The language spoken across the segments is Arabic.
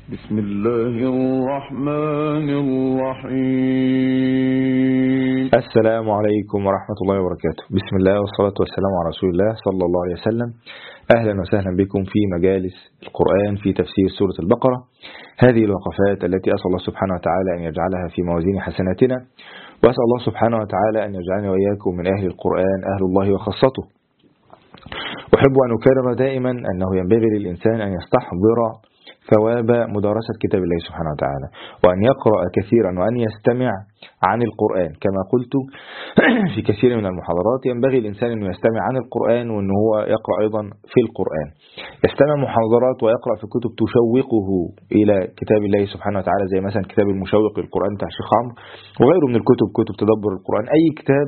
بسم الله الرحمن الرحيم. السلام عليكم ورحمة الله وبركاته. بسم الله والصلاة والسلام على رسول الله صلى الله عليه وسلم. أهلا وسهلا بكم في مجالس القرآن في تفسير سورة البقرة. هذه الوقفات التي أسأل الله سبحانه وتعالى أن يجعلها في موازين حسناتنا، وأسأل الله سبحانه وتعالى أن يجعلنا وإياكم من أهل القرآن أهل الله وخاصته. أحب أن أكرر دائما أنه ينبغي للإنسان أن يستحضر ثواب مدارسة كتاب الله سبحانه وتعالى، وأن يقرأ كثيرا وأن يستمع عن القرآن. كما قلت في كثير من المحاضرات، ينبغي الإنسان أن يستمع عن القرآن وأن هو يقرأ أيضا في القرآن، يستمع محاضرات ويقرأ في كتب تشوقه إلى كتاب الله سبحانه وتعالى، زي مثلا كتاب المشوق للقرآن بتاع الشيخ عمرو، وغيره من الكتب، كتب تدبر القرآن، أي كتاب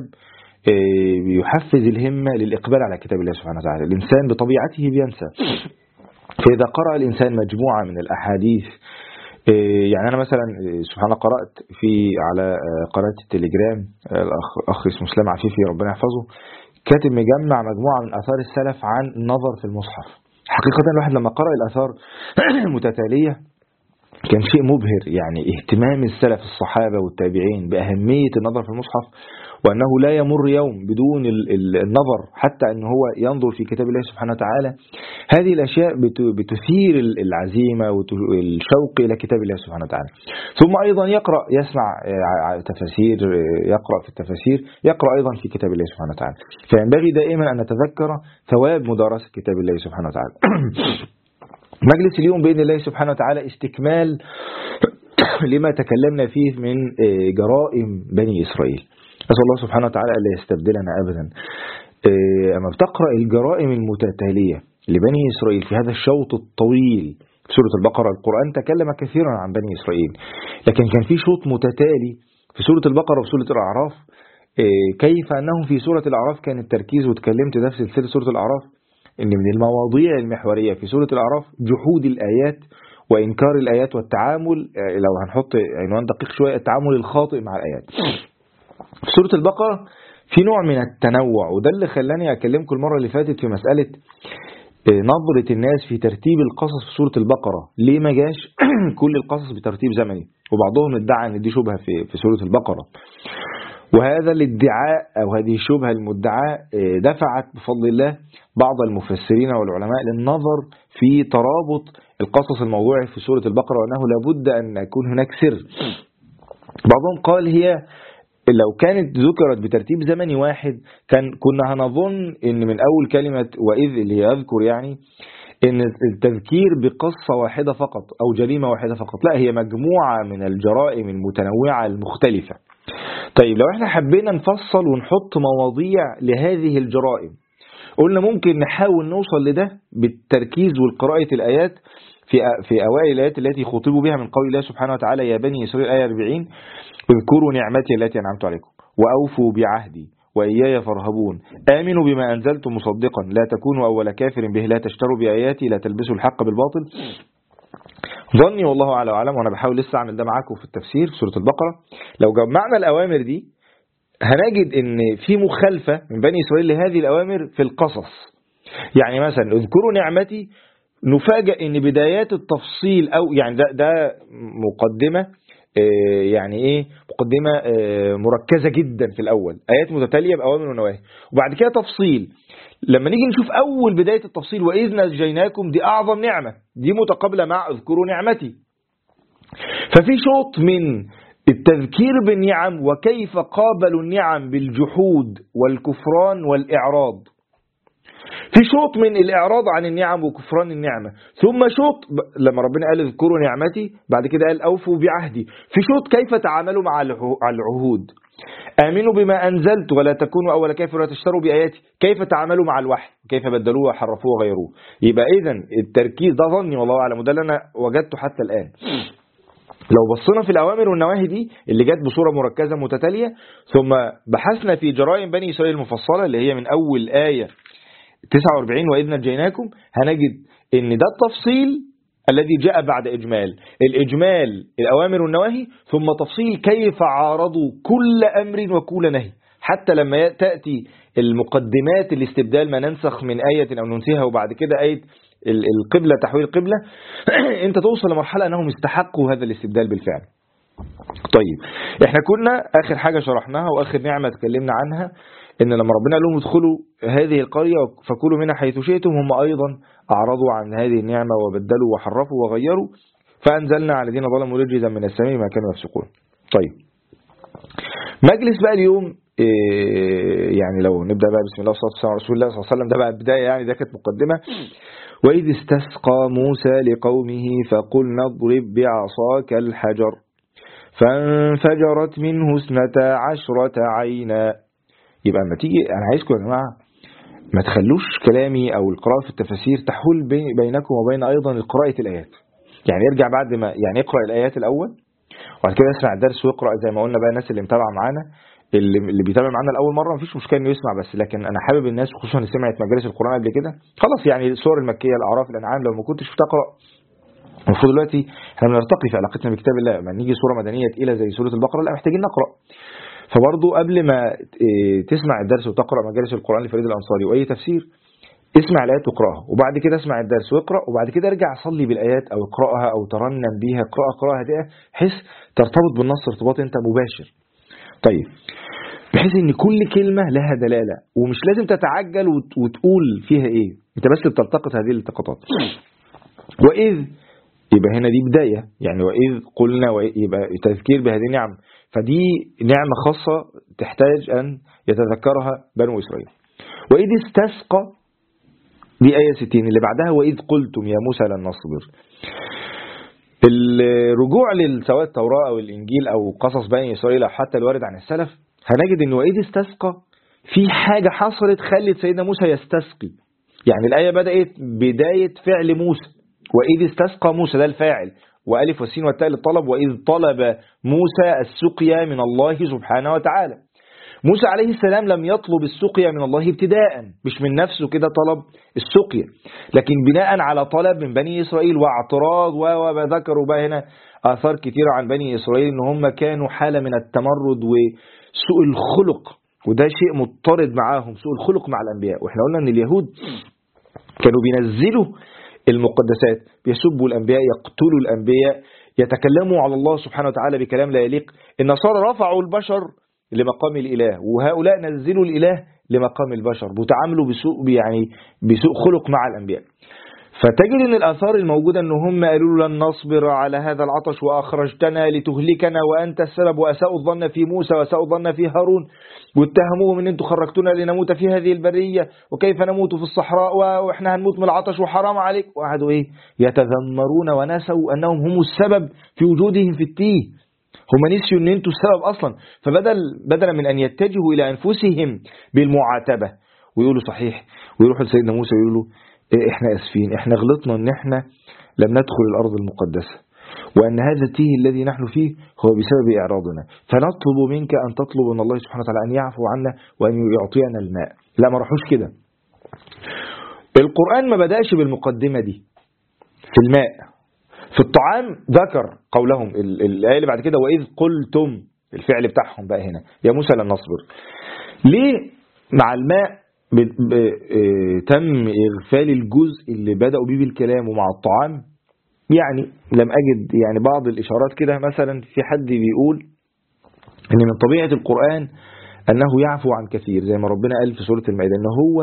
يحفز الهمة للإقبال على كتاب الله سبحانه وتعالى. الإنسان بطبيعته بينسى، فإذا قرأ الإنسان مجموعة من الأحاديث، يعني أنا مثلا سبحان الله قرأت على قناة التليجرام الأخ اسمه مسلم عفيفي ربنا يحفظه، كاتب مجمع مجموعة من آثار السلف عن النظر في المصحف. حقيقة الواحد لما قرأ الآثار متتالية كان شيء مبهر، يعني اهتمام السلف الصحابة والتابعين بأهمية النظر في المصحف، وأنه لا يمر يوم بدون النظر، حتى أنه هو ينظر في كتاب الله سبحانه وتعالى. هذه الأشياء بتثير العزيمة والشوق إلى كتاب الله سبحانه وتعالى. ثم أيضا يسمع تفاسير، يقرأ في التفاسير، يقرأ أيضا في كتاب الله سبحانه وتعالى. فينبغي دائما أن نتذكر ثواب مدارسة كتاب الله سبحانه وتعالى. مجلس اليوم بإذن الله سبحانه وتعالى استكمال لما تكلمنا فيه من جرائم بني إسرائيل. أسأل الله سبحانه وتعالى ألا يستبدلنا أبدا. أما بتقرأ الجرائم المتتالية لبني إسرائيل في هذا الشوط الطويل في سورة البقرة، القرآن تكلم كثيرا عن بني إسرائيل، لكن كان في شوط متتالي في سورة البقرة وفي سورة الأعراف. كيف أنهم في سورة الأعراف كان التركيز، وتكلمت ده في سلسلة سورة الأعراف، إن من المواضيع المحورية في سورة الأعراف جحود الآيات وإنكار الآيات والتعامل، لو هنحط عنوان دقيق شوية، التعامل الخاطئ مع الآيات. في سورة البقرة في نوع من التنوع، وده اللي خلاني أكلمكم المرة اللي فاتت في مسألة نظرة الناس في ترتيب القصص في سورة البقرة. ليه ما جاش كل القصص بترتيب زمني؟ وبعضهم ادعى أن دي شبهة في سورة البقرة، وهذا الادعاء أو هذه الشبهة المدعاة دفعت بفضل الله بعض المفسرين والعلماء للنظر في ترابط القصص الموضوعي في سورة البقرة، وأنه لابد أن يكون هناك سر. بعضهم قال هي لو كانت ذكرت بترتيب زمني واحد كنا هنظن ان من اول كلمة وإذ اللي يذكر، يعني ان التذكير بقصة واحدة فقط او جريمة واحدة فقط. لا، هي مجموعة من الجرائم المتنوعة المختلفة. طيب لو احنا حبينا نفصل ونحط مواضيع لهذه الجرائم، قلنا ممكن نحاول نوصل لده بالتركيز والقراءة الآيات في أوائل الآيات التي خطبوا بها من قول الله سبحانه وتعالى يا بني إسرائيل آية 40: اذكروا نعمتي التي أنعمت عليكم وأوفوا بعهدي وإياي فارهبون آمنوا بما أنزلت مصدقا لا تكونوا أول كافر به لا تشتروا بآياتي لا تلبسوا الحق بالباطل. ظني والله أعلى وأعلم، وأنا بحاول لسه أعمل ده معاكم في التفسير في سورة البقرة، لو جمعنا الأوامر دي هنجد ان في مخالفة من بني إسرائيل لهذه الأوامر في القصص. يعني مثلا اذكروا نعمتي، نفاجأ ان بدايات التفصيل، او يعني ده مقدمة، يعني ايه مقدمة مركزة جدا في الأول، آيات متتالية بأوامر ونواهي، وبعد كده تفصيل. لما نيجي نشوف أول بداية التفصيل وإذ نجيناكم، دي أعظم نعمة، دي متقابلة مع اذكروا نعمتي. ففي شوط من التذكير بالنعم وكيف قابلوا النعم بالجحود والكفران والإعراض، في شوط من الإعراض عن النعم وكفران النعمة، ثم شوط لما ربنا قال اذكروا نعمتي، بعد كده قال أوفوا بعهدي، في شوط كيف تعاملوا مع العهود، آمنوا بما أنزلت ولا تكونوا أول كافر ولا تشتروا بآياتي، كيف تعاملوا مع الوحي، كيف بدلوه وحرفوه وغيروه. يبقى إذن التركيز ده ظني والله أعلم، وده اللي أنا وجدته حتى الآن. لو بصينا في الأوامر والنواهي دي اللي جت بصورة مركزة متتالية، ثم بحثنا في جرائم بني إسرائيل المفصلة اللي هي من أول آية 49 وإذ نجيناكم، هنجد إن ده التفصيل الذي جاء بعد إجمال. الإجمال الأوامر والنواهي، ثم تفصيل كيف عارضوا كل أمر وكل نهي، حتى لما تأتي المقدمات الاستبدال، ما ننسخ من آية أو ننسيها، وبعد كده آية القبلة تحويل القبلة انت توصل لمرحلة انهم استحقوا هذا الاستبدال بالفعل. طيب احنا كنا اخر حاجة شرحناها واخر نعمة اتكلمنا عنها ان لما ربنا قال لهم ادخلوا هذه القرية فكلوا منها حيث شئتم، هم ايضا اعرضوا عن هذه النعمة وبدلوا وحرفوا وغيروا، فانزلنا على الذين ظلموا رجزا من السماء ما كانوا يفسقون. طيب مجلس بقى اليوم يعني لو نبدأ بقى بسم الله والصلاة والسلام على رسول الله صلى الله عليه وسلم، ده بقى بداية يعني، ده كانت مقدمة. وإذ استسقى موسى لقومه فقلنا اضرب بعصاك الحجر فانفجرت منه 12 عينا. يبقى لما تيجي أنا عايزكم يا جماعة ما تخلوش كلامي أو القراءة في التفاسير تحول بينكم وبين أيضا قراءة الآيات. يعني ارجع بعد ما يعني اقرأ الآيات الأول وبعد كده اسمع الدرس واقرأ زي ما قلنا بقى. الناس اللي متابعة معانا اللي بيتابع معانا لأول مرة مفيش مشكلة إنه يسمع، بس لكن أنا حابب الناس خصوصا اللي سمعت مجالس القرآن قبل كده خلاص يعني السور المكية الأعراف الأنعام لو ما كنتش بتقرأ المفروض دلوقتي احنا بنرتقي في علاقتنا بكتاب الله. لما نيجي سورة مدنية تقيلة زي سورة البقرة لا محتاجين نقرأ. فبرضو قبل ما تسمع الدرس وتقرأ مجالس القرآن لفريد الأنصاري وأي تفسير اسمع الآيات وقرأها وبعد كده اسمع الدرس واقرأ وبعد كده ارجع صلي بالآيات أو اقرأها أو ترنم بيها قراءة هادئة بحيث ترتبط بالنص ارتباط انت مباشر. طيب بحيث ان كل كلمة لها دلالة ومش لازم تتعجل وتقول فيها ايه، انت بس بتلتقط هذه الالتقاطات. وإذ يبقى هنا دي بداية يعني، وإذ قلنا يبقى تذكير بهذه النعم، فدي نعمة خاصة تحتاج أن يتذكرها بنو إسرائيل. وإذ استسقى دي آية 60 اللي بعدها وإذ قلتم يا موسى لن نصبر. الرجوع لسواء التوراة أو الإنجيل أو قصص بني إسرائيل أو حتى الوارد عن السلف هنجد أنه وإذ استسقى في حاجة حصلت خلت سيدنا موسى يستسقي. يعني الآية بدأت بداية فعل موسى، وإذ استسقى موسى ده الفاعل وألف والسين والتاء للطلب، وإذ طلب موسى السقيا من الله سبحانه وتعالى. موسى عليه السلام لم يطلب السقيا من الله ابتداء، مش من نفسه كده طلب السقيا، لكن بناء على طلب من بني إسرائيل واعتراض وذكروا بقى هنا آثار كتيرة عن بني إسرائيل إن هم كانوا حالة من التمرد وسوء الخلق، وده شيء مضطرد معاهم سوء الخلق مع الأنبياء. وإحنا قلنا أن اليهود كانوا بينزلوا المقدسات، بيسبوا الأنبياء، يقتلوا الأنبياء، يتكلموا على الله سبحانه وتعالى بكلام لا يليق. النصارى رفعوا البشر لمقام الإله، وهؤلاء نزلوا الإله لمقام البشر، وتعاملوا بسوء خلق مع الأنبياء. فتجد ان الآثار الموجودة ان هم قالوا لن نصبر على هذا العطش وأخرجتنا لتهلكنا وأنت السبب، وأساءوا الظن في موسى وأساءوا الظن في هارون، واتهموهم ان انتوا خرجتونا لنموت في هذه البرية وكيف نموت في الصحراء وإحنا هنموت من العطش وحرام عليك. وقعدوا يتذمرون ونسوا أنهم هم السبب في وجودهم في التيه، هم نسيوا ان انتوا السبب أصلا. فبدلا من أن يتجهوا إلى أنفسهم بالمعاتبة ويقولوا صحيح ويروحوا لسيدنا موسى ويقولوا احنا اسفين، احنا غلطنا ان احنا لم ندخل الارض المقدسة، وان هذا التيه الذي نحن فيه هو بسبب اعراضنا، فنطلب منك ان تطلب من الله سبحانه وتعالى ان يعفو عنا وان يعطينا الماء. لا ما راحوش كده. القرآن ما بدأش بالمقدمة دي في الماء. في الطعام ذكر قولهم الآية اللي بعد كده وإذ قلتم، الفعل بتاعهم بقى هنا يا موسى لن نصبر. ليه مع الماء تم إغفال الجزء اللي بدأوا بيه بالكلام ومع الطعام؟ يعني لم أجد يعني بعض الإشارات كده. مثلا في حد بيقول أن من طبيعة القرآن أنه يعفو عن كثير، زي ما ربنا قال في سورة المائدة أنه هو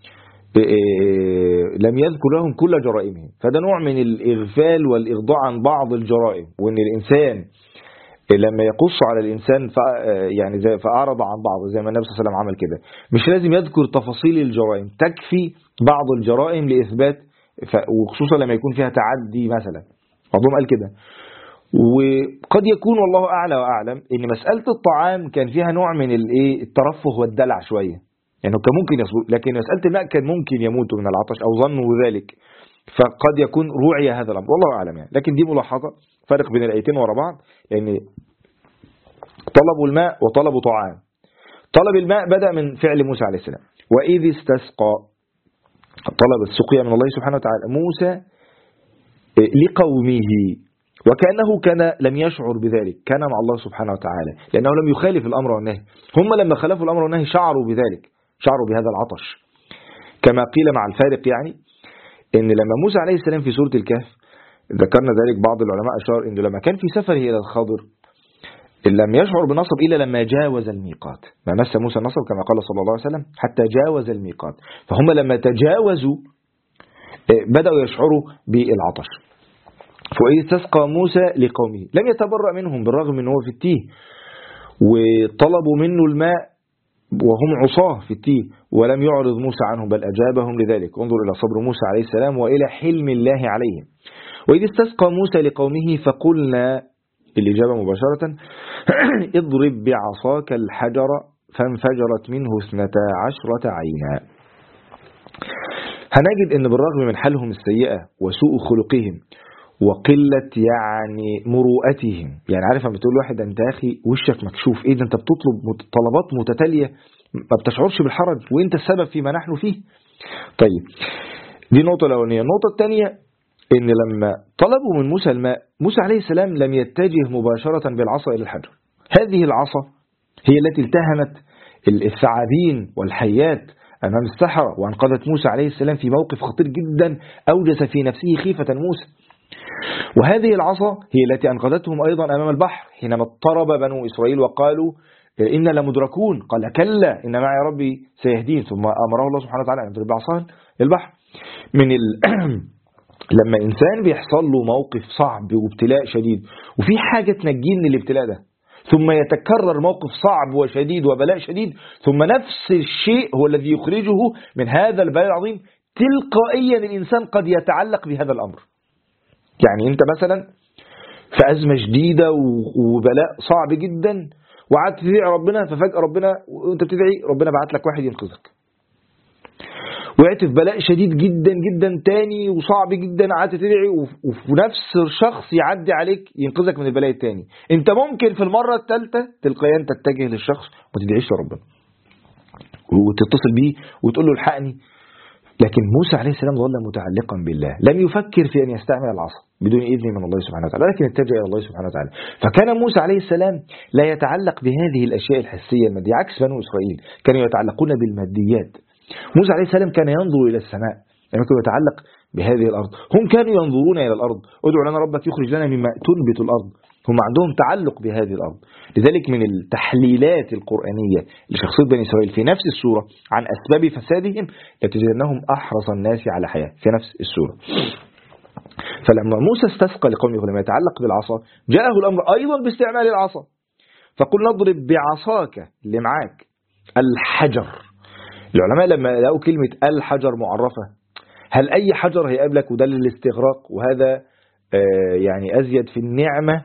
لم يذكر لهم كل جرائمهم، فده نوع من الإغفال والإغضاء عن بعض الجرائم، وأن الإنسان لما يقص على الإنسان يعني فأعرض عن بعض زي ما النبي صلى الله عليه وسلم عمل كده. مش لازم يذكر تفاصيل الجرائم، تكفي بعض الجرائم لإثبات، وخصوصا لما يكون فيها تعدي مثلا. بعضهم قال كده. وقد يكون والله أعلى وأعلم إن مسألة الطعام كان فيها نوع من الترفه والدلع شوية، يعني كان ممكن يصبر، لكن مسألة الماء كان ممكن يموتوا من العطش أو ظنوا ذلك، فقد يكون روعي هذا الأمر والله أعلم يعني. لكن دي ملاحظة، فرق بين الآيتين ورا بعض، لأن يعني طلبوا الماء وطلبوا طعام. طلب الماء بدأ من فعل موسى عليه السلام، وإذ استسقى طلب السقيا من الله سبحانه وتعالى موسى لقومه، وكأنه كان لم يشعر بذلك، كان مع الله سبحانه وتعالى لأنه لم يخالف الأمر والنهي. هم لما خالفوا الأمر والنهي شعروا بذلك، شعروا بهذا العطش، كما قيل مع الفارق يعني إن لما موسى عليه السلام في سورة الكهف ذكرنا ذلك، بعض العلماء أشار إنه لما كان في سفره إلى الخضر لم يشعر بنصب إلا لما جاوز الميقات، ما مس موسى النصب كما قال صلى الله عليه وسلم حتى جاوز الميقات، فهم لما تجاوزوا بدأوا يشعروا بالعطش. وإذ استسقى موسى لقومه لم يتبرأ منهم بالرغم من هو في التيه، وطلبوا منه الماء وهم عصاه في التيه، ولم يعرض موسى عنهم بل أجابهم لذلك. انظر إلى صبر موسى عليه السلام وإلى حلم الله عليهم. وإذ استسقى موسى لقومه فقلنا، الإجابة مباشرة اضرب بعصاك الحجر فانفجرت منه 12 عينا. هنجد أن بالرغم من حالهم السيئة وسوء خلقهم وقلة يعني مروءتهم، يعني عارف لما بتقول واحد أنت يا أخي وشك مكشوف، إيه ده أنت بتطلب طلبات متتالية ما بتشعرش بالحرج وإنت السبب فيما نحن فيه. طيب دي النقطة الأولانية. النقطة الثانية إن لما طلبوا من موسى الماء، موسى عليه السلام لم يتجه مباشرة بالعصا إلى الحجر. هذه العصا هي التي التهمت الثعابين والحيات أمام السحرة، وأنقذت موسى عليه السلام في موقف خطير جدا أوجس في نفسه خيفة موسى. وهذه العصا هي التي أنقذتهم أيضا أمام البحر حينما اضطرب بنو إسرائيل وقالوا إن لمدركون، قال كلا إن معي ربي سيهدين، ثم أمره الله سبحانه وتعالى أن يضرب بعصاه البحر. لما إنسان بيحصل له موقف صعب وابتلاء شديد وفي حاجة تنجيه من الابتلاء ده، ثم يتكرر موقف صعب وشديد وبلاء شديد، ثم نفس الشيء هو الذي يخرجه من هذا البلاء العظيم، تلقائيا الإنسان قد يتعلق بهذا الأمر. يعني أنت مثلا في أزمة شديدة وبلاء صعب جدا وقعدت تدعي ربنا، ففجأة ربنا وأنت بتدعي ربنا بعت لك واحد ينقذك. وقعت في بلاء شديد جدا جدا تاني وصعب جدا، قعدت تدعي ونفس الشخص يعدي عليك ينقذك من البلاء التاني. انت ممكن في المرة الثالثة تلقائيا تتجه للشخص وما تدعيش لربنا وتتصل بيه وتقول له الحقني. لكن موسى عليه السلام ظل متعلقا بالله، لم يفكر في أن يستعمل العصا بدون إذن من الله سبحانه وتعالى، لكن اتجه إلى الله سبحانه وتعالى. فكان موسى عليه السلام لا يتعلق بهذه الأشياء الحسية المادية عكس بنو إسرائيل، كانوا يتعلقون بالماديات. موسى عليه السلام كان ينظر إلى السماء، يعني كان يتعلق بهذه الأرض. هم كانوا ينظرون إلى الأرض، ادعو لنا ربك يخرج لنا مما تنبت الأرض. هم عندهم تعلق بهذه الأرض. لذلك من التحليلات القرآنية لشخصية بني إسرائيل في نفس السورة عن أسباب فسادهم لتجدنهم أحرص الناس على حياة في نفس السورة. فلما موسى استسقى لقومه ولما يتعلق بالعصا جاءه الأمر أيضا باستعمال العصا. فقل نضرب بعصاك اللي معاك الحجر. العلماء لما لقوا كلمة الحجر معرفة، هل أي حجر هيقابلك؟ وده للاستغراق، وهذا يعني أزيد في النعمة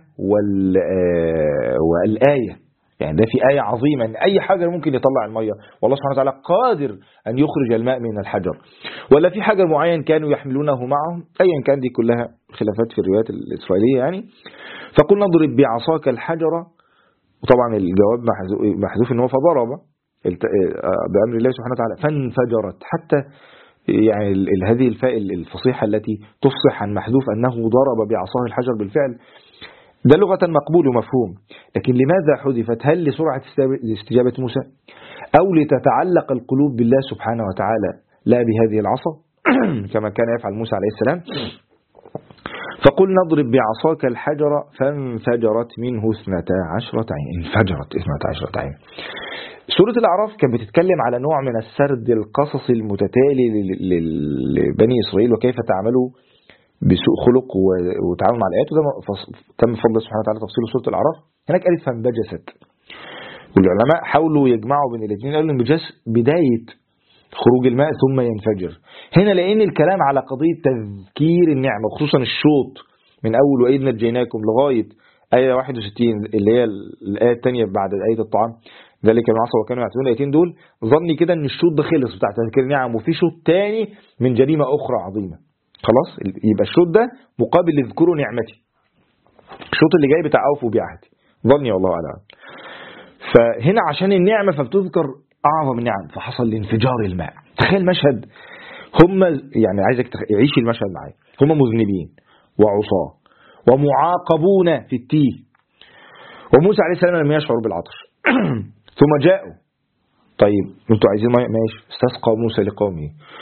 والآية. يعني ده في آية عظيمة أن أي حجر ممكن يطلع المية، والله سبحانه وتعالى قادر أن يخرج الماء من الحجر. ولا في حجر معين كانوا يحملونه معهم، أيا كان، دي كلها خلافات في الروايات الإسرائيلية يعني. فقلنا نضرب بعصاك الحجر، وطبعا الجواب محذوف أنه فضرب بأمر الله سبحانه وتعالى فانفجرت. حتى يعني هذه الفاء الفصيحة التي تفصح عن محذوف أنه ضرب بعصاه الحجر بالفعل، ده لغة مقبول ومفهوم. لكن لماذا حذفت؟ هل لسرعة استجابة موسى أو لتتعلق القلوب بالله سبحانه وتعالى لا بهذه العصا كما كان يفعل موسى عليه السلام؟ فقل نضرب بعصاك الحجر فانفجرت منه 12 عين. انفجرت 12 عين. سورة الأعراف كانت بتتكلم على نوع من السرد القصصي المتتالي لبني إسرائيل وكيف تعملوا بسوء خلق وتعامل مع الآيات، وده تم بفضل الله سبحانه وتعالى تفصيل سورة الأعراف. هناك قالت فانبجست، والعلماء حاولوا يجمعوا بين الاثنين، قالوا الانبجاس بداية خروج الماء ثم ينفجر. هنا لأن الكلام على قضية تذكير النعمة، وخصوصا الشوط من أول وإذ نجيناكم لغاية آية 61 اللي هي الآية الثانية بعد آية الطعام، ذلك العصا وكانوا يعتبرون الآيتين دول، ظني كده ان الشوط ده خلص بتاع تذكير النعم، وفي شوط تاني من جريمة أخرى عظيمة. خلاص يبقى الشوط ده مقابل لذكروا نعمتي، الشوط اللي جاي بتاع أوفوا بعهدي، ظني والله أعلم. فهنا عشان النعمة فبتذكر أعظم النعم، فحصل لانفجار الماء. تخيل مشهد، هم يعني عايزك تعيش المشهد معايا، هم مذنبين وعصاة ومعاقبون في التيه، وموسى عليه السلام لم يشعر بالعطش ثم جاءوا. طيب انتوا عايزين ماء؟ ماشي. استسقى موسى لقومه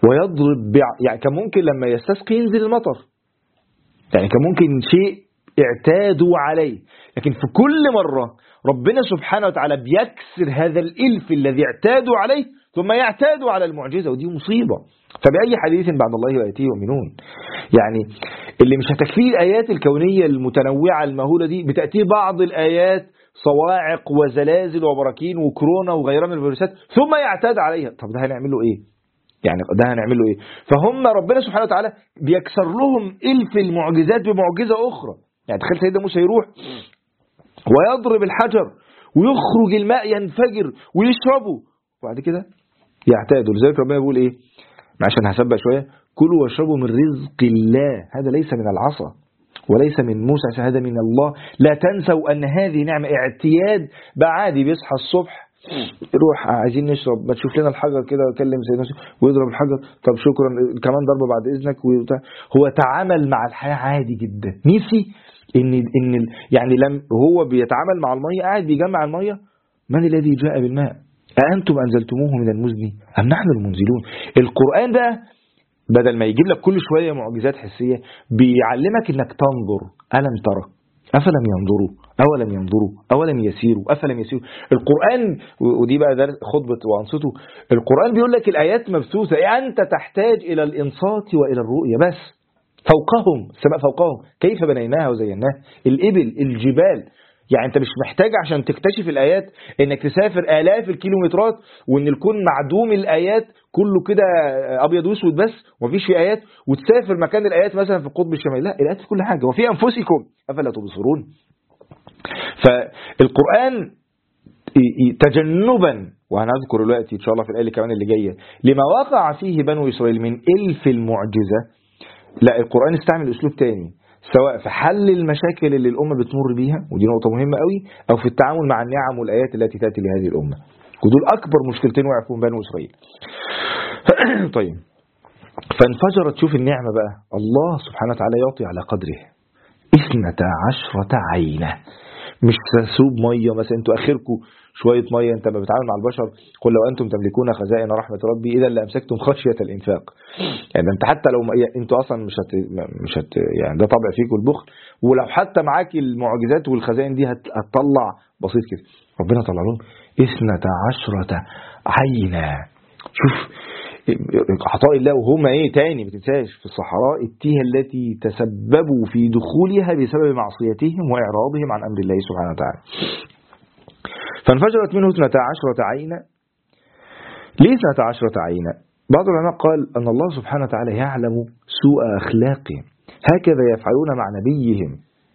ويضرب يعني كان ممكن لما يستسقي ينزل المطر، يعني كان ممكن شيء اعتادوا عليه، لكن في كل مرة ربنا سبحانه وتعالى بيكسر هذا الإلف الذي اعتادوا عليه ثم يعتادوا على المعجزة، ودي مصيبة. فبأي حديث بعد الله وآياته يؤمنون؟ يعني اللي مش هتكفيه الآيات الكونية المتنوعة المهولة دي، بتأتيه بعض الآيات صواعق وزلازل وبراكين وكورونا وغيرها من الفيروسات ثم يعتاد عليها. طب ده هنعمل له ايه؟ يعني ده هنعمل له ايه؟ فهم ربنا سبحانه وتعالى بيكسر لهم إلف المعجزات بمعجزة أخرى. يعني تخيل سيدنا موسى يروح ويضرب الحجر ويخرج الماء ينفجر ويشربه وبعد كده يعتادوا. لذلك ربنا بيقول ايه؟ عشان هسبق شوية: كلوا واشربوا من رزق الله. هذا ليس من العصا وليس من موسى، هذا من الله. لا تنسوا أن هذه نعمة اعتياد. بقى عادي بيصحى الصبح يروح عايزين نشرب، ما تشوف لنا الحجر كده، ويكلم سيدنا ويضرب الحجر، طب شكرا كمان ضربة بعد إذنك. هو تعامل مع الحياة عادي جدا. نسي إن يعني لم هو بيتعامل مع المية، قاعد بيجمع المية. من الذي جاء بالماء؟ أأنتم أنزلتموه من المزن أم نحن المنزلون؟ القرآن بقى بدل ما يجيب لك كل شوية معجزات حسية، بيعلمك انك تنظر. ألم ترى أفلم ينظروا أولم ينظروا أولم يسيروا أفلم يسيروا. القرآن، ودي بقى درس خطبة وأنصته، القرآن بيقول لك الآيات مبثوثة، أنت تحتاج إلى الإنصات وإلى الرؤية بس. فوقهم السماء فوقهم كيف بنيناها وزيناها، الإبل الجبال. يعني انت مش محتاج عشان تكتشف الآيات انك تسافر آلاف الكيلومترات وان الكون معدوم الآيات كله كده أبيض واسود بس ومفيش فيه آيات، وتسافر مكان الآيات مثلا في القطب الشمالي. لا، الآيات في كل حاجة. وفي أنفسكم أفلا تبصرون. فالقرآن تجنبا، وهنذكر دلوقتي إن شاء الله في الآية كمان اللي جاية، لما وقع فيه بنو إسرائيل من إلف المعجزة، لا القرآن استعمل أسلوب تاني، سواء في حل المشاكل اللي الأمة بتمر بيها، ودي نقطة مهمة قوي، أو في التعامل مع النعم والآيات التي تأتي لهذه الأمة. ودول أكبر مشكلتين وقعوا فيهم بنو إسرائيل. طيب، فانفجرت. شوف النعمة بقى، الله سبحانه وتعالى يعطي على قدره 12 عينة. مش سسوب مية مثلا، انتوا اخركم شوية مية. انت ما بتعامل مع البشر، قل لو انتم تملكون خزائن رحمة ربي اذا لامسكتم خشية الانفاق. يعني انت حتى لو انتوا اصلا مش هت يعني ده طبع فيكم البخل، ولو حتى معاك المعجزات والخزائن دي هتطلع بسيط كده. ربنا طلع لهم 12 عينة. شوف عطاء الله. وهم ايه تاني ما تنساش في الصحراء التيه التي تسببوا في دخولها بسبب معصيتهم وإعراضهم عن أمر الله سبحانه وتعالى. فانفجرت منه 12 عينا. ليه 12 عينا؟ بعض العلماء قال أن الله سبحانه وتعالى يعلم سوء أخلاقهم، هكذا يفعلون مع نبيهم،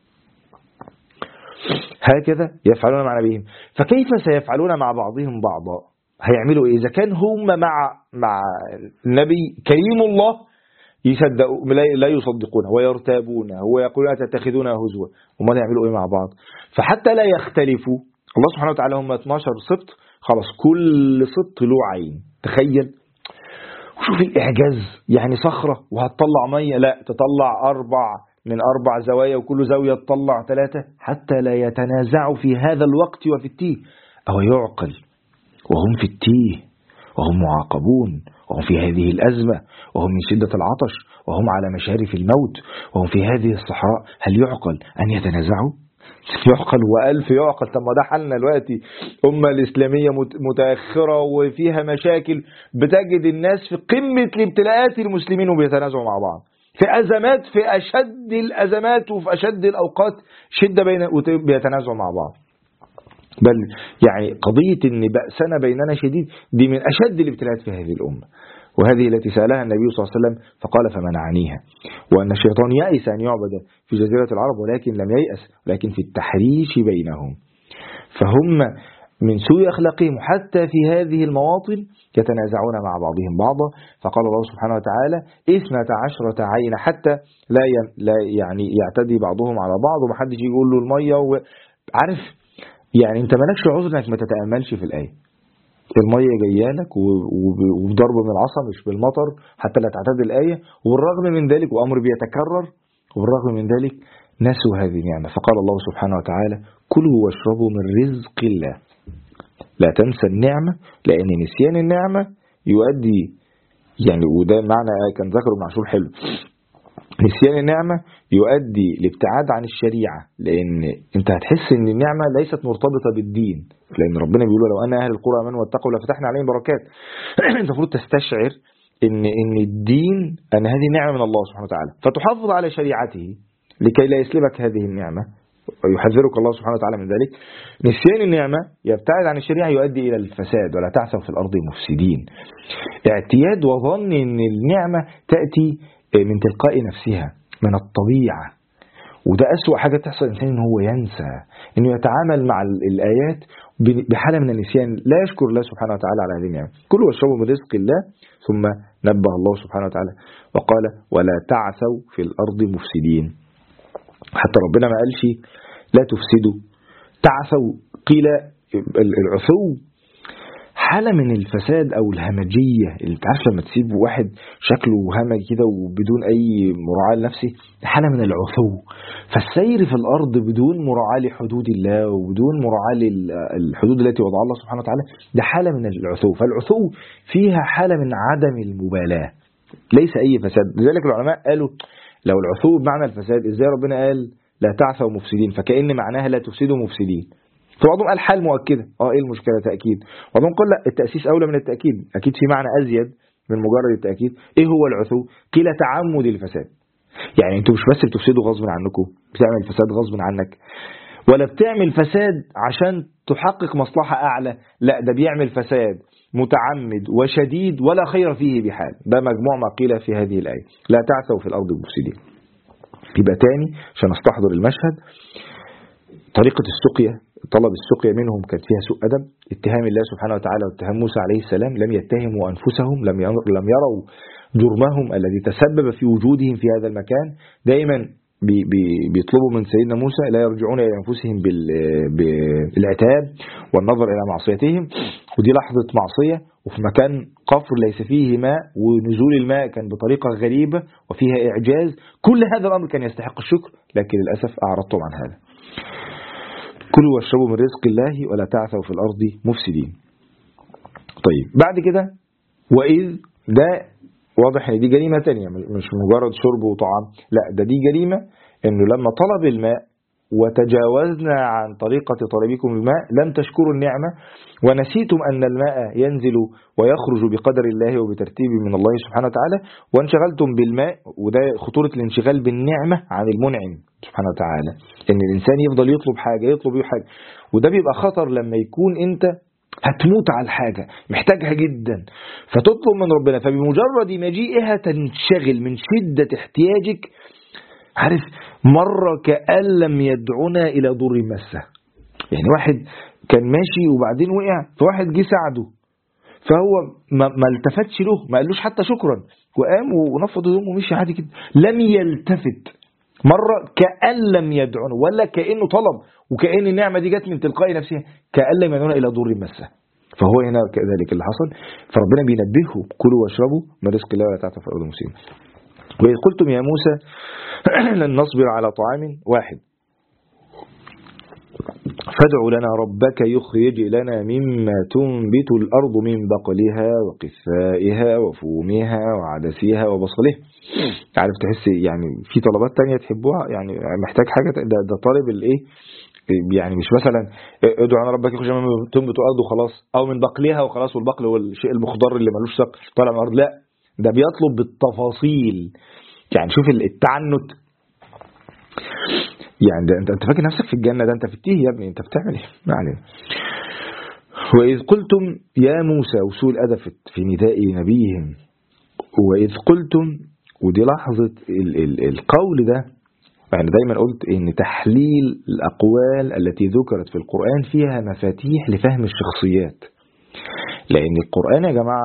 هكذا يفعلون مع نبيهم، فكيف سيفعلون مع بعضهم بعضا؟ هيعملوا ايه اذا كان هم مع النبي كريم الله يصدقوا لا يصدقونه ويرتابونه ويقولون تتخذونه هزوا؟ هم يعملوا ايه مع بعض؟ فحتى لا يختلفوا، الله سبحانه وتعالى هم 12 سبط، خلاص كل سبط له عين. تخيل وشوف الاعجاز. يعني صخرة وهتطلع مية، لا تطلع 4 من 4 زوايا، وكل زاوية تطلع 3، حتى لا يتنازعوا في هذا الوقت وفي التيه. أو يعقل وهم في التيه وهم معاقبون وهم في هذه الأزمة وهم من شدة العطش وهم على مشارف الموت وهم في هذه الصحراء، هل يعقل أن يتنازعوا؟ يعقل وألف يعقل. طب ما ده حالنا دلوقتي، أمة الإسلامية متأخرة وفيها مشاكل، بتجد الناس في قمة الابتلاءات المسلمين وبيتنازعوا مع بعض في أزمات، في أشد الأزمات وفي أشد الأوقات شدة بيتنازعوا مع بعض. بل يعني قضية ان بأسنا بيننا شديد دي من أشد الابتلاءات في هذه الأمة، وهذه التي سألها النبي صلى الله عليه وسلم فقال فمنعنيها، وأن الشيطان يأس أن يعبد في جزيرة العرب ولكن لم ييأس، ولكن في التحريش بينهم. فهم من سوء أخلاقهم حتى في هذه المواطن يتنازعون مع بعضهم بعضا. فقال الله سبحانه وتعالى 12 عين حتى لا يعني يعتدي بعضهم على بعض، ومحدش يقول له المية عارف يعني انت مالكش عذر انك ما تتأملش في الآية. المية جايالك وبضرب من العصا مش بالمطر حتى لا تعتد الآية، وبالرغم من ذلك وأمر بيتكرر، وبالرغم من ذلك نسوا هذه النعمة. فقال الله سبحانه وتعالى كلوا واشربوا من رزق الله. لا تنسى النعمة، لأن نسيان النعمة يؤدي يعني وده معنى كان ذكره ابن عاشور حلو. نسيان النعمة يؤدي لابتعاد عن الشريعة، لأن أنت هتحس أن النعمة ليست مرتبطة بالدين، لأن ربنا بيقول لو أن أهل القرى آمنوا واتقوا لفتحنا عليهم بركات. أنت المفروض تستشعر أن الدين أن هذه نعمة من الله سبحانه وتعالى، فتحافظ على شريعته لكي لا يسلبك هذه النعمة، ويحذرك الله سبحانه وتعالى من ذلك. نسيان النعمة يبتعد عن الشريعة يؤدي إلى الفساد، ولا تعثوا في الأرض مفسدين. اعتياد وظن أن النعمة تأتي من تلقاء نفسها من الطبيعة، وده أسوأ حاجة تحصل الإنسان، إنه هو ينسى إنه يتعامل مع الآيات بحالة من النسيان، لا يشكر الله سبحانه وتعالى على هذه النعمة. كلوا واشربوا من رزق الله، ثم نبه الله سبحانه وتعالى وقال ولا تعثوا في الأرض مفسدين. حتى ربنا ما قالش لا تفسدوا، تعثوا. قيل العثو حالة من الفساد أو الهمجية، اللي تعرف لما تسيب واحد شكله همج كده وبدون أي مراعاة لنفسه، حالة من العثو. فالسير في الأرض بدون مراعاة لحدود الله وبدون مراعاة للحدود التي وضعها الله سبحانه وتعالى، ده حالة من العثو. فالعثو فيها حالة من عدم المبالاة، ليس أي فساد. لذلك العلماء قالوا لو العثو بمعنى الفساد، إزاي ربنا قال لا تعثوا مفسدين؟ فكأن معناها لا تفسدوا مفسدين. فبعضهم قال حال مؤكدة، ايه المشكلة تأكيد. بعضهم قال لا، التأسيس أولى من التأكيد، أكيد في معنى أزيد من مجرد التأكيد. ايه هو العثو؟ قيل تعمد الفساد، يعني انتوا مش بس بتفسدوا غصب عنكم، بتعمل فساد غصب عنك، ولا بتعمل فساد عشان تحقق مصلحة أعلى، لا ده بيعمل فساد متعمد وشديد ولا خير فيه بحال. ده مجموع ما قيل في هذه الآية، لا تعثوا في الأرض مفسدين. يبقى تاني عشان استحضر المشهد، طريقة السقيا، طلب السقيا منهم كانت فيها سوء أدب، اتهام الله سبحانه وتعالى واتهام موسى عليه السلام، لم يتهموا أنفسهم، لم يروا جرمهم الذي تسبب في وجودهم في هذا المكان. دائما بيطلبوا من سيدنا موسى لا يرجعون إلى أنفسهم بالعتاب والنظر إلى معصيتهم، ودي لحظة معصية وفي مكان قفر ليس فيه ماء، ونزول الماء كان بطريقة غريبة وفيها إعجاز. كل هذا الأمر كان يستحق الشكر، لكن للأسف أعرضتم عن هذا. كلوا واشربوا من رزق الله ولا تعثوا في الأرض مفسدين. طيب بعد كده وإذ، ده واضح ان دي جريمة تانية، مش مجرد شرب وطعام، لا ده دي جريمة انه لما طلب الماء وتجاوزنا عن طريقة طلبكم الماء لم تشكروا النعمة، ونسيتم أن الماء ينزل ويخرج بقدر الله وبترتيب من الله سبحانه وتعالى، وانشغلتم بالماء. وده خطورة الانشغال بالنعمة عن المنعم سبحانه وتعالى، ان الإنسان يفضل يطلب حاجة، وده بيبقى خطر لما يكون انت هتموت على الحاجة محتاجها جدا فتطلب من ربنا، فبمجرد مجيئها تنشغل من شدة احتياجك. عارف مرة كأن لم يدعنا إلى ضر مسه، يعني واحد كان ماشي وبعدين وقع، فواحد جه ساعده، فهو ما التفتش له، ما قالوش حتى شكرا، وقام ونفض يوم ومشي عادي كده، لم يلتفت. مرة كأن لم يدعونا، ولا كأنه طلب وكأن النعمة دي جت من تلقاء نفسها، كأن لم يدعونا إلى ضر مسه. فهو هنا كذلك اللي حصل. فربنا بينبهه كلوا واشربوا من رزق الله ولا تعثوا في الأرض مفسدين. وإذ قلتم يا موسى لن نصبر على طعام واحد فادع لنا ربك يخرج لنا مما تنبت الأرض من بقلها وقثائها وفومها وعدسها وبصلها. عارف تحس يعني في طلبات تانية تحبوها، يعني محتاج حاجة، ده طالب الايه، يعني مش مثلا ادعو لنا ربك يخرج لنا مما تنبت الأرض وخلاص، او من بقلها وخلاص، والبقل هو الشيء المخضر اللي ملوش ساق طالع من الأرض، لا ده بيطلب بالتفاصيل. يعني شوف التعنت، يعني ده انت فاكر نفسك في الجنة، ده انت في التيه يا ابني، انت بتعمل ايه؟ ما علينا. وإذ قلتم يا موسى، وسوء الأدب في نداء نبيهم، وإذ قلتم، ودي لحظة القول ده. يعني دايما قلت ان تحليل الأقوال التي ذكرت في القرآن فيها مفاتيح لفهم الشخصيات، لأن القرآن يا جماعة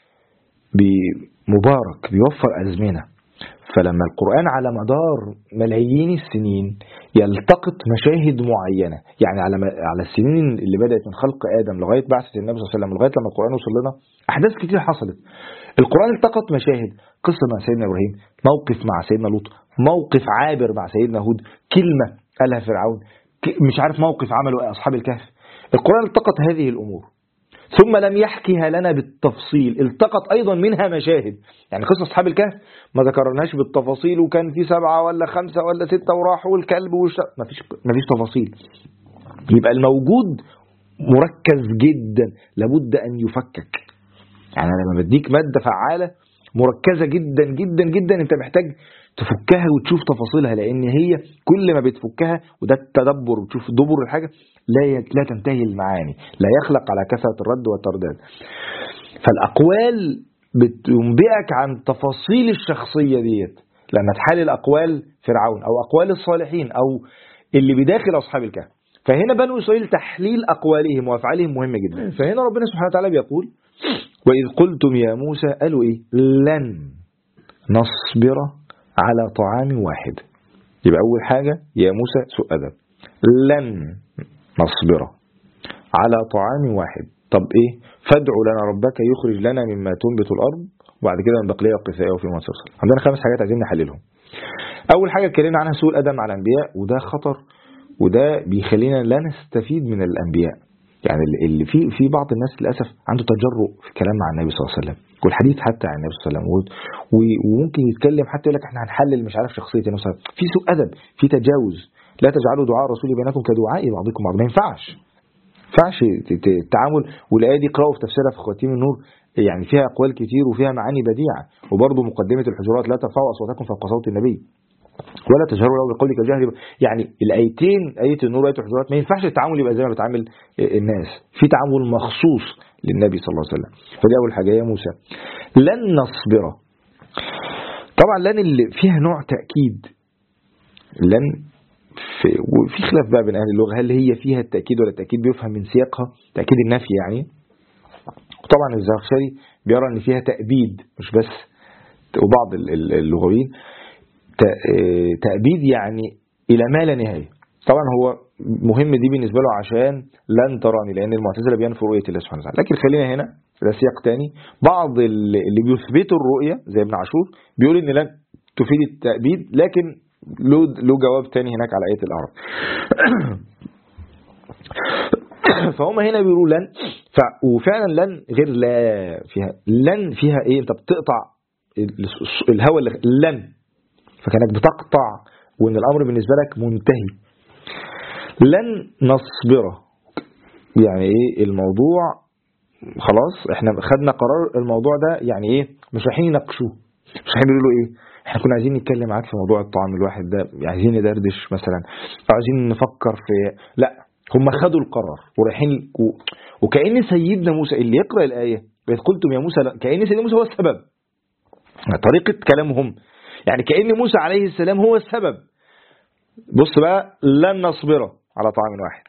مبارك، بيوفر أزمنة. فلما القرآن على مدار ملايين السنين يلتقط مشاهد معينة، يعني على السنين اللي بدأت من خلق آدم لغاية بعثة النبي صلى الله عليه وسلم، لغاية لما القرآن وصل لنا، أحداث كتير حصلت. القرآن التقط مشاهد، قصة مع سيدنا إبراهيم، موقف مع سيدنا لوط، موقف عابر مع سيدنا هود، كلمة قالها فرعون، مش عارف موقف عمله أصحاب الكهف. القرآن التقط هذه الأمور ثم لم يحكيها لنا بالتفصيل، التقط أيضا منها مشاهد. يعني قصة أصحاب الكهف ما ذكرناش بالتفاصيل وكان في 7 ولا 5 ولا 6 وراحوا والكلب ما فيش تفاصيل. يبقى الموجود مركز جدا لابد أن يفكك. يعني لما بديك مادة فعالة مركزة جدا جدا جدا انت محتاج تفكها وتشوف تفاصيلها، لان هي كل ما بتفكها، وده التدبر، وتشوف دبر الحاجة لا تنتهي المعاني، لا يخلق على كثرة الرد والترداد. فالأقوال بتنبئك عن تفاصيل الشخصية ديت لما تحلل أقوال فرعون أو أقوال الصالحين أو اللي بداخل أصحاب الكهف. فهنا بنو إسرائيل تحليل أقوالهم وأفعالهم مهم جدا. فهنا ربنا سبحانه وتعالى بيقول وإذ قلتم يا موسى، قالوا إيه؟ لن نصبر على طعام واحد. يبقى أول حاجة يا موسى سوء أدب، لن نصبر على طعام واحد. طب إيه؟ فادعوا لنا ربك يخرج لنا مما تنبت الأرض وبعد كده من بقلية والقثاء وفي ما تصل. عندنا 5 حاجات عايزين نحللهم. أول حاجة اتكلمنا عنها سوء الأدب مع الأنبياء، وده خطر، وده بيخلينا لا نستفيد من الأنبياء. يعني اللي في بعض الناس للأسف عنده تجرؤ في الكلام مع النبي صلى الله عليه وسلم والحديث حتى عن النبي صلى الله عليه وسلم، وممكن يتكلم حتى يقول لك احنا هنحلل مش عارف شخصية النبي صلى الله عليه وسلم. في سوء أدب، في تجاوز. لا تجعلوا دعاء الرسول بينكم كدعاء بعضكم بعض. ما ينفعش التعامل. والآية دي قرأوا في تفسيرها في خواتيم النور، يعني فيها أقوال كتير وفيها معاني بديعة. وبرضه مقدمة الحجرات لا ترفعوا أصواتكم فوق صوت النبي ولا تجهروا له بقولك الجهر. يعني الآيتين، آية النور وآية الحجرات، ما ينفعش التعامل يبقى زي ما بتعامل الناس، في تعامل مخصوص للنبي صلى الله عليه وسلم. فدي أول حاجة يا موسى لن نصبر. طبعا لن اللي فيها نوع تأكيد، لن وفي خلاف بقى بين أهل اللغة هل هي فيها التأكيد ولا التأكيد بيفهم من سياقها تأكيد النفي يعني. طبعا الزمخشري بيرى ان فيها تأبيد مش بس، وبعض اللغويين تأبيد يعني إلى ما لا نهاية. طبعا هو مهم دي بالنسبة له عشان لن تراني، لأن المعتزلة بينفوا رؤية الله سبحانه وتعالى. لكن خلينا هنا ده سياق تاني. بعض اللي بيثبتوا الرؤية زي ابن عاشور بيقول ان لن تفيد التأبيد، لكن له جواب تاني هناك على آية الأعراف. فهم هنا بيقولوا لن، وفعلا لن غير لا فيها. لن فيها ايه؟ انت بتقطع الهواء اللي لن، فكانك بتقطع وان الامر بالنسبة لك منتهي. لن نصبر يعني ايه؟ الموضوع خلاص احنا خدنا قرار، الموضوع ده يعني ايه؟ مش رايحين يناقشوه، مش رايحين يقولوا ايه احنا كنا عايزين نتكلم معاك في موضوع الطعام الواحد ده، عايزين ندردش مثلا، عايزين نفكر في، لا هم خدوا القرار ورايحين وكأن سيدنا موسى اللي يقرأ الآية إذ قلتم يا موسى، كأن سيدنا موسى هو السبب. طريقة كلامهم يعني كأن موسى عليه السلام هو السبب. بص بقى، لن نصبر على طعام واحد.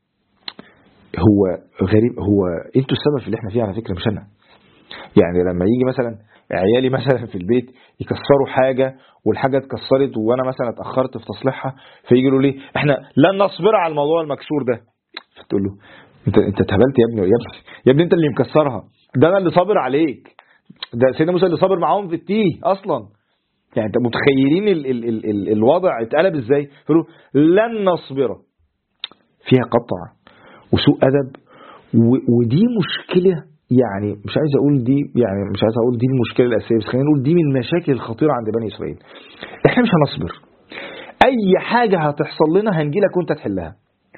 هو غريب، هو انتوا السبب في اللي احنا فيه على فكرة مش انا. يعني لما يجي مثلا عيالي مثلا في البيت يكسروا حاجة والحاجة اتكسرت وانا مثلا اتأخرت في تصليحها، فيجي له ليه احنا لن نصبر على الموضوع المكسور ده، فتقول له انت اتهبلت يا ابني، يا ابني انت اللي مكسرها، ده انا اللي صابر عليك، ده سيدنا موسى اللي صابر معاهم في التيه اصلا. يعني انت متخيلين الوضع اتقلب ازاي؟ فيقولوا لن نصبر، فيها قطع وسوء ادب، ودي مشكلة. يعني مش عايز اقول دي المشكلة الاساسية، بس خلينا نقول دي من المشاكل الخطيرة عند بني اسرائيل. احنا مش هنصبر، اي حاجة هتحصل لنا هنجيلك وانت تحلها.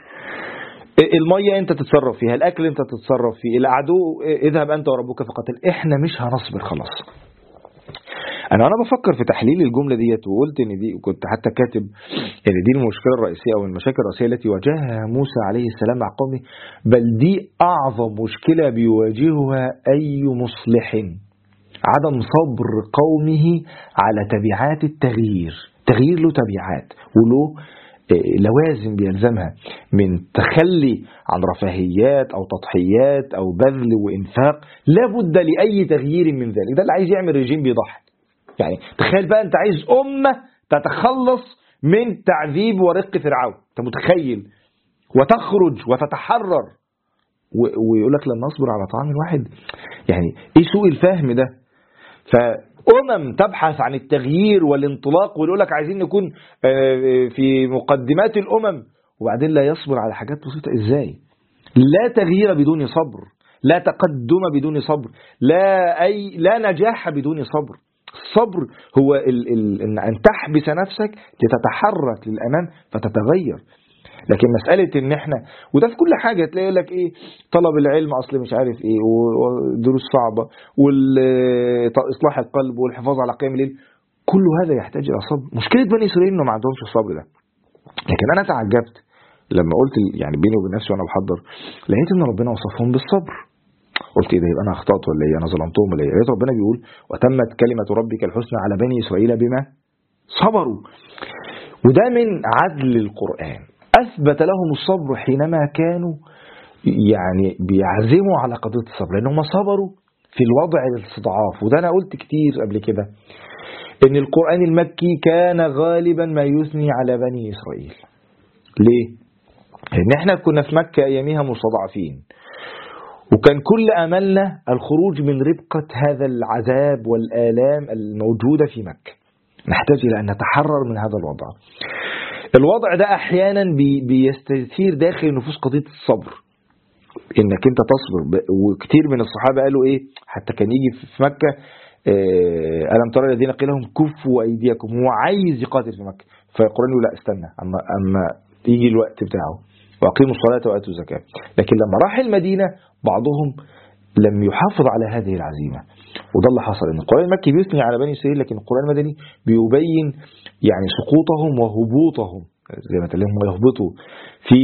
المية انت تتصرف فيها، الاكل انت تتصرف فيه، العدو اذهب انت وربك فقتل. احنا مش هنصبر خلاص. انا بفكر في تحليل الجملة ديت وقلت ان دي، كنت حتى كاتب ان دي المشكلة الرئيسية او المشاكل الرئيسية التي واجهها موسى عليه السلام مع قومه، بل دي اعظم مشكلة بيواجهها اي مصلح، عدم صبر قومه على تبعات التغيير. تغيير له تبعات وله لوازم بيلزمها من تخلي عن رفاهيات أو تضحيات أو بذل وإنفاق. لابد لأي تغيير من ذلك. ده اللي عايز يعمل رجيم بيضحي. يعني تخيل بقى أنت عايز أمة تتخلص من تعذيب ورق فرعون، أنت متخيل، وتخرج وتتحرر، ويقول لك لن نصبر على طعام واحد. يعني إيه سوء الفهم ده؟ فأمم تبحث عن التغيير والانطلاق ويقول لك عايزين نكون في مقدمات الأمم، وبعدين لا يصبر على حاجات بسيطة. إزاي؟ لا تغيير بدون صبر، لا تقدم بدون صبر، لا نجاح بدون صبر. الصبر هو أن تحبس نفسك لتتحرك للأمام فتتغير. لكن مسألة ان احنا، وده في كل حاجة تلاقي لك ايه، طلب العلم اصل مش عارف ايه، ودروس صعبة، واصلاح القلب، والحفاظ على قيام الليل، كل هذا يحتاج الى صبر. مشكلة بني اسرائيل انه ما عندهمش الصبر ده. لكن انا تعجبت لما قلت يعني بيني وبين نفسي وانا بحضر، لقيت ان ربنا وصفهم بالصبر. قلت ايه ده، يبقى انا اخطأت ولا ايه، انا ظلمتهم ولا ايه؟ لقيت ربنا بيقول وتمت كلمة ربك الحسنى على بني اسرائيل بما صبروا. وده من عدل القرآن، أثبت لهم الصبر حينما كانوا يعني بيعزموا على قضية الصبر، لأنهم صبروا في الوضع الاستضعاف. وده أنا قلت كتير قبل كده إن القرآن المكي كان غالبا ما يثني على بني إسرائيل. ليه؟ لأن احنا كنا في مكة أيامها مستضعفين، وكان كل أملنا الخروج من ربقة هذا العذاب والآلام الموجودة في مكة. نحتاج إلى أن نتحرر من هذا الوضع. الوضع ده أحيانا بيستثير داخل النفوس قضية الصبر، إنك أنت تصبر. وكتير من الصحابة قالوا إيه، حتى كان يجي في مكة ألم ترى الذين قيل لهم كفوا أيديكم، هو عايز يقاتل في مكة، فيقولون له لا استنى أما يجي الوقت بتاعه، وأقيموا الصلاة وآتوا الزكاة. لكن لما راح المدينة بعضهم لم يحافظ على هذه العزيمة، وده اللي حصل. ان القرآن المكي بيثني على بني إسرائيل، لكن القرآن المدني بيبين يعني سقوطهم وهبوطهم، زي ما تلاقيهم يهبطوا في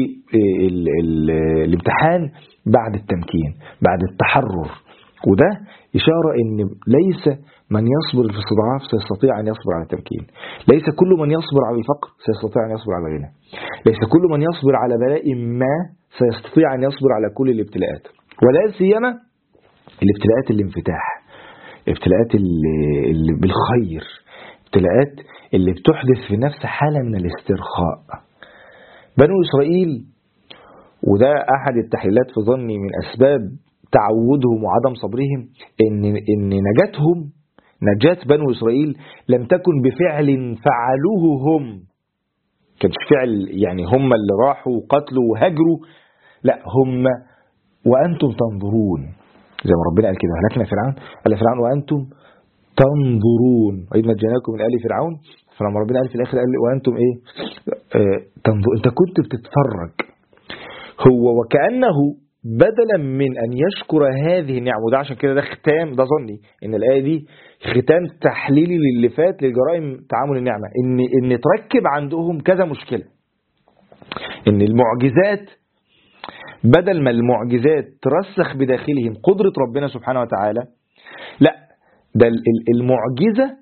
الامتحان بعد التمكين، بعد التحرر. وده إشارة ان ليس من يصبر في الاستضعاف سيستطيع أن يصبر على التمكين، ليس كل من يصبر على الفقر سيستطيع أن يصبر على الغنى، ليس كل من يصبر على بلاء ما سيستطيع أن يصبر على كل الابتلاءات، ولا سيما الابتلاءات الانفتاح، ابتلاءات اللي بالخير، ابتلاءات اللي بتحدث في نفس حالة من الاسترخاء. بنو إسرائيل، وده أحد التحليلات في ظني من أسباب تعودهم وعدم صبرهم، إن نجاة بنو إسرائيل لم تكن بفعل فعلوه هم، كانش فعل يعني هم اللي راحوا وقتلوا وهجروا، لا، هم وأنتم تنظرون، زي ما ربنا قال كده هلكنا فرعون، قال فرعون وأنتم تنظرون وإذ نجيناكم من آل فرعون. فلما ربنا قال في الآخر قال وأنتم إيه، تنظر، أنت كنت بتتفرج. هو وكأنه بدلا من أن يشكر هذه النعم، وده عشان كده ده ختام، ده ظني إن الآية دي ختام تحليلي للي فات لجرائم تعامل النعمة، إن تركب عندهم كذا مشكلة، إن المعجزات بدل ما المعجزات ترسخ بداخلهم قدرة ربنا سبحانه وتعالى، لا، ده المعجزة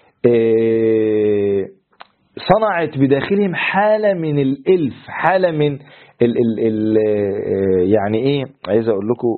صنعت بداخلهم حالة من الإلف، حالة من يعني إيه، عايز أقول لكم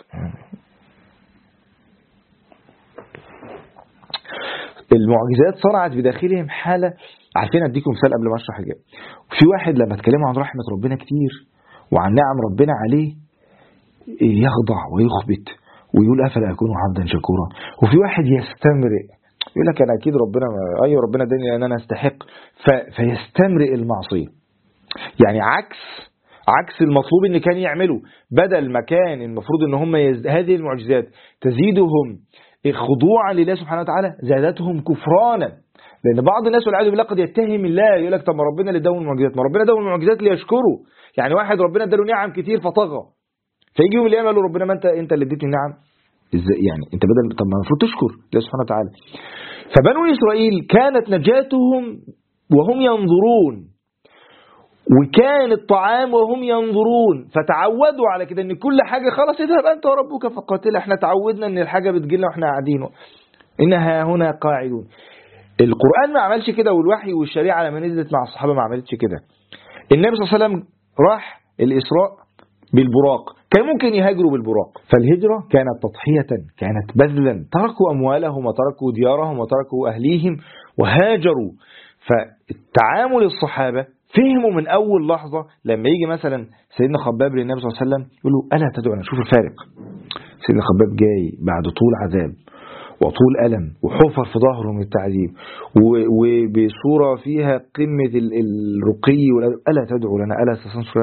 المعجزات صنعت بداخلهم حالة. عارفين أديكم مثال قبل ما أشرح الجاي. في واحد لما اتكلموا عن رحمة ربنا كتير وعن نعم ربنا عليه يخضع ويخبت ويقول أفلا أكون عبدا شكورا. وفي واحد يستمرئ يقول لك أنا أكيد ربنا، أيوة ربنا اداني لأن أنا أستحق، فيستمرئ المعصية. يعني عكس المطلوب إن كان يعمله. بدل ما كان المفروض إن هم هذه المعجزات تزيدهم خضوعا لله سبحانه وتعالى، زادتهم كفرانا. لأن بعض الناس والعياذ بالله قد يتهم الله، يقول لك طب ما ربنا اللي اداهم المعجزات، ما ربنا اداهم المعجزات ليشكروا. يعني واحد ربنا اداله نعم كتير فطغى، فيجي يوم القيامه يقول ربنا ما انت اللي اديتني النعم ازاي؟ يعني انت بدل، طب ما المفروض تشكر الله سبحانه وتعالى. فبنو اسرائيل كانت نجاتهم وهم ينظرون، وكان الطعام وهم ينظرون، فتعودوا على كده ان كل حاجه خلاص اذهب انت وربك فقاتل. احنا تعودنا ان الحاجه بتجيلنا واحنا قاعدين، انها هنا قاعدون. القرآن ما عملش كده، والوحي والشريعة لما نزلت مع الصحابة ما عملتش كده. النبي صلى الله عليه وسلم راح الإسراء بالبراق، كان ممكن يهاجروا بالبراق. فالهجرة كانت تضحية، كانت بذلا، تركوا أموالهم وتركوا ديارهم وتركوا أهليهم وهاجروا. فالتعامل الصحابة فهموا من أول لحظة. لما يجي مثلا سيدنا خباب للنبي صلى الله عليه وسلم يقول له ألا تدعونا، شوف الفارق. سيدنا خباب جاي بعد طول عذاب وطول ألم وحفر في ظهره من التعذيب وبصورة فيها قمة الرقي، ألا تدعو لنا، ألا تستنصر لنا.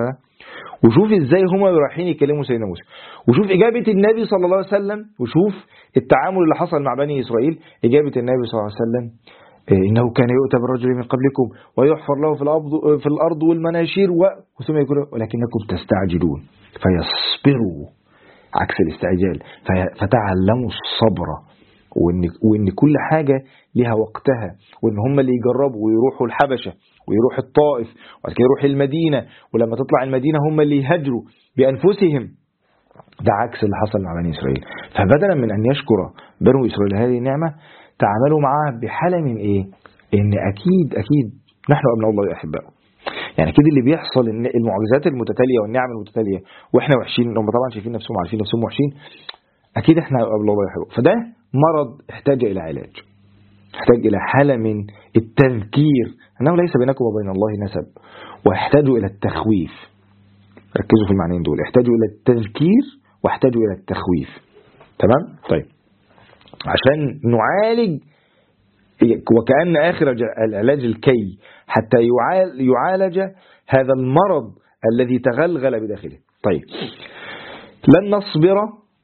وشوف ازاي هما رايحين يكلموا سيدنا موسى، وشوف إجابة النبي صلى الله عليه وسلم، وشوف التعامل اللي حصل مع بني إسرائيل. إجابة النبي صلى الله عليه وسلم إنه كان يؤتى بالرجل من قبلكم ويحفر له في الأرض والمناشير ثم يقول ولكنكم تستعجلون فيصبروا، عكس الاستعجال، فتعلموا الصبر، وإن كل حاجة لها وقتها، وإن هم اللي يجربوا ويروحوا الحبشة ويروحوا الطائف وبعد كده يروحوا المدينة، ولما تطلع المدينة هم اللي يهاجروا بأنفسهم. ده عكس اللي حصل مع بني إسرائيل. فبدلا من أن يشكر بنو إسرائيل هذه النعمة، تعاملوا معها بحالة من إيه؟ إن أكيد نحن أبناء الله أحباء، يعني كده اللي بيحصل إن المعجزات المتتالية والنعم المتتالية وإحنا وحشين، هم طبعا شايفين نفسهم عارفين نفسهم وحشين، أكيد إحنا أبناء الله يحبون. فده مرض احتاج إلى علاج، يحتاج إلى حالة من التذكير أنه ليس بينكم وبين الله نسب، ويحتاجوا إلى التخويف. ركزوا في المعنيين دول، يحتاجوا إلى التذكير واحتاجوا إلى التخويف. تمام؟ طيب، عشان نعالج، وكأن آخر العلاج الكي حتى يعالج هذا المرض الذي تغلغل بداخله. طيب، لن نصبر،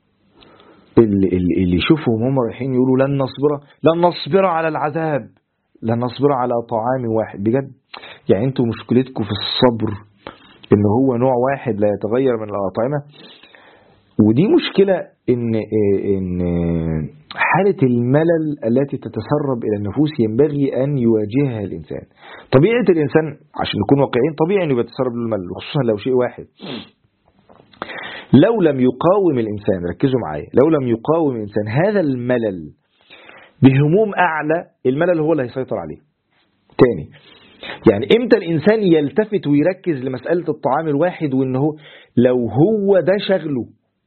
اللي يشوفهم هم رايحين يقولوا لن نصبر على العذاب، لن نصبر على طعام واحد. بجد يعني انتوا مشكلتكم في الصبر ان هو نوع واحد لا يتغير من الأطعمة، ودي مشكلة ان حالة الملل التي تتسرب إلى النفوس ينبغي أن يواجهها الإنسان. طبيعة الإنسان عشان نكون واقعين طبيعي أنه يتسرب له الملل، خصوصا لو شيء واحد. لو لم يقاوم الإنسان، ركزوا معايا، لو لم يقاوم الإنسان هذا الملل بهموم أعلى، الملل هو اللي هيسيطر عليه. تاني، يعني إمتى الإنسان يلتفت ويركز لمسألة الطعام الواحد، وإنه لو هو ده شغله،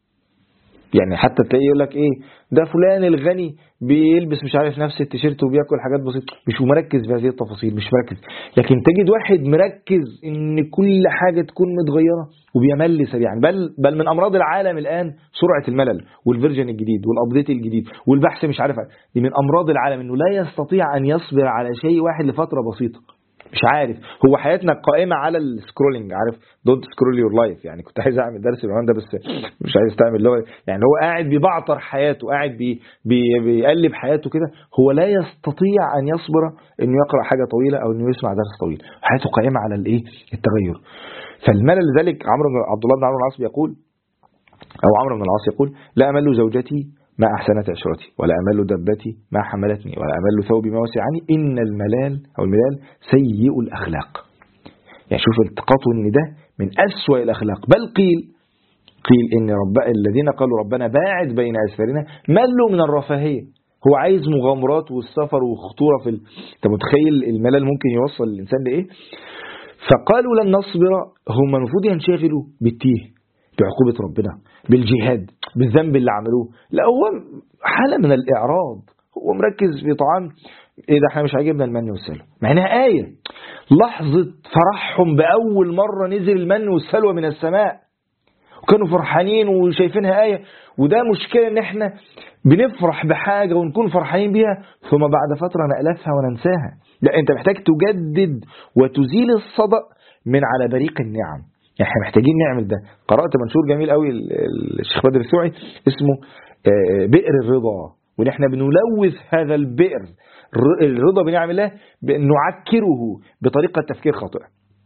يعني حتى تلاقيه يقول لك ايه ده فلان الغني بيلبس مش عارف نفس التيشيرت وبياكل حاجات بسيطه، مش مركز في هذه التفاصيل، مش مركز. لكن تجد واحد مركز ان كل حاجه تكون متغيره وبيمل سريعا. بل من امراض العالم الان سرعه الملل والفيرجن الجديد والابديت الجديد والبحث مش عارف، دي من امراض العالم، انه لا يستطيع ان يصبر على شيء واحد لفتره بسيطه. مش عارف، هو حياتنا قائمة على السكرولينج، عارف دونت سكرول يور لايف. يعني كنت عايز اعمل درس العنوان ده بس مش عايز تعمل له، يعني هو قاعد بيبعتر حياته، قاعد بيقلب حياته كده، هو لا يستطيع ان يصبر انه يقرأ حاجة طويلة او انه يسمع درس طويل، حياته قائمة على الايه، التغير. فالملل، لذلك عبد الله بن عمرو بن العاص يقول، او عمرو بن العاص يقول: لا امل زوجتي ما أحسنت عشرتي، ولا أمل دبتي ما حملتني، ولا أمل ثوبي ما وسعني، إن الملال سيء الأخلاق. يعني شوف التقاطه إن ده من أسوأ الأخلاق. بل قيل إن الذين قالوا ربنا باعد بين أسفارنا ملوا من الرفاهية. هو عايز مغامرات والسفر وخطورة أنت متخيل الملل ممكن يوصل الإنسان لإيه؟ فقالوا لن نصبر، هم المفروض ينشغلوا بالتيه، بعقوبة ربنا، بالجهاد، بالذنب اللي عملوه. لا، هو حالة من الإعراض، هو مركز في طعام إيه ده، احنا مش عاجبنا المن والسلوى، مع إنها آية. لحظة فرحهم بأول مرة نزل المن والسلوى من السماء، وكانوا فرحانين وشايفينها آية. وده مشكلة إن احنا بنفرح بحاجة ونكون فرحانين بيها، ثم بعد فترة نألفها وننساها. لا، أنت محتاج تجدد وتزيل الصدأ من على بريق النعم. يعني احنا محتاجين نعمل ده. قرأت منشور جميل قوي الشيخ بدر السوعي اسمه بئر الرضا، وان احنا بنلوث هذا البئر الرضا بنعم الله، نعكره بطريقة تفكير خاطئة.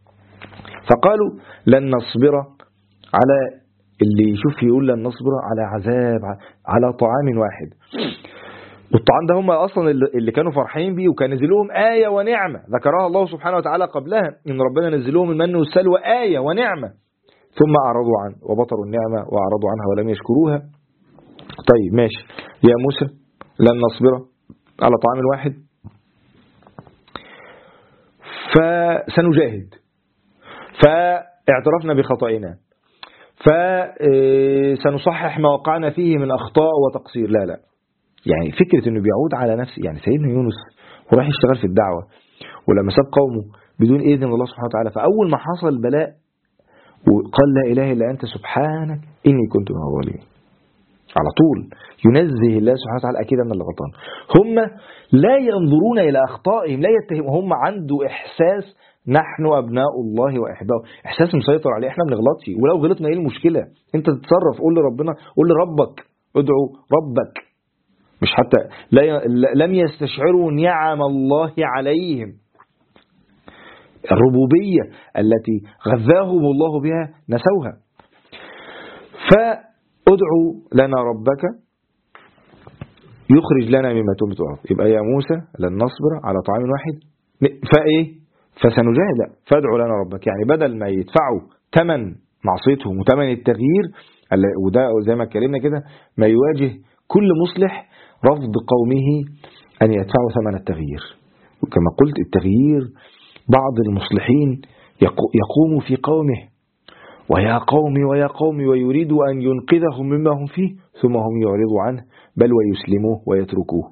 فقالوا لن نصبر على، اللي يشوف يقول لن نصبر على عذاب، على طعام واحد. والطعام ده هم أصلا اللي كانوا فرحين بيه، وكان نزلهم آية ونعمة ذكرها الله سبحانه وتعالى قبلها، إن ربنا نزلهم المن والسلوى آية ونعمة، ثم أعرضوا عنه وبطروا النعمة وأعرضوا عنها ولم يشكروها. طيب ماشي يا موسى، لن نصبر على طعام واحد، فسنجاهد، فاعترفنا بخطئنا، فسنصحح ما وقعنا فيه من أخطاء وتقصير. لا، يعني فكرة انه بيعود على نفسه. يعني سيدنا يونس وراح يشتغل في الدعوة، ولما ساب قومه بدون إذن الله سبحانه وتعالى، فأول ما حصل البلاء وقال لا إله إلا أنت سبحانك إني كنت من الظالمين، على طول ينزه الله سبحانه وتعالى أكيد من الغلطان. هم لا ينظرون إلى أخطائهم، لا يتهمون، هم عنده إحساس نحن أبناء الله وأحباؤه. إحساس مسيطر عليه، إحنا بنغلطش، ولو غلطنا إيه المشكلة؟ أنت تتصرف، قول لربنا، قول لربك، ادعو ربك. مش حتى لم يستشعروا نعم الله عليهم، الربوبية التي غذاهم الله بها نسوها. فادعوا لنا ربك يخرج لنا مما تنبت الأرض. يبقى يا موسى لن نصبر على طعام واحد فسنجاهد. لا، فادعوا لنا ربك، يعني بدل ما يدفعوا ثمن معصيتهم وثمن التغيير، وده زي ما اتكلمنا كده ما يواجه كل مصلح، رفض قومه أن يدفعوا ثمن التغيير. وكما قلت التغيير، بعض المصلحين يقوم في قومه ويا قومي ويا قومي ويريد أن ينقذهم مما هم فيه، ثم هم يعرضوا عنه بل ويسلموه ويتركوه.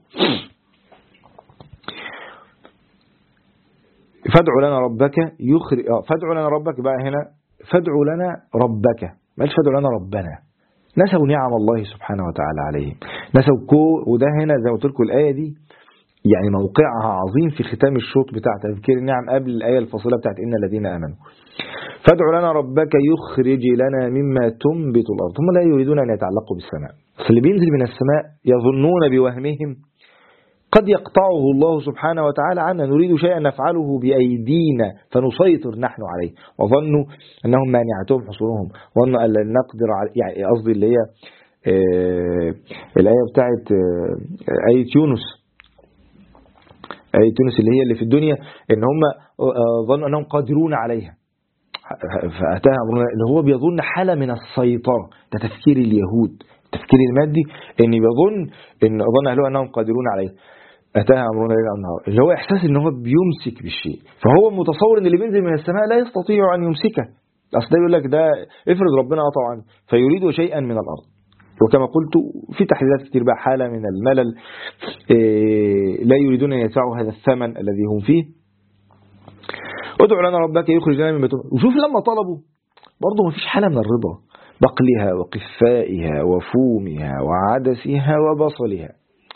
فادعوا لنا ربك فادعوا لنا ربك بقى هنا، فادعوا لنا ربك، ما قالش فادعوا لنا ربنا. نسوا نعم الله سبحانه وتعالى عليهم، نسوا وده هنا زي ما قلت لكم الآية دي يعني موقعها عظيم في ختام الشوط بتاع تذكير النعم قبل الآية الفاصلة بتاعت إن الذين آمنوا. فادعوا لنا ربك يخرج لنا مما تنبت الأرض. هم لا يريدون أن يتعلقوا بالسماء، اللي بينزل من السماء يظنون بوهمهم قد يقطعه الله سبحانه وتعالى عنا. نريد شيئا نفعله بأيدينا فنسيطر نحن عليه، وظنوا أنهم مانعتهم حصولهم، ظنوا أن لن نقدر على، يعني قصدي اللي هي الآية بتاعت آية يونس، آية يونس اللي هي اللي في الدنيا، إن هم ظنوا أنهم قادرون عليها فأتاها أمرنا، اللي هو بيظن حالة من السيطرة. ده تفكير اليهود، التفكير المادي، إن بيظن إن ظن أهله أنهم قادرون عليه. أتاها أمرنا ليلا والنهار، اللي هو إحساس إن هو بيمسك بالشيء، فهو متصور إن اللي بينزل من السماء لا يستطيع أن يمسكه. أصل ده يقول لك ده افرض ربنا قطع عنه، فيريد شيئا من الأرض. وكما قلت في تحديدات كتير بقى، حالة من الملل، لا يريدون أن يدفعوا هذا الثمن الذي هم فيه. ادعوا لنا ربك يخرج لنا مما تنبت. وشوف لما طلبوا برضه ما فيش حالة من الرضا، بقلها وقفائها وفومها وعدسها وبصلها.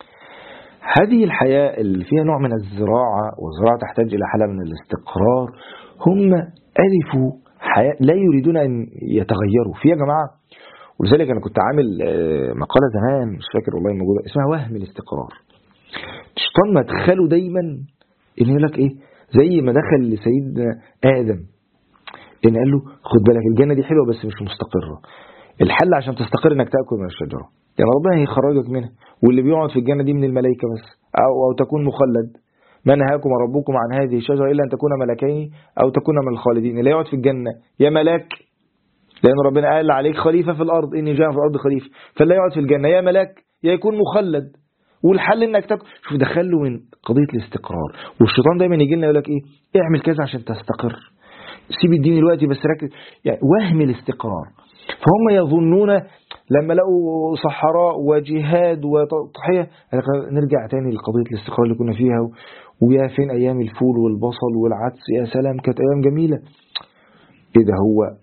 هذه الحياة اللي فيها نوع من الزراعة، والزراعة تحتاج إلى حالة من الاستقرار. هم ألفوا حياة لا يريدون أن يتغيروا فيها يا جماعة. ولذلك أنا كنت عامل مقالة زمان مش فاكر والله موجودة، اسمها وهم الاستقرار. الشيطان مدخله دايما إن يقول لك إيه، زي ما دخل لسيدنا آدم إن قال له خد بالك الجنة دي حلوة بس مش مستقرة، الحل عشان تستقر إنك تأكل من الشجرة، يعني ربنا هيخرجك منها، واللي بيقعد في الجنة دي من الملائكة بس، أو تكون مخلد. ما نهاكم ربكم عن هذه الشجرة إلا أن تكون ملكين أو تكون من الخالدين. اللي يقعد في الجنة يا ملاك، لأن ربنا قال عليك خليفة في الأرض، إني جاء في الأرض خليفة، فاللي يقعد في الجنة يا ملاك يا يكون مخلد. والحل إنك تاكل. شوف دخله من قضية الاستقرار. والشيطان دايما يجي لنا يقول لك إيه، اعمل كذا عشان تستقر، سيب الدين دلوقتي بس ركز، يعني وهم الاستقرار. فهم يظنون لما لقوا صحراء وجهاد وتضحية نرجع تاني لقضية الاستقرار اللي كنا فيها، ويا فين أيام الفول والبصل والعدس، يا سلام كانت أيام جميلة. إيه ده، هو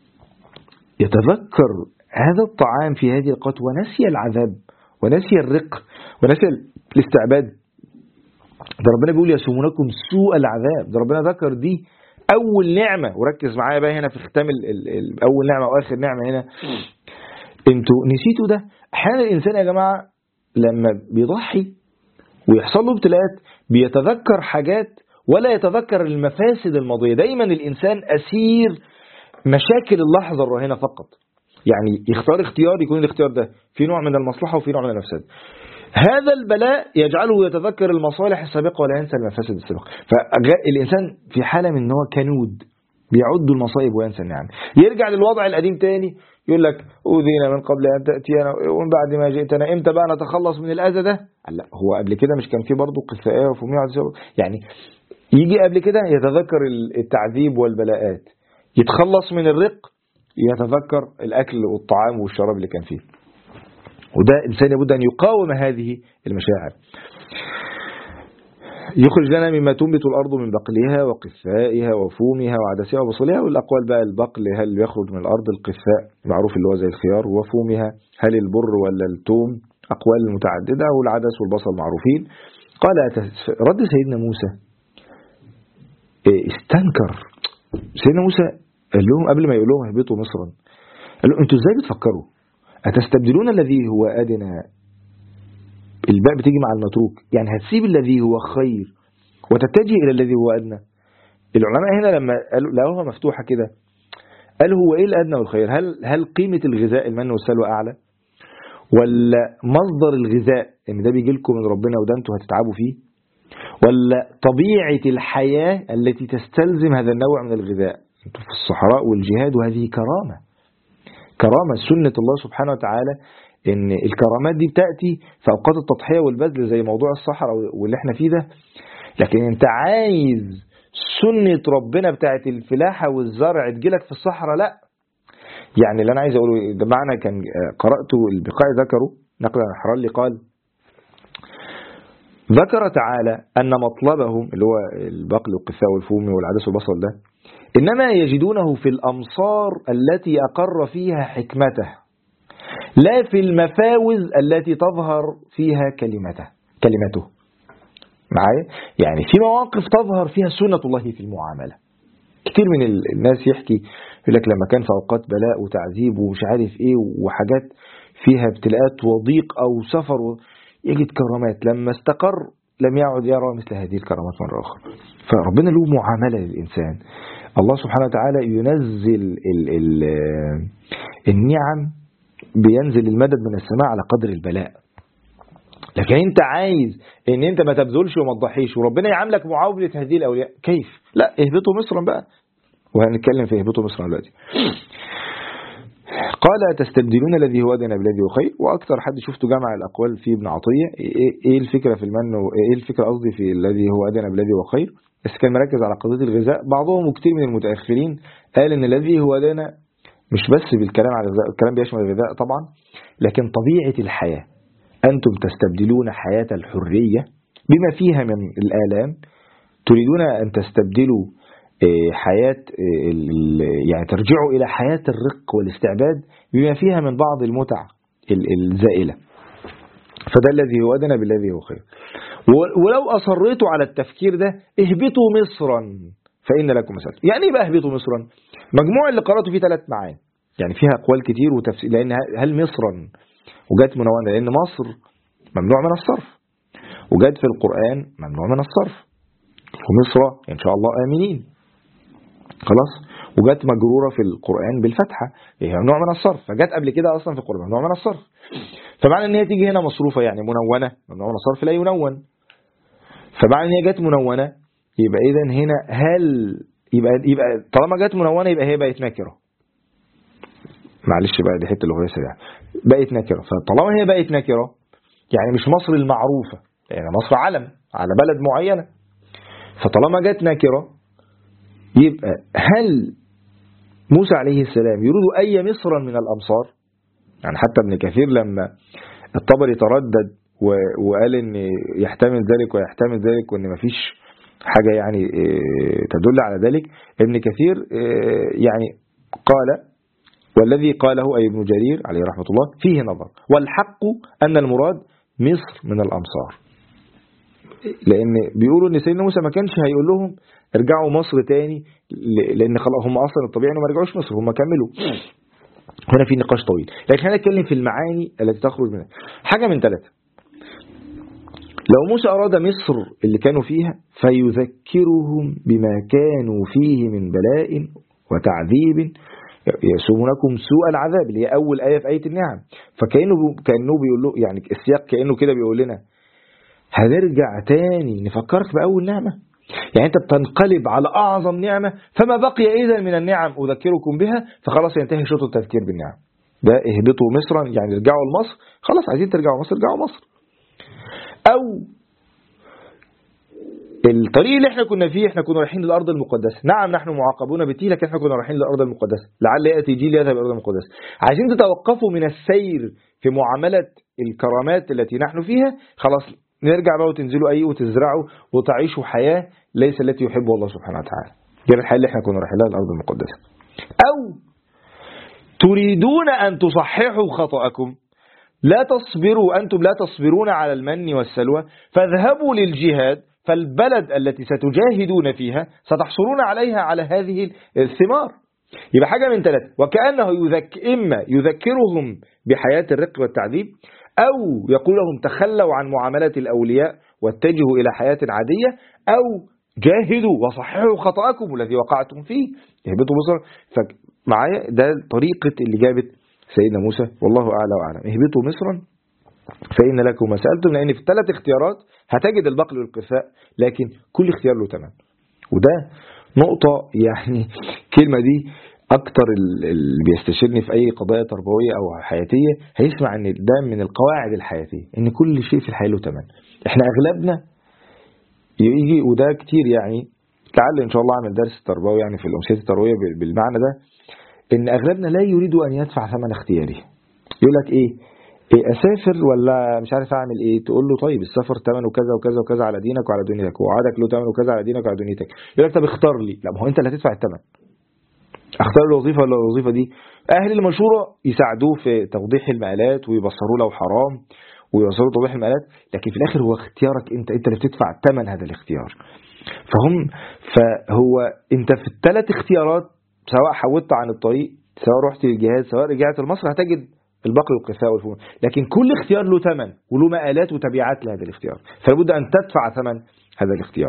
يتذكر هذا الطعام في هذه القوت ونسي العذاب ونسي الرق ونسي الاستعباد. ده ربنا بيقول يسومونكم سوء العذاب. ده ربنا ذكر دي أول نعمة، وركز معايا بقى هنا في ختام أول نعمة وآخر نعمة هنا. انتوا نسيتوا ده. أحيانا الإنسان يا جماعة لما بيضحي ويحصل له ابتلاءات بيتذكر حاجات ولا يتذكر المفاسد الماضية. دايما الإنسان أسير مشاكل اللحظة الراهنة فقط، يعني يختار اختيار يكون الاختيار ده في نوع من المصلحة وفي نوع من المفسد. هذا البلاء يجعله يتذكر المصالح السابقة ولا ينسى المفاسد السابقة. فالإنسان في حالة من أنه كنود بيعد المصائب وينسى النعم. يرجع للوضع القديم تاني، يقول لك أوذينا من قبل أن تأتينا ومن بعد ما جئتنا، إمتى بقى نتخلص من الأذى ده؟ لا، هو قبل كده مش كان في برضه قساء وفومية، يعني يجي قبل كده يتذكر التعذيب والبلاءات، يتخلص من الرق يتذكر الأكل والطعام والشراب اللي كان فيه. وده إنسان يبد أن يقاوم هذه المشاعر. يخرج لنا مما تنبت الأرض من بقلها وقثائها وفومها وعدسها وبصلها. والأقوال بقى البقل هل يخرج من الأرض، القثاء معروف اللي هو زي الخيار، وفومها هل البر ولا التوم، أقوال متعددة، والعدس والبصل معروفين. قال رد سيدنا موسى استنكر. سيدنا موسى قال لهم قبل ما يقول لهم اهبطوا مصرا، قال لهم انتوا ازاي بتفكروا؟ أتستبدلون الذي هو أدنى، الباء بتيجي مع المتروك، يعني هتسيب الذي هو خير وتتجه إلى الذي هو أدنى. العلماء هنا لما قالوا لقوها مفتوحة كده قالوا هو إيه الأدنى والخير؟ هل قيمة الغذاء المن والسلوى أعلى، ولا مصدر الغذاء إن ده بيجي لكم من ربنا وده أنتوا هتتعبوا فيه، ولا طبيعة الحياة التي تستلزم هذا النوع من الغذاء؟ أنتوا في الصحراء والجهاد، وهذه كرامة سنة الله سبحانه وتعالى، إن الكرامات دي بتأتي في أوقات التضحية والبذل زي موضوع الصحراء واللي احنا فيه ده. لكن انت عايز سنة ربنا بتاعت الفلاحة والزرع تجيلك في الصحراء؟ لا. يعني اللي أنا عايز أقوله ده معنى كان قرأته البقاء ذكره نقلا عن حرالي، قال ذكر تعالى أن مطلبهم اللي هو البقل والقثاء والفوم والعدس والبصل ده إنما يجدونه في الأمصار التي أقر فيها حكمته، لا في المفاوز التي تظهر فيها كلمته. معايا؟ يعني في مواقف تظهر فيها سنة الله في المعاملة. كتير من الناس يحكي يقول لك لما كان في أوقات بلاء وتعذيب ومش عارف إيه وحاجات فيها ابتلاءات وضيق أو سفر يجد كرامات، لما استقر لم يعد يرى مثل هذه الكرامات مرة أخرى. فربنا له معاملة للإنسان. الله سبحانه وتعالى ينزل النعم، بينزل المدد من السماء على قدر البلاء. لكن انت عايز ان انت ما تبذلش وما تضحيش وربنا يعاملك معاملة هذه الاولياء، كيف؟ لا، اهبطوا مصرا بقى، وهنتكلم في اهبطوا مصرا دلوقتي. قال تستبدلون الذي هو ادنى بالذي هو خير. واكثر حد شفته جمع الاقوال في ابن عطية ايه الفكرة في المن، ايه الفكرة قصدي في الذي هو ادنى بالذي هو خير، بس كان مركز على قضية الغذاء. بعضهم وكثير من المتأخرين قال ان الذي هو ادنى مش بس بالكلام على الغذاء، الكلام بيشمل الغذاء طبعا، لكن طبيعة الحياة. أنتم تستبدلون حياة الحرية بما فيها من الآلام، تريدون أن تستبدلوا حياة يعني ترجعوا إلى حياة الرق والاستعباد بما فيها من بعض المتع الزائلة. فده الذي هو أدنى بالذي هو خير. ولو أصريتوا على التفكير ده اهبطوا مصرا فإن لكم مسألة. يعني إيه بقى اهبطوا مصرا؟ مجموع اللي قرأته فيه 3 معاني، يعني فيها أقوال كتير وتفسير. لأن هل مصرا وجات منونة، لأن مصر ممنوع من الصرف، وجات في القرآن ممنوع من الصرف، ومصر إن شاء الله آمنين خلاص، وجات مجرورة في القرآن بالفتحة، هي ممنوع من الصرف، فجات قبل كده أصلا في القرآن ممنوع من الصرف. فمعنى أن هي تيجي هنا مصروفة يعني منونة، ممنوع من الصرف لا ينون. فمعنى أن هي جات منونة يبقى إذن هنا هل يبقى طالما جات منونة يبقى هي بقت نكرة. معلش بقى دي حته لغويه سريعه، بقت نكره. فطالما هي بقت نكره يعني مش مصر المعروفه، يعني مصر علم على بلد معينه، فطالما جت نكره يبقى هل موسى عليه السلام يريد اي مصرا من الامصار؟ يعني حتى ابن كثير لما الطبري تردد وقال ان يحتمل ذلك ويحتمل ذلك وان مفيش حاجه يعني تدل على ذلك، ابن كثير يعني قال والذي قاله أي ابن جرير عليه رحمة الله فيه نظر، والحق أن المراد مصر من الأمصار. لأن بيقولوا أن سيدنا موسى ما كانش هيقول لهم ارجعوا مصر تاني، لأن خلاص هم أصلا الطبيعي أنهم ما رجعوش مصر، هم كملوا. هنا في نقاش طويل، لكن احنا نتكلم في المعاني التي تخرج منها. حاجة من 3، لو موسى أراد مصر اللي كانوا فيها فيذكرهم بما كانوا فيه من بلاء وتعذيب يسومونكم سوء العذاب، اللي هي أول آية في آية النعم. فكأنه بيقول له، يعني السياق كأنه كده بيقول لنا هنرجع تاني نفكرك بأول نعمة، يعني أنت بتنقلب على أعظم نعمة، فما بقي إذا من النعم أذكركم بها، فخلاص ينتهي شوط التذكير بالنعم. ده اهبطوا مصرا يعني ارجعوا لمصر، خلاص عايزين ترجعوا مصر ارجعوا مصر. أو الطريق اللي احنا كنا فيه، احنا كنا رايحين للأرض المقدسة، نعم نحن معاقبون بالتيه، لكن احنا كنا رايحين للأرض المقدسة، لعل يأتي جيل يذهب إلى الأرض المقدسة. عايزين تتوقفوا من السير في معاملة الكرامات التي نحن فيها، خلاص نرجع بقى وتنزلوا أيه وتزرعوا وتعيشوا حياة ليس التي يحبها الله سبحانه وتعالى. دي الحياة اللي احنا كنا رايحين لها الأرض المقدسة. أو تريدون أن تصححوا خطأكم، لا تصبروا، أنتم لا تصبرون على المن والسلوى، فاذهبوا للجهاد فالبلد التي ستجاهدون فيها ستحصلون عليها على هذه الثمار. يبقى حاجة من ثلاثة، وكأنه إما يذكرهم بحياة الرق والتعذيب، أو يقول لهم تخلوا عن معاملة الأولياء واتجهوا إلى حياة عادية، أو جاهدوا وصححوا خطأكم الذي وقعتم فيه، اهبطوا مصر. فمعايا ده طريقة اللي جابت سيدنا موسى، والله أعلى وأعلم. اهبطوا مصرا فإن لكم ما سألتم، لأن في الثلاث اختيارات هتجد البقل والقثاء، لكن كل اختيار له ثمن. وده نقطة يعني كلمة دي أكتر اللي بيستشيرني في أي قضايا تربوية أو حياتية هيسمع أن ده من القواعد الحياتية، أن كل شيء في الحياة له ثمن. احنا أغلبنا يجي، وده كتير يعني، تعال إن شاء الله أعمل درس تربوي يعني في الأمثلة التربوية بالمعنى ده، إن أغلبنا لا يريد أن يدفع ثمن اختياره. يقول لك إيه أسافر ولا مش عارف أعمل إيه، تقول له طيب السفر ثمنه كذا وكذا وكذا على دينك وعلى دنيتك، وعادك له ثمنه كذا على دينك وعلى دنيتك. يقول لك طب اختار لي. لا، ما هو أنت اللي هتدفع الثمن. اختار الوظيفة ولا الوظيفة دي؟ أهل المشورة يساعدوه في توضيح المآلات ويبصروا له حرام ويبصروا توضيح المآلات، لكن في الآخر هو اختيارك أنت اللي بتدفع ثمن هذا الاختيار. فهو أنت في الثلاث اختيارات، سواء حودت عن الطريق، سواء رحت للجهاد، سواء رجعت لمصر، هتجد البقر والقثاء والفول. لكن كل اختيار له ثمن وله مآلات وتبعات لهذا الاختيار، فلابد أن تدفع ثمن هذا الاختيار.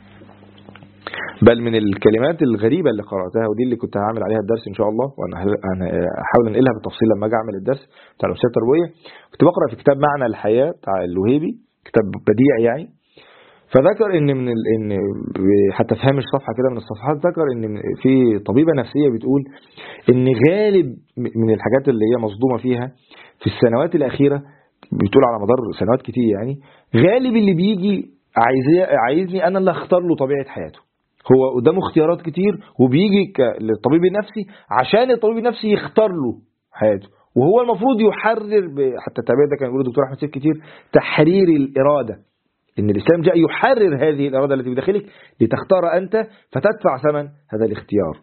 بل من الكلمات الغريبة اللي قرأتها، ودي اللي كنت هعمل عليها الدرس إن شاء الله، وأنا هحاول أنقلها بالتفصيل لما أجي أعمل الدرس بتاع الأمثلة التربوية. كنت بقرأ في كتاب معنى الحياة بتاع الوهيبي، كتاب بديع يعني. فذكر إن حتى في هامش صفحة كده من الصفحات، ذكر إن في طبيبة نفسية بتقول إن غالب من الحاجات اللي هي مصدومة فيها في السنوات الأخيرة، بتقول على مدار سنوات كتير يعني، غالب اللي بيجي عايزني أنا اللي أختار له طبيعة حياته. هو قدامه اختيارات كتير، وبيجي للطبيب النفسي عشان الطبيب النفسي يختار له حياته، وهو المفروض يحرر حتى التعبير ده كان يقوله الدكتور أحمد سيف كتير، تحرير الإرادة. إن الإسلام جاء يحرر هذه الإرادة التي بداخلك لتختار أنت فتدفع ثمن هذا الاختيار.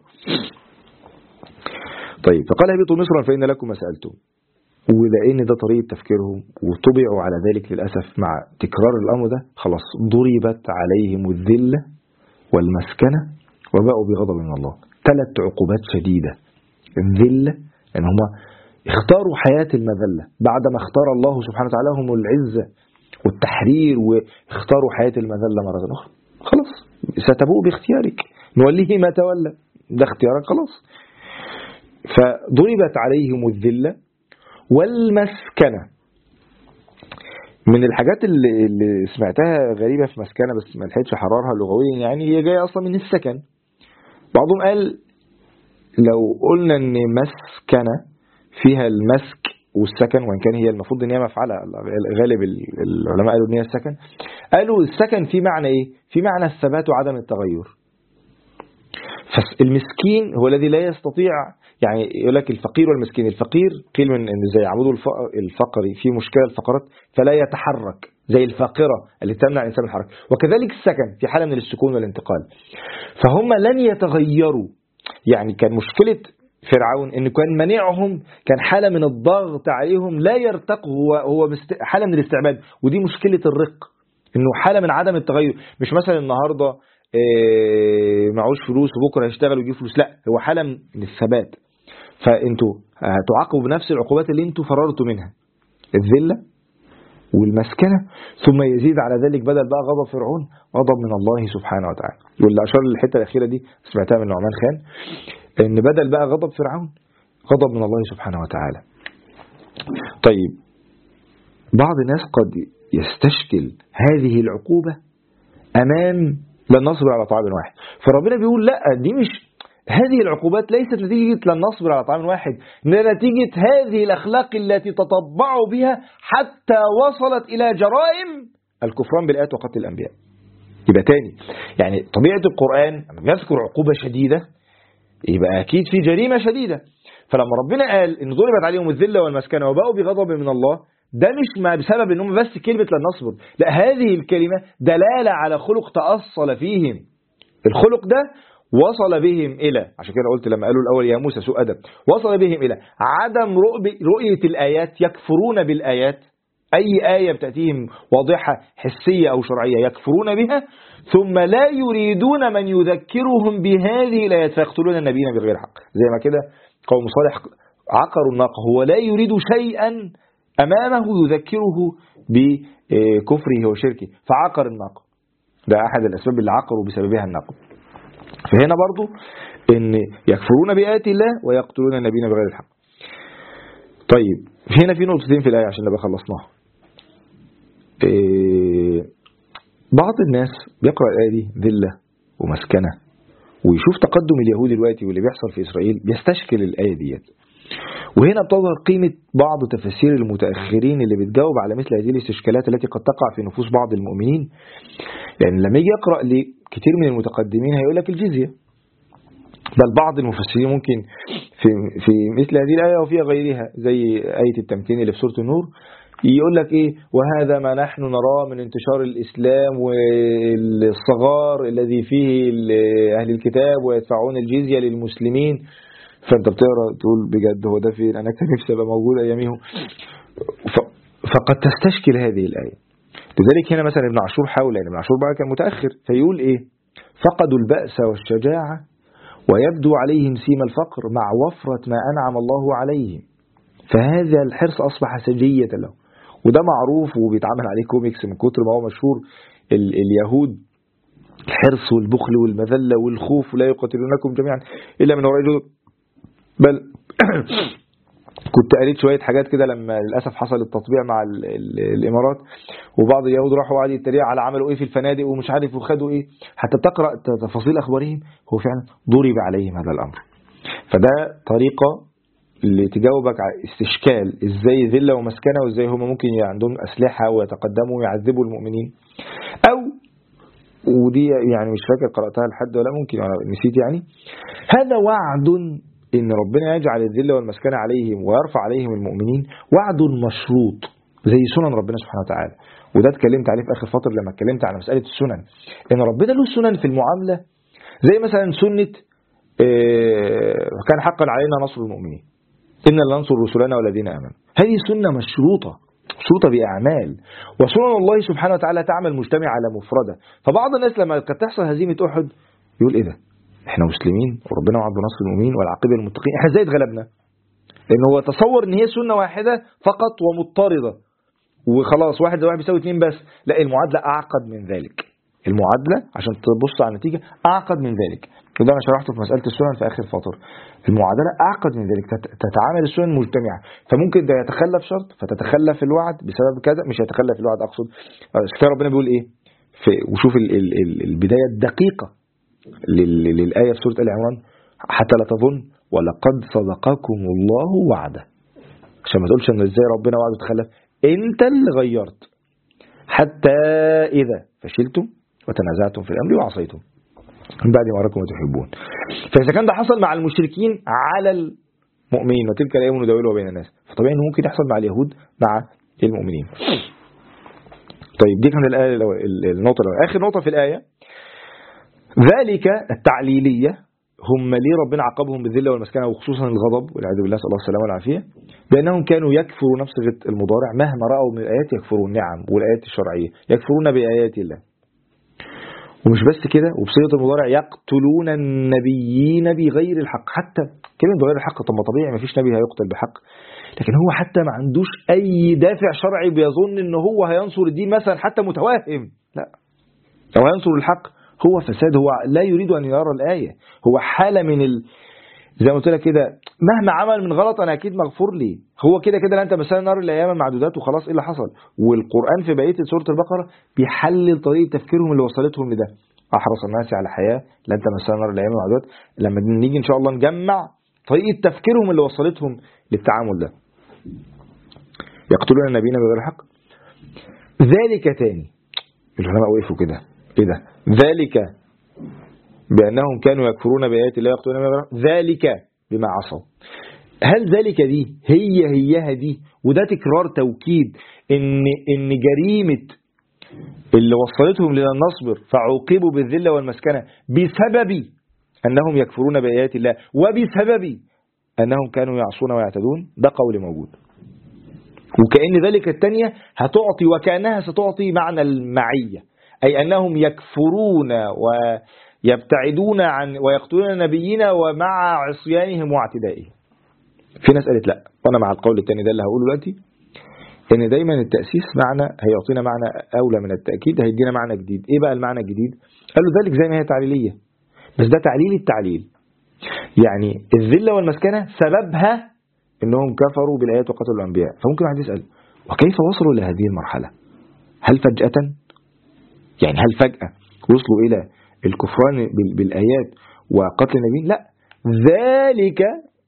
طيب، فقال اهبطوا مصرا فإن لكم ما سألتم. ولأن ده طريقة تفكيرهم وطبعوا على ذلك للأسف، مع تكرار الأمر ده خلاص ضربت عليهم الذلة والمسكنة وباءوا بغضب من الله. 3 عقوبات شديدة. الذلة ان هم اختاروا حياة المذلة بعدما اختار الله سبحانه وتعالى هم العزة والتحرير، واختاروا حياة المذلة مرة أخرى. خلاص ستبوء باختيارك، نوليه ما تولى، ده اختيارك خلاص. فضربت عليهم الذلة والمسكنة. من الحاجات اللي سمعتها غريبة في مسكنة، بس ما لحقتش احررها لغويا يعني، هي جاية أصلا من السكن. بعضهم قال لو قلنا ان مسكنة فيها المسك والسكن، وان كان هي المفروض ان هي مفعلة، غالب العلماء قالوا ان هي السكن. قالوا السكن في معنى ايه؟ في معنى الثبات وعدم التغير. فالمسكين هو الذي لا يستطيع، يعني يقول لك الفقير والمسكين. الفقير قيل من ان زي عمود الفقري في مشكلة الفقرات فلا يتحرك، زي الفاقرة اللي تمنع الانسان من الحركة. وكذلك السكن في حالة من السكون والانتقال. فهم لن يتغيروا. يعني كان مشكلة فرعون انه كان منعهم، كان حالة من الضغط عليهم لا يرتقوا، هو حالة من الاستعباد. ودي مشكلة الرق، انه حالة من عدم التغير. مش مثلا النهاردة معوش فلوس وبكرة هيشتغل ويجيب فلوس، لا، هو حالة من الثبات. فانتوا هتعاقبوا بنفس العقوبات اللي انتوا فررتوا منها، الذلة والمسكنة. ثم يزيد على ذلك بدل بقى غضب فرعون غضب من الله سبحانه وتعالى. واللي أشار للحتة الأخيرة دي سمعتها من نعمان خان، ان بدل بقى غضب فرعون غضب من الله سبحانه وتعالى. طيب، بعض الناس قد يستشكل هذه العقوبة أمام لن نصبر على طعام واحد. فربنا بيقول لا، دي مش، هذه العقوبات ليست نتيجة لن نصبر على طعام واحد، إنها نتيجة هذه الأخلاق التي تطبعوا بها حتى وصلت إلى جرائم الكفران بالآيات وقتل الأنبياء. يبقى تاني، يعني طبيعة القرآن لما يذكر عقوبة شديدة يبقى أكيد في جريمة شديدة. فلما ربنا قال إن ضربت عليهم الذلة والمسكنة وباءوا بغضب من الله، ده مش بسبب إنهم بس كلمة لن نصبر، لا، هذه الكلمة دلالة على خلق تأصل فيهم. الخلق ده وصل بهم إلى، عشان كده قلت لما قالوا الأول يا موسى سوء أدب، وصل بهم إلى عدم رؤية الآيات، يكفرون بالآيات أي آية بتأتيهم واضحة حسية أو شرعية يكفرون بها، ثم لا يريدون من يذكرهم بهذه الآيات فيقتلون النبيين بغير حق. زي ما كده قوم صالح عقروا الناقة، هو لا يريد شيئا أمامه يذكره بكفره وشركه فعقر الناقة. ده أحد الأسباب اللي عقروا بسببها الناقة. فهنا برضو إن يكفرون بآيات الله ويقتلون النبيين بغير الحق. طيب هنا في نقطتين في الآية عشان نبقى خلصناها. بعض الناس بيقرأ الآية دي ذلة ومسكنة ويشوف تقدم اليهود دلوقتي واللي بيحصل في إسرائيل بيستشكل الآية ديت. وهنا بتظهر قيمة بعض تفسير المتأخرين اللي بتجاوب على مثل هذه الاستشكالات التي قد تقع في نفوس بعض المؤمنين. لأن لما يجي يقرأ لكثير من المتقدمين هيقول لك الجزية، بل بعض المفسرين ممكن في مثل هذه الآية وفي غيرها زي آية التمكين اللي في سورة النور يقول لك إيه: وهذا ما نحن نراه من انتشار الإسلام والصغار الذي فيه أهل الكتاب ويدفعون الجزية للمسلمين. فأنت بتقرأ تقول بجد هو ده فين؟ أنا كان نفسي أبقى موجود أيامهم. فقد تستشكل هذه الآية. لذلك هنا مثلا ابن عاشور حاول، يعني ابن عاشور بقى كان متأخر، فيقول إيه: فقدوا البأس والشجاعة ويبدو عليهم سيم الفقر مع وفرة ما أنعم الله عليهم، فهذا الحرص أصبح سجية له. وده معروف وبيتعمل عليه كوميكس من كتر ما هو مشهور. اليهود الحرص والبخل والمذلة والخوف، لا يقاتلونكم جميعا إلا من وراء جدر. بل كنت قريت شوية حاجات كده لما للأسف حصل التطبيع مع الإمارات، وبعض اليهود راحوا قاعد يتريق على عملوا إيه في الفنادق ومش عارف وخدوا إيه، حتى تقرأ تفاصيل أخبارهم هو فعلا ضرب عليهم هذا الأمر. فده طريقة اللي تجاوبك على استشكال إزاي ذلة ومسكنة وإزاي هم ممكن عندهم أسلحة ويتقدموا ويعذبوا المؤمنين. أو ودي يعني مش فاكر قرأتها لحد ولا ممكن أنا نسيت، يعني هذا وعد إن ربنا يجعل الذلة والمسكنة عليهم ويرفع عليهم المؤمنين، وعد مشروط زي سنن ربنا سبحانه وتعالى. وده اتكلمت عليه في آخر فترة لما اتكلمت على مسألة السنن، إن ربنا له سنن في المعاملة، زي مثلا سنة كان حقا علينا نصر المؤمنين، إن لننصر رسلنا والذين آمنوا. هذه سنة مشروطة بأعمال، وسنن الله سبحانه وتعالى تعمل مجتمع على مفردة. فبعض الناس لما كانت تحصل هزيمة أحد يقول إيه ده؟ احنا مسلمين وربنا وعد بنصر المؤمنين والعاقبة للمتقين، احنا ازاي اتغلبنا؟ لأنه هو تصور ان هي سنة واحدة فقط ومضطردة وخلاص 1 زائد 1 بيساوي 2 بس. لا، المعادلة أعقد من ذلك. المعادلة عشان تبص على النتيجة أعقد من ذلك، وده أنا شرحته في مسألة السنن في آخر فترة. المعادلة أعقد من ذلك، تتعامل السنن مجتمعة، فممكن ده يتخلف شرط فتتخلف الوعد بسبب كذا، مش يتخلف الوعد أقصد. ربنا بيقول إيه وشوف البداية الدقيقة للآية في سورة آل عمران: حتى لا تظن ولقد صدقكم الله وعده. عشان ما تقولش ان ازاي ربنا وعده تخلف، انت اللي غيرت. حتى إذا فشلتم وتنازعتم في الأمر وعصيتم من بعد ما أراكم وتحبون. فإذا كان ده حصل مع المشركين على المؤمنين وتلك الأيام نداولها بين الناس، فطبيعي انه ممكن يحصل مع اليهود مع المؤمنين. طيب دي كانت الآية النقطة الأولى. آخر نقطة في الآية ذلك التعليلية، هم ليه ربنا عاقبهم بالذلة والمسكنة وخصوصا الغضب والعياذ بالله، صلى الله السلامة والعافية، بأنهم كانوا يكفروا نفس المضارع مهما رأوا من الآيات يكفرون، نعم، والآيات الشرعية يكفرون بآيات الله. ومش بس كده، وبصيغة المضارع يقتلون النبيين بغير الحق. حتى كلمة بغير الحق، طب ما طبيعي ما فيش نبي هيقتل بحق، لكن هو حتى ما عندوش أي دافع شرعي بيظن إنه هو هينصر الدين مثلا، حتى متوهم، لا، أو هينصر الحق، هو فساد، هو لا يريد أن يرى الآية، هو حالة من زي ما قلت لك كده، مهما عمل من غلط أنا أكيد مغفور لي، هو كده كده لا، أنت مثلا نار الأيام معدودات وخلاص. إيه اللي حصل؟ والقرآن في بقية سورة البقرة بيحلل طريقة تفكيرهم اللي وصلتهم لده. أحرص الناس على حياة لا، أنت مثلا نار الأيام معدودات، لما نيجي إن شاء الله نجمع طريقة تفكيرهم اللي وصلتهم للتعامل ده. يقتلون النبيين بغير الحق، ذلك تاني العلماء وقفوا كده، إيه ده؟ ذلك بأنهم كانوا يكفرون بآيات الله يقتلون بغير الحق، ذلك بما عصوا. هل ذلك دي هي دي، وده تكرار توكيد ان جريمة اللي وصلتهم لنا نصبر فعوقبوا بالذلة والمسكنة بسبب أنهم يكفرون بآيات الله وبسبب أنهم كانوا يعصون ويعتدون، ده قول موجود. وكأن ذلك الثانية هتعطي وكأنها ستعطي معنى المعية، أي أنهم يكفرون ويبتعدون عن ويقتلون نبينا ومع عصيانهم واعتدائهم. في ناس قالت لا، وأنا مع القول الثاني ده اللي هقوله دلوقتي، إن دايما التأسيس معنى هيعطينا معنى أولى من التأكيد، هيدينا معنى جديد. إيه بقى المعنى الجديد؟ قالوا ذلك زي ما هي تعليلية، بس ده تعليل التعليل. يعني الذلة والمسكنة سببها إنهم كفروا بالآيات وقتلوا الأنبياء. فممكن واحد يسأل وكيف وصلوا لهذه المرحلة؟ هل فجأة؟ يعني هل فجأة وصلوا إلى الكفران بالآيات وقتل النبيين؟ لا، ذلك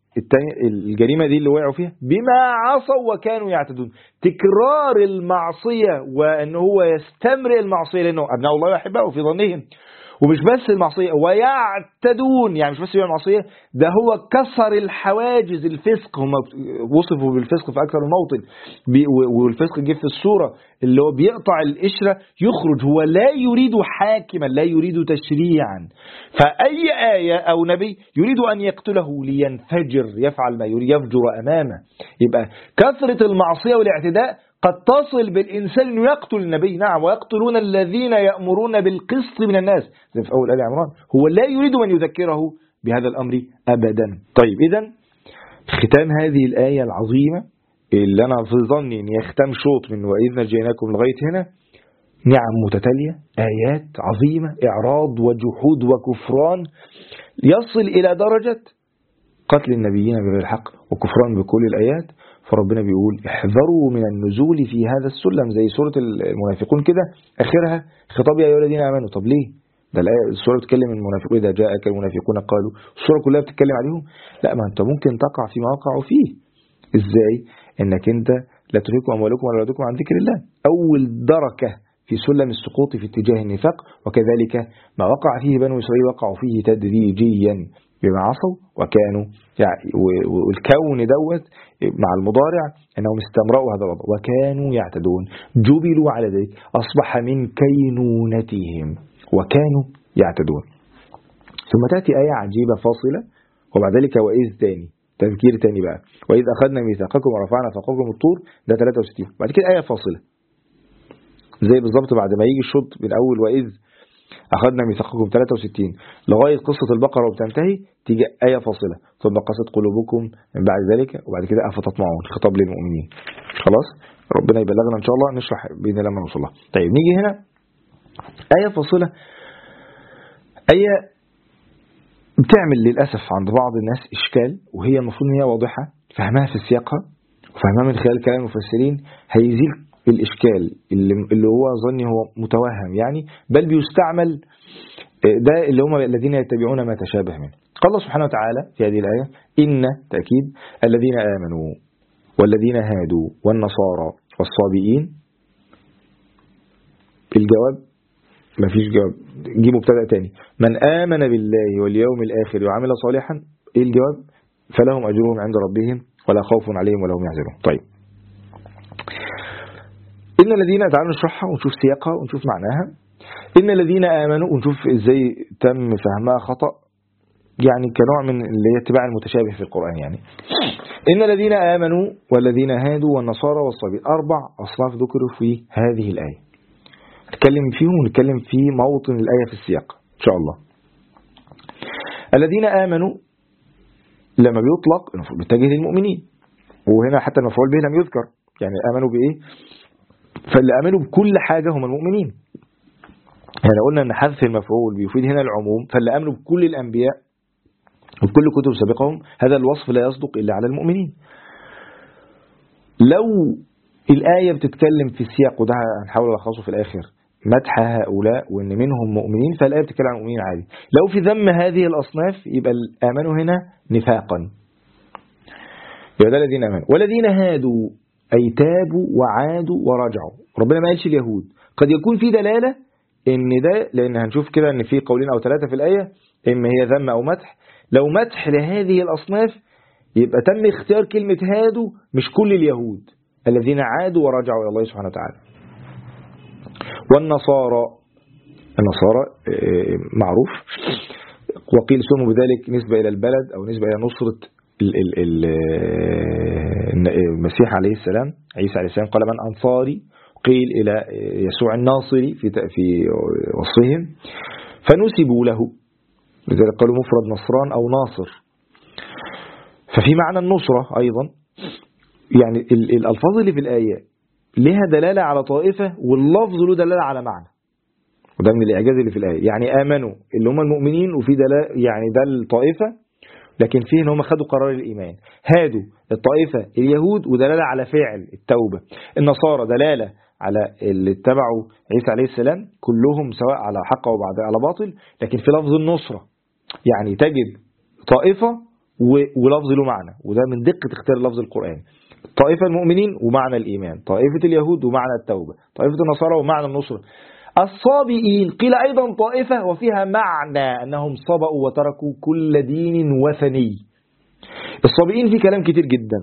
الجريمة دي اللي وقعوا فيها بما عصوا وكانوا يعتدون. تكرار المعصية وأنه هو يستمر المعصية لأنه أبناء الله يحبه في ظنهم، ومش بس المعصية ويعتدون، يعني مش بس المعصية، ده هو كسر الحواجز. الفسق، هم وصفوا بالفسق في أكثر الموطن، والفسق جه في السورة اللي هو بيقطع القشرة يخرج. هو لا يريد حاكما، لا يريد تشريعا، فأي آية أو نبي يريد أن يقتله لينفجر، يفعل ما يريد، يفجر أمامه. يبقى كثرة المعصية والاعتداء قد تصل بالإنسان أنه يقتل النبي. نعم، ويقتلون الذين يأمرون بالقسط من الناس، زي في أول آل عمران. هو لا يريد من يذكره بهذا الأمر أبدا. طيب، إذن ختام هذه الآية العظيمة اللي أنا في ظني أن يختم شوط من وإذ نجيناكم لغاية هنا، نعم متتالية، آيات عظيمة، إعراض وجحود وكفران يصل إلى درجة قتل النبيين بغير الحق وكفران بكل الآيات. فربنا بيقول احذروا من النزول في هذا السلم، زي سورة المنافقون كده آخرها خطاب يا أيها الذين آمنوا. طب ليه؟ ده السورة بتتكلم عن المنافقون، إذا جاءك المنافقون قالوا، السورة كلها بتتكلم عليهم. لا، ما أنت ممكن تقع فيما وقعوا فيه. إزاي؟ إنك أنت لا تلهكم أموالكم ولا أولادكم عن ذكر الله، أول دركة في سلم السقوط في اتجاه النفاق. وكذلك ما وقع فيه بنو إسرائيل وقعوا فيه تدريجيا بما عصوا وكانوا والكون دوت مع المضارع أنهم استمروا هذا الوضع وكانوا يعتدون، جبلوا على ذلك، أصبح من كينونتهم وكانوا يعتدون. ثم تأتي آية عجيبة فاصلة، وبعد ذلك وإذ تاني، تذكير تاني بقى، وإذ أخذنا ميثاقكم ورفعنا فوقكم الطور، ده 63. بعد كده آية فاصلة زي بالظبط بعد ما يجي الشوط من أول وإذ أخذنا ميثاقكم 63 لغاية قصة البقرة وبتنتهي، تيجي آية فاصلة، ثم قست قلوبكم من بعد ذلك، وبعد كده أفتطمعون، خطاب للمؤمنين. خلاص، ربنا يبلغنا إن شاء الله، نشرح بإذن الله لما نوصل لها. طيب، نيجي هنا آية فاصلة، آية بتعمل للأسف عند بعض الناس إشكال، وهي المفروض أن هي واضحة، فهمها في سياقها وفهمها من خلال كلام المفسرين هيزيل الإشكال اللي هو ظني هو متوهم يعني، بل بيستعمل ده اللي هم الذين يتبعون ما تشابه منه. قال الله سبحانه وتعالى في هذه الآية إن تأكيد الذين آمنوا والذين هادوا والنصارى والصابئين. الجواب ما فيش جواب، جي مبتدأ تاني، من آمن بالله واليوم الآخر وعمل صالحا. إيه الجواب؟ فلهم أجرهم عند ربهم ولا خوف عليهم ولا هم يحزنون. طيب، إن الذين، تعالوا نشرحها ونشوف سياقها ونشوف معناها. إن الذين آمنوا، ونشوف إزاي تم فهمها خطأ، يعني كنوع من اللي هي اتباع المتشابه في القرآن. يعني إن الذين آمنوا والذين هادوا والنصارى والصابئين، 4 أصناف ذكروا في هذه الآية، نتكلم فيهم ونتكلم في موطن الآية في السياق إن شاء الله. الذين آمنوا لما بيطلق بيتجه للمؤمنين، وهنا حتى المفعول به لم يذكر، يعني آمنوا بإيه؟ فاللي آمنوا بكل حاجة هم المؤمنين. يعني قلنا أن حذف المفعول بيفيد هنا العموم، فاللي آمنوا بكل الأنبياء وبكل كتب سابقهم، هذا الوصف لا يصدق إلا على المؤمنين. لو الآية بتتكلم في السياق، وده هنحاول ألخصه في الآخر، مدح هؤلاء وإن منهم مؤمنين، فالآية بتتكلم عن مؤمنين عادي. لو في ذم هذه الأصناف يبقى آمنوا هنا نفاقا، يبقى ده الذين آمنوا. والذين هادوا أي تابوا وعادوا ورجعوا. ربنا ما قالش اليهود، قد يكون في دلالة إن ده، لأن هنشوف كده إن في قولين أو 3 في الآية، إما هي ذم أو مدح. لو مدح لهذه الأصناف يبقى تم اختيار كلمة هادوا مش كل اليهود، الذين عادوا ورجعوا إلى الله سبحانه وتعالى. والنصارى، النصارى معروف، وقيل سموا بذلك نسبة إلى البلد أو نسبة إلى نصرة المسيح عليه السلام، عيسى عليه السلام قال من أنصاري، قيل إلى يسوع الناصري في وصفهم، فنسبوا له، لذلك قالوا مفرد نصران أو ناصر. ففي معنى النصرة أيضا، يعني الألفاظ اللي في الآية لها دلالة على طائفة، واللفظ له دلالة على معنى، وده من الإعجاز اللي في الآية. يعني آمنوا اللي هم المؤمنين، وفي دلالة يعني ده الطائفة، لكن فيه ان هم خدوا قرار الإيمان. هادوا الطائفة اليهود، ودلالة على فعل التوبة. النصارى دلالة على اللي اتبعوا عيسى عليه السلام، كلهم سواء على حق أو على باطل، لكن في لفظ النصرة يعني تجد طائفة ولفظ له معنى، وده من دقة اختيار لفظ القرآن. طائفة المؤمنين ومعنى الإيمان، طائفة اليهود ومعنى التوبة، طائفة النصارى ومعنى النصرة. الصابئين قيل أيضا طائفة، وفيها معنى أنهم صبأوا وتركوا كل دين وثني. الصابئين في كلام كتير جدا،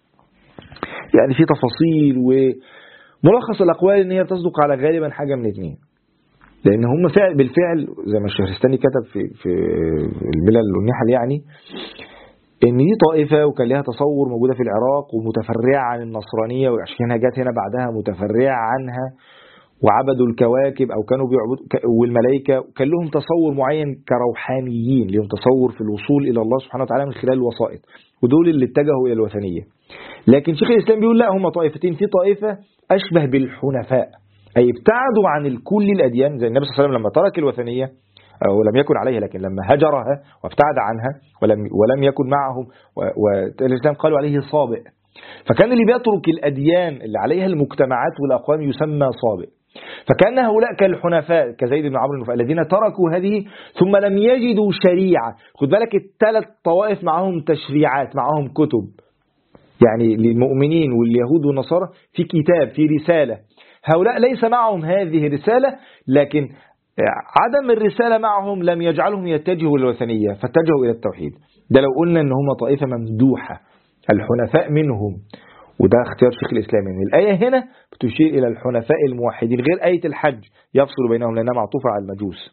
يعني في تفاصيل، وملخص الأقوال إن هي تصدق على غالبا حاجة من اثنين، لأن هم بالفعل زي ما الشهرستاني كتب في الملل والنحل، يعني إن دي طائفة وكان لها تصور موجودة في العراق ومتفرعة عن النصرانية، وعشان جات هنا بعدها متفرعة عنها، وعبدوا الكواكب أو كانوا بيعبدوا والملائكة، كان لهم تصور معين كروحانيين، لهم تصور في الوصول إلى الله سبحانه وتعالى من خلال الوسائط، ودول اللي اتجهوا إلى الوثنية. لكن شيخ الإسلام بيقول لا، هم طائفتين، في طائفة أشبه بالحنفاء، أي ابتعدوا عن كل الأديان، زي النبي صلى الله عليه وسلم لما ترك الوثنية أو لم يكن عليها، لكن لما هجرها وابتعد عنها ولم يكن معهم، والإسلام قالوا عليه صابئ. فكان اللي بيترك الأديان اللي عليها المجتمعات والأقوام يسمى صابئ. فكان هؤلاء كالحنفاء كزيد بن عمرو النفيل الذين تركوا هذه ثم لم يجدوا شريعة. خد بالك الثلاث طوائف معهم تشريعات، معهم كتب، يعني للمؤمنين واليهود والنصارى في كتاب، في رسالة. هؤلاء ليس معهم هذه الرسالة، لكن عدم الرسالة معهم لم يجعلهم يتجهوا للوثنية، فاتجهوا إلى التوحيد. ده لو قلنا ان هم طائفة ممدوحة، الحنفاء منهم، وده اختيار شيخ الإسلام. ان الآية هنا بتشير إلى الحنفاء الموحدين، غير آية الحج يفصل بينهم لأنها معطوفة على المجوس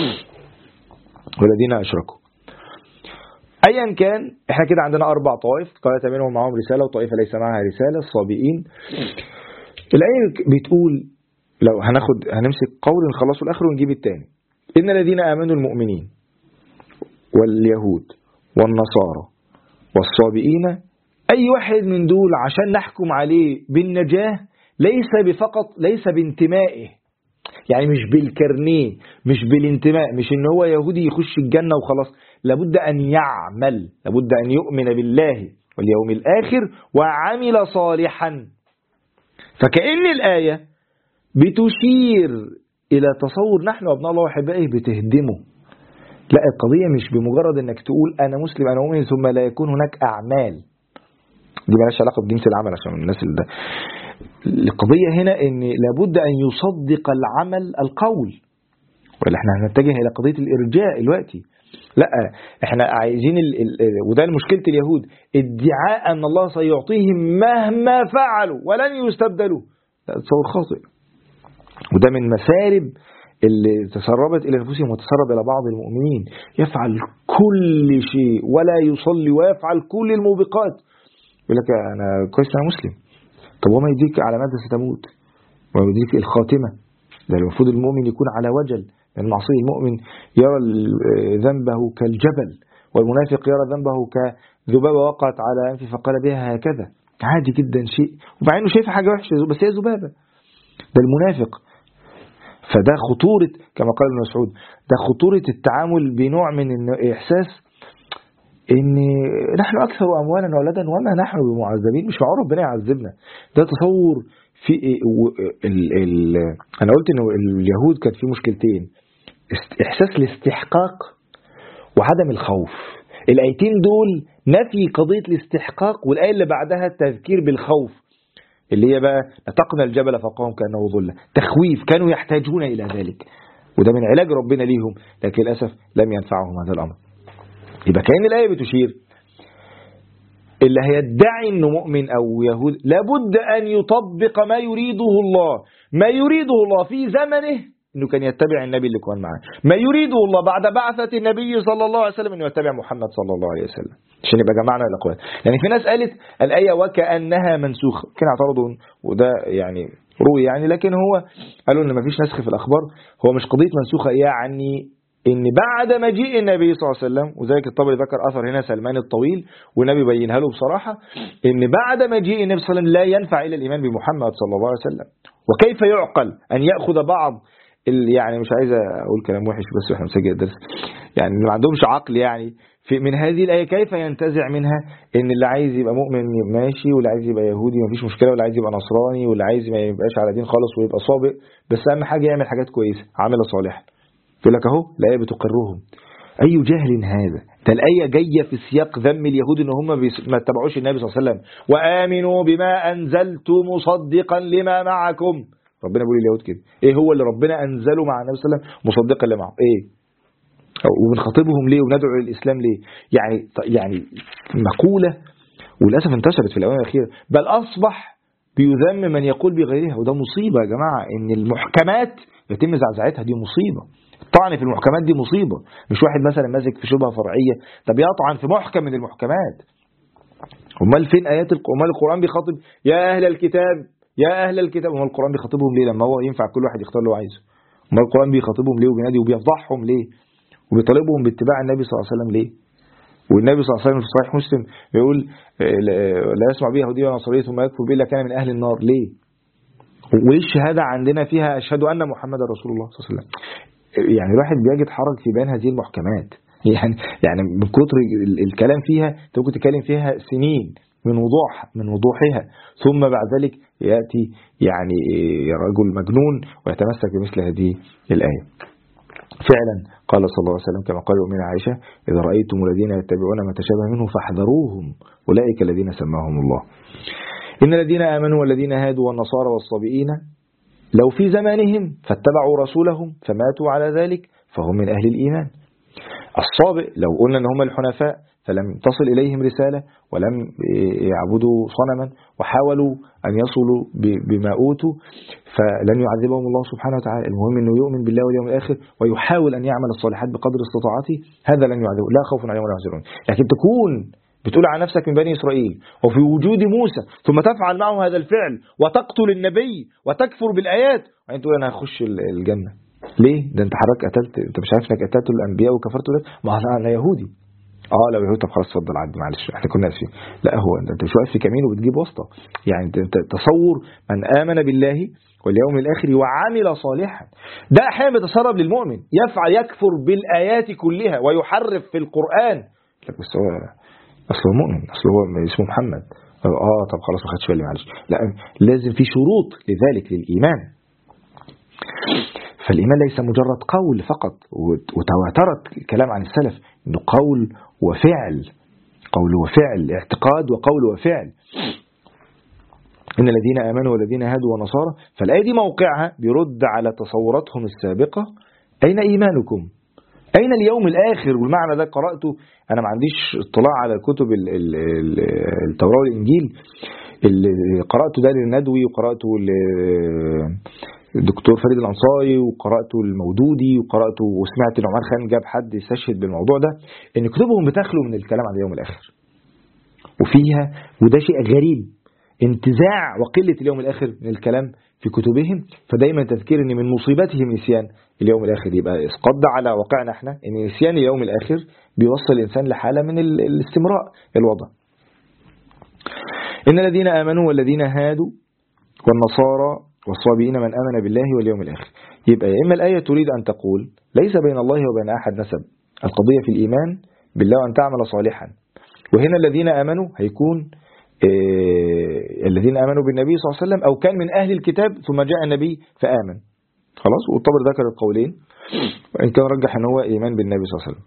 والذين أشركوا. أيا كان، احنا كده عندنا 4 طوائف، طائفة منهم معهم رسالة وطائفة ليس معها رسالة، الصابئين. الآية بتقول، لو هنمسك قول نخلصه الآخر ونجيب الثاني، إن الذين آمنوا المؤمنين واليهود والنصارى والصابئين، أي واحد من دول عشان نحكم عليه بالنجاة ليس بانتمائه، يعني مش بالكرنيه، مش بالانتماء، مش إن هو يهودي يخش الجنة وخلاص، لابد أن يعمل، لابد أن يؤمن بالله واليوم الآخر وعمل صالحا. فكأن الآية بتشير إلى تصور نحن أبناء الله وحبائه بتهدمه. لا، القضية مش بمجرد أنك تقول أنا مسلم أنا مؤمن ثم لا يكون هناك أعمال، دي مالهاش علاقة بجنس العمل عشان الناس اللي ده. القضية هنا أن لابد أن يصدق العمل القول، ولا احنا هنتجه إلى قضية الإرجاء دلوقتي؟ لا، احنا عايزين وده مشكلة اليهود، ادعاء أن الله سيعطيهم مهما فعلوا ولن يستبدلوا. ده تصور خاطئ، وده من مسارب اللي تسربت إلى نفوسهم وتسرب إلى بعض المؤمنين، يفعل كل شيء ولا يصلي ويفعل كل الموبقات، يقول لك أنا كويس أنا مسلم. طب وما يديك على ماذا ستموت؟ وما يديك الخاتمة؟ ده المفروض المؤمن يكون على وجل من المعصية. المؤمن يرى ذنبه كالجبل، والمنافق يرى ذنبه كذبابة وقعت على أنفه فقال بها هكذا، عادي جدا شيء، وبعدين شايفها حاجة وحشة بس هي ذبابة. ده المنافق. فده خطورة، كما قال ابن مسعود، ده خطورة التعامل بنوع من إحساس إن نحن أكثر أموالا وأولادا وما نحن بمعذبين، مش معقول ربنا يعذبنا. ده تصور في أنا قلت إنه اليهود كانت في مشكلتين، إحساس الاستحقاق وعدم الخوف. الآيتين دول نفي قضية الاستحقاق، والآية اللي بعدها التذكير بالخوف، اللي هي بقى نتقنا الجبل فوقهم كأنه ظلة، تخويف، كانوا يحتاجون إلى ذلك، وده من علاج ربنا ليهم، لكن للأسف لم ينفعهم هذا الأمر. يبقى كأن الآية بتشير اللي هيدعي أنه مؤمن أو يهود لابد أن يطبق ما يريده الله، ما يريده الله في زمنه انه كان يتبع النبي اللي كان معاه. ما يريده الله بعد بعثة النبي صلى الله عليه وسلم انه يتبع محمد صلى الله عليه وسلم. عشان يبقى جمعنا الاقوال. يعني في ناس قالت الآية وكأنها منسوخة، كان اعترضوا وده يعني روي يعني، لكن هو قالوا ان ما فيش نسخ في الاخبار. هو مش قضية منسوخة، يعني ان بعد مجيء النبي صلى الله عليه وسلم، وذلك الطبري ذكر اثر هنا سلمان الطويل والنبي بينها له بصراحة، ان بعد مجيء النبي صلى الله عليه وسلم لا ينفع الا الايمان بمحمد صلى الله عليه وسلم. وكيف يعقل ان ياخذ بعض يعني مش عايز اقول كلام وحش بس احنا بنسجل الدرس، يعني ما عندهمش عقل يعني من هذه الآية كيف ينتزع منها ان اللي عايز يبقى مؤمن ماشي، واللي عايز يبقى يهودي مفيش مشكلة، واللي عايز يبقى نصراني، واللي عايز ما يبقاش على دين خالص ويبقى صابئ، بس اهم حاجة يعمل حاجات كويسة عاملة صالحة. يقول لك اهو الآية بتقرهم. اي جهل هذا؟ ده الآية جاية في سياق ذم اليهود ان هم ما اتبعوش النبي صلى الله عليه وسلم. وآمنوا بما أنزلت مصدقا لما معكم. ربنا بيقول اليهود كده. ايه هو اللي ربنا أنزله مع النبي صلى الله عليه وسلم مصدقا لما معه؟ ايه؟ وبنخاطبهم ليه وندعو للإسلام ليه؟ يعني مقولة وللأسف انتشرت في الأوان الأخيرة، بل أصبح بيذم من يقول بغيرها. وده مصيبة يا جماعة، إن المحكمات يتم زعزعتها. دي مصيبة. الطعن في المحكمات دي مصيبة. مش واحد مثلا ماسك في شبهة فرعية، ده بيطعن في محكم من المحكمات. امال فين آيات امال القرآن بيخاطب يا أهل الكتاب يا أهل الكتاب؟ امال القرآن بيخاطبهم ليه لما هو ينفع كل واحد يختار اللي هو عايزه؟ امال القرآن بيخاطبهم ليه وبينادي وبيفضحهم ليه وبيطالبهم باتباع النبي صلى الله عليه وسلم ليه؟ والنبي صلى الله عليه وسلم في صحيح مسلم يقول لا يسمع به يهودي ولا نصراني ثم يكفر به الا كان من اهل النار. ليه؟ وليه الشهاده عندنا فيها اشهد ان محمدا رسول الله صلى الله عليه وسلم؟ يعني الواحد بيجد حرج في بيان هذه المحكمات. يعني من كتر الكلام فيها انت ممكن تتكلم فيها سنين من وضوحها، ثم بعد ذلك ياتي يعني رجل مجنون ويتمسك بمثل هذه الايه. فعلا قال صلى الله عليه وسلم كما قال أمنا عائشة: إذا رأيتم الذين يتبعون ما تشابه منه فاحذروهم أولئك الذين سماهم الله. إن الذين آمنوا والذين هادوا والنصارى والصابئين لو في زمانهم فاتبعوا رسولهم فماتوا على ذلك فهم من أهل الإيمان. الصابئ لو قلنا أن هم الحنفاء فلم تصل إليهم رسالة ولم يعبدوا صنما وحاولوا أن يصلوا بما أوتوا فلن يعذبهم الله سبحانه وتعالى. المهم أنه يؤمن بالله واليوم الآخر ويحاول أن يعمل الصالحات بقدر استطاعته، هذا لن يعذبه، لا خوف عليهم ولا يحزنون. لكن تكون بتقول عن نفسك من بني إسرائيل وفي وجود موسى ثم تفعل معه هذا الفعل وتقتل النبي وتكفر بالآيات وبعدين تقول أنا هخش الجنة. ليه؟ ده أنت حضرتك قتلت، أنت مش عارف أنك قتلت الأنبياء وكفرت ده؟ ما أنا يهودي. لو يهود طب خلاص اتفضل عدي معلش احنا كنا اسفين. لا هو انت مش واقف في كمين وبتجيب واسطه. يعني انت تصور من آمن بالله واليوم الآخر وعمل صالحا، ده احيانا بيتسرب للمؤمن يكفر بالآيات كلها ويحرف في القرآن. لك بس هو اصله مؤمن، اصله هو اسمه محمد. طب خلاص ما خدش بالي معلش. لا لازم في شروط لذلك للإيمان. فالإيمان ليس مجرد قول فقط، وتواترت الكلام عن السلف انه قول وفعل، اعتقاد وقول وفعل. إن الذين آمنوا والذين هادوا ونصارى، فالآية دي موقعها بيرد على تصوراتهم السابقة. أين إيمانكم؟ أين اليوم الآخر؟ والمعنى ده قرأته أنا ما عنديش اطلاع على كتب التوراة والإنجيل، اللي قرأته ده للندوي وقرأته الدكتور فريد الأنصاري وقرأته المودودي وقرأته وسمعت ان عمر خان جاب حد يستشهد بالموضوع ده، ان كتبهم بتخلو من الكلام عن اليوم الآخر وفيها، وده شيء غريب، انتزاع وقلة اليوم الآخر من الكلام في كتبهم. فدايما تذكير ان من مصيبتهم نسيان اليوم الآخر، يبقى اسقاط على واقعنا احنا ان نسيان اليوم الآخر بيوصل الإنسان لحالة من الاستمراء الوضع. إن الذين آمنوا والذين هادوا والنصارى والصابئين من آمن بالله واليوم الآخر. يبقى إما الآية تريد أن تقول ليس بين الله وبين أحد نسب، القضية في الإيمان بالله وأن تعمل صالحا. وهنا الذين آمنوا هيكون الذين آمنوا بالنبي صلى الله عليه وسلم أو كان من أهل الكتاب ثم جاء النبي فآمن. خلاص. والطبر ذكر القولين وإن كان رجح أنه هو إيمان بالنبي صلى الله عليه وسلم.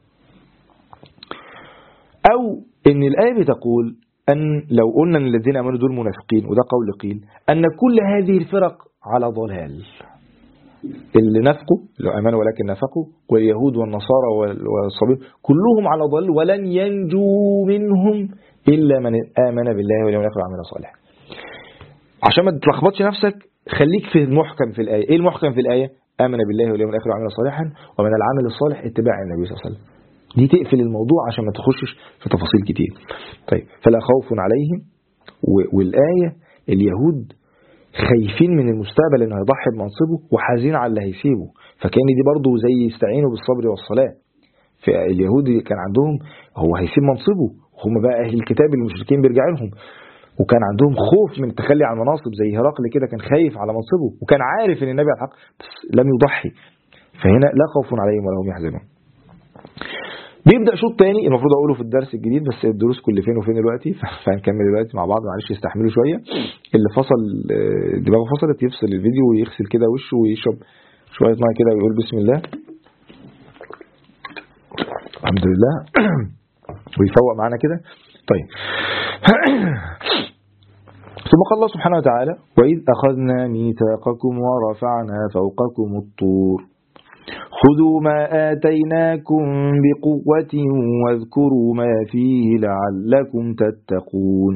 أو إن الآية بتقول أن لو قلنا أن الذين آمنوا دول منافقين، وده قول قيل، أن كل هذه الفرق على ضلال. اللي نفقوا لو آمنوا ولكن نفقوا، واليهود والنصارى والصابئين كلهم على ضلال ولن ينجوا منهم إلا من آمن بالله واليوم الآخر وعمل صالحا. عشان ما تلخبطش نفسك خليك في المحكم في الآية. إيه المحكم في الآية؟ آمن بالله واليوم الآخر وعمل صالحا ومن العمل الصالح اتباع النبي صلى الله عليه وسلم. دي تقفل الموضوع عشان ما تخشش في تفاصيل كتير. طيب فلا خوف عليهم. والآية اليهود خايفين من المستقبل انه هيضحي بمنصبه وحزين على اللي هيسيبه، فكان دي برضو زي يستعينوا بالصبر والصلاة. فاليهود كان عندهم هو هيسيب منصبه، هم بقى أهل الكتاب المشركين بيرجع لهم، وكان عندهم خوف من التخلي عن المناصب زي هرقل كده كان خايف على منصبه وكان عارف ان النبي على الحق بس لم يضحي. فهنا لا خوف عليهم ولا هم يحزنون. بيبدأ شوط تاني المفروض اقوله في الدرس الجديد بس الدروس كل فين وفين دلوقتي فهنكمل دلوقتي مع بعض، معلش يستحملوا شوية. اللي فصل دماغه فصلت يفصل الفيديو ويغسل كده وشه ويشرب شوية ماء كده ويقول بسم الله الحمد لله ويفوق معانا كده. طيب ثم قال الله سبحانه وتعالى وإذ أخذنا ميثاقكم ورفعنا فوقكم الطور خذوا ما آتيناكم بقوة واذكروا ما فيه لعلكم تتقون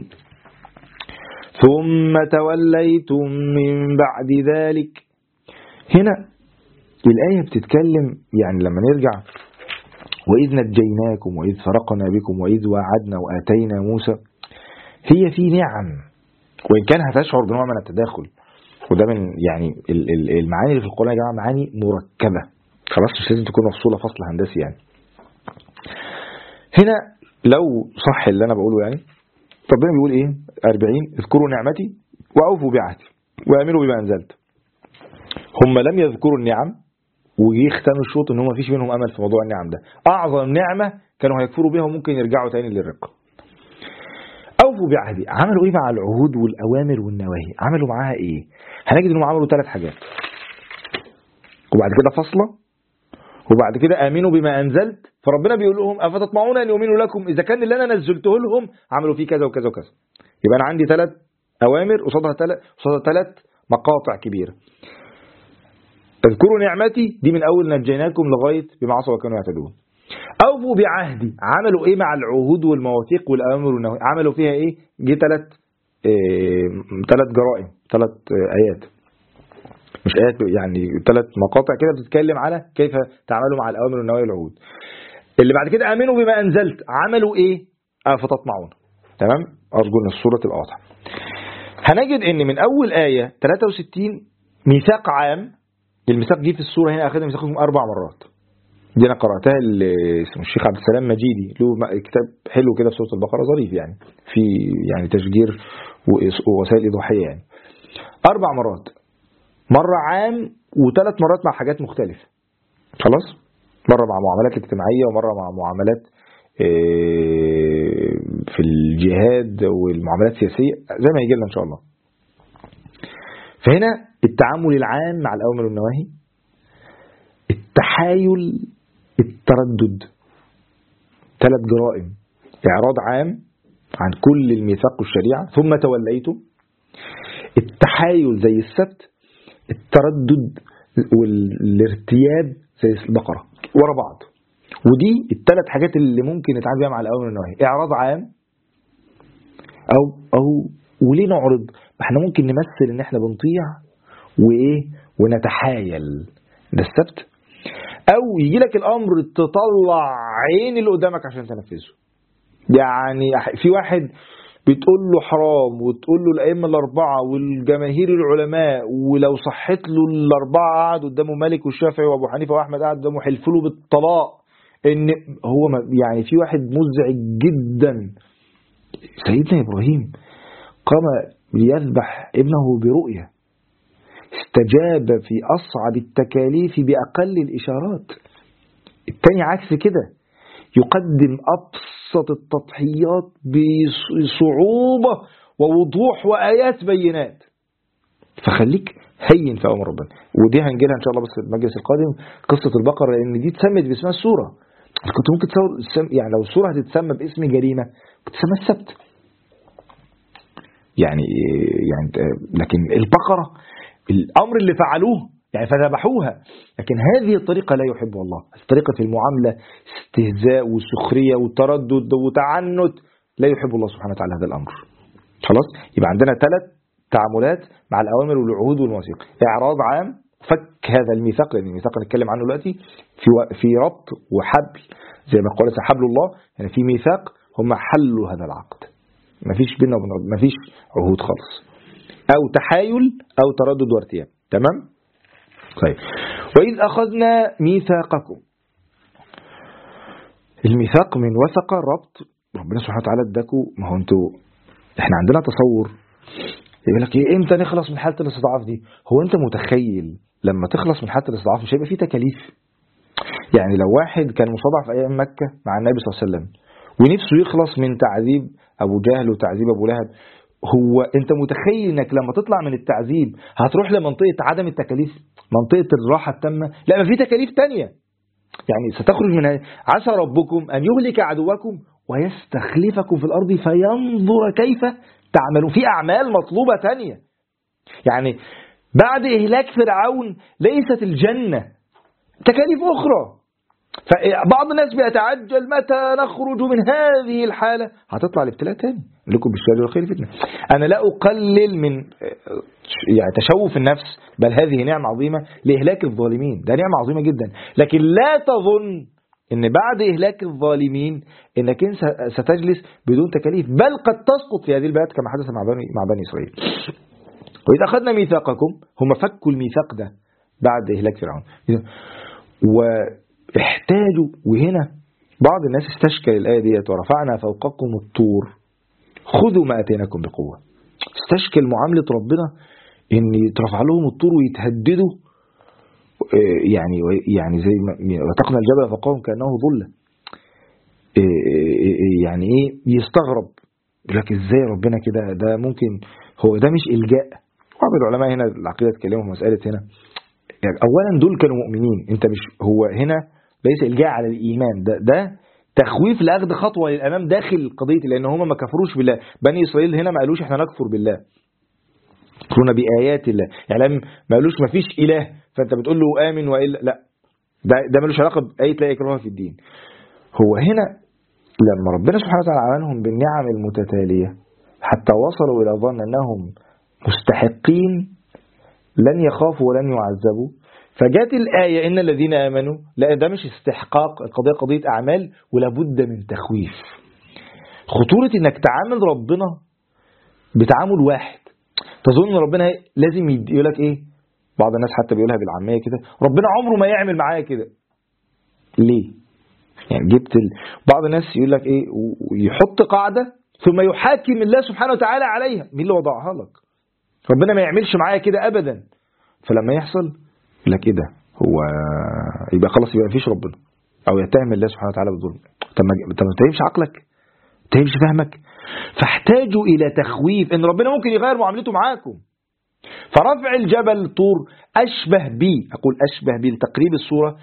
ثم توليتم من بعد ذلك. هنا الآية بتتكلم يعني لما نرجع وإذ نجيناكم وإذ فرقنا بكم وإذ وعدنا وآتينا موسى، هي في نعم وإن كان هتشعر بنوع من التداخل، وده من يعني المعاني اللي في القرآن يا جماعة معاني مركبة خلاص مش لازم تكون مفصولة فصل هندسي. يعني هنا لو صح اللي أنا بقوله يعني ربنا بيقول إيه 40 اذكروا نعمتي وأوفوا بعهدي وآمنوا بما أنزلت. هم لم يذكروا النعم وجي اختنوا الشوط ان هم مفيش منهم امل في موضوع النعم ده، اعظم نعمة كانوا هيكفروا بيها وممكن يرجعوا تاني للرق. اوفوا بعهدي، عملوا ايه مع العهود والاوامر والنواهي؟ عملوا معاها ايه؟ هنجد انهم عملوا 3 حاجات وبعد كده فصلة وبعد كده امنوا بما انزلت. فربنا بيقول لهم افتطمعون ان يؤمنوا لكم اذا كان اللي انا نزلته لهم عملوا فيه كذا وكذا وكذا. يبقى انا عندي 3 اوامر قصادها 3 مقاطع كبيرة. اذكروا نعمتي دي من اول نجيناكم لغايه بما عصوا وكانوا يعتدون. اوفوا بعهدي، عملوا ايه مع العهود والمواثيق والاوامر والنواهي؟ عملوا فيها ايه؟ جه 3 جرائم 3 ايات مش ايات يعني 3 مقاطع كده بتتكلم على كيف تعاملوا مع الاوامر والنواهي والعهود. اللي بعد كده امنوا بما انزلت، عملوا ايه؟ فتطمعون. تمام؟ ارجو ان الصوره تبقى واضحه. هنجد ان من اول ايه 63 ميثاق عام. الميثاق دي في السورة هنا أخذنا ميثاقكم 4 مرات. دي أنا قرأتها اسمه الشيخ عبد السلام مجيدي له كتاب حلو كده في سورة البقرة ظريف يعني في يعني تشجير ووسائل إيضاحية يعني. 4 مرات، مرة عام و3 مرات مع حاجات مختلفة. خلاص؟ مرة مع معاملات اجتماعية ومرة مع معاملات في الجهاد والمعاملات السياسية زي ما يجي لنا إن شاء الله. فهنا التعامل العام مع الأوامر والنواهي، التحايل، التردد، 3 جرائم. إعراض عام عن كل الميثاق والشريعة ثم توليتم. التحايل زي السبت، التردد والارتياب زي البقرة ورا بعض. ودي ال3 حاجات اللي ممكن نتعامل بيها مع الأوامر والنواهي. إعراض عام أو وليه نعرض؟ احنا ممكن نمثل ان احنا بنطيع وايه ونتحايل، ده السبت. او يجي لك الامر تطلع عين اللي قدامك عشان تنفذه. يعني في واحد بتقول له حرام وتقول له الائمه ال4 والجماهير العلماء، ولو صحت له ال4 قعد قدامه مالك والشافعي وابو حنيفه واحمد قعد قدامه حلفوا له بالطلاق. ان هو يعني في واحد مزعج جدا سيدنا ابراهيم قام ليذبح ابنه برؤية، استجاب في أصعب التكاليف بأقل الإشارات. التاني عكس كده، يقدم أبسط التضحيات بصعوبة ووضوح وآيات بينات. فخليك هين في أمر ربنا. ودي هنجيلها إن شاء الله بس في المجلس القادم قصة البقرة، لأن دي اتسمت باسمها السورة. كنت ممكن يعني لو السورة هتتسمى باسم جريمة كنت تسمى السبت يعني لكن البقرة الأمر اللي فعلوه يعني فذبحوها، لكن هذه الطريقة لا يحبها الله. الطريقة في المعاملة استهزاء وسخرية وتردد وتعنت، لا يحب الله سبحانه وتعالى هذا الأمر. خلاص؟ يبقى عندنا 3 تعاملات مع الأوامر والعهود والمواثيق. إعراض عام فك هذا الميثاق، لأن الميثاق نتكلم عنه دلوقتي في ربط وحبل، زي ما قال حبل الله، يعني في ميثاق هم حلوا هذا العقد، مفيش بيننا وبين ربنا مفيش عهود خالص، أو تحايل أو تردد وارتياب. تمام؟ طيب، وإذ أخذنا ميثاقكم، الميثاق من وثق الربط، ربنا سبحانه وتعالى اداكوا. ما هو انتوا احنا عندنا تصور يقول لك ايه امتى نخلص من حالة الاستضعاف دي؟ هو انت متخيل لما تخلص من حالة الاستضعاف مش هيبقى فيه تكاليف؟ يعني لو واحد كان مستضعف ايام مكة مع النبي صلى الله عليه وسلم ونفسه يخلص من تعذيب ابو جهل وتعذيب ابو لهب، هو انت متخيل انك لما تطلع من التعذيب هتروح لمنطقة عدم التكاليف، منطقة الراحة التامة؟ لا، ما في تكاليف تانية. يعني ستخرج من عسى ربكم أن يهلك عدوكم ويستخلفكم في الأرض فينظر كيف تعملون. في أعمال مطلوبة تانية. يعني بعد إهلاك فرعون ليست الجنة، تكاليف أخرى. فبعض الناس بيتعجل متى نخرج من هذه الحالة، هتطلع الابتلاء تاني، لكم بالشر والخير فتنة. أنا لا أقلل من يعني تشوف النفس، بل هذه نعمة عظيمة لإهلاك الظالمين، ده نعمة عظيمة جدا. لكن لا تظن إن بعد إهلاك الظالمين إنك أنت ستجلس بدون تكاليف، بل قد تسقط في هذه البلاد كما حدث مع بني إسرائيل. وإذا أخذنا ميثاقكم، هم فكوا الميثاق ده بعد إهلاك فرعون واحتاجوا. وهنا بعض الناس استشكل الآية ديت، ورفعنا فوقكم الطور خذوا ما أتيناكم بقوة. استشكل معاملة ربنا إن يترفع لهم الطور ويتهددوا، يعني زي ما وتقنا الجبل فوقهم كأنه ظلة. يعني إيه؟ يستغرب، يقول لك إزاي ربنا كده؟ ده ممكن هو ده مش إلجاء. بعض العلماء هنا العقيدة اتكلموا في مسألة هنا، يعني أولا دول كانوا مؤمنين، أنت مش هو هنا ليس إلجاء على الإيمان، ده تخويف لأخذ خطوة للأمام داخل القضية، لأن هم ما كفروش بالله. بني إسرائيل هنا ما قالوش إحنا نكفر بالله، كفرنا بآيات الله، يعني ما قالوش ما فيش إله فأنت بتقول له آمن وإلا لا، ده ملوش علاقة بآية لا إكراه في الدين. هو هنا لما ربنا سبحانه وتعالى عاملهم بالنعم المتتالية حتى وصلوا إلى ظن أنهم مستحقين لن يخافوا ولن يعذبوا، فجاءت الآية إن الذين آمنوا. لا، ده مش استحقاق، القضية قضية أعمال ولابد من تخويف. خطورة إنك تعامل ربنا بتعامل واحد، تظن ربنا لازم يقولك إيه؟ بعض الناس حتى بيقولها بالعامية كده، ربنا عمره ما يعمل معايا كده. ليه؟ يعني بعض الناس يقولك إيه ويحط قاعدة ثم يحاكم الله سبحانه وتعالى عليها. مين اللي وضعها لك؟ ربنا ما يعملش معايا كده أبدا. فلما يحصل لك إيه ده؟ هو يبقى خلاص، يبقى مفيش ربنا، أو يتهم الله سبحانه وتعالى بالظلم. طب ما تهمش عقلك، تهمش فهمك. فاحتاجوا إلى تخويف إن ربنا ممكن يغير معاملته معاكم. فرفع الجبل طور أشبه بي، أقول أشبه بي لتقريب الصورة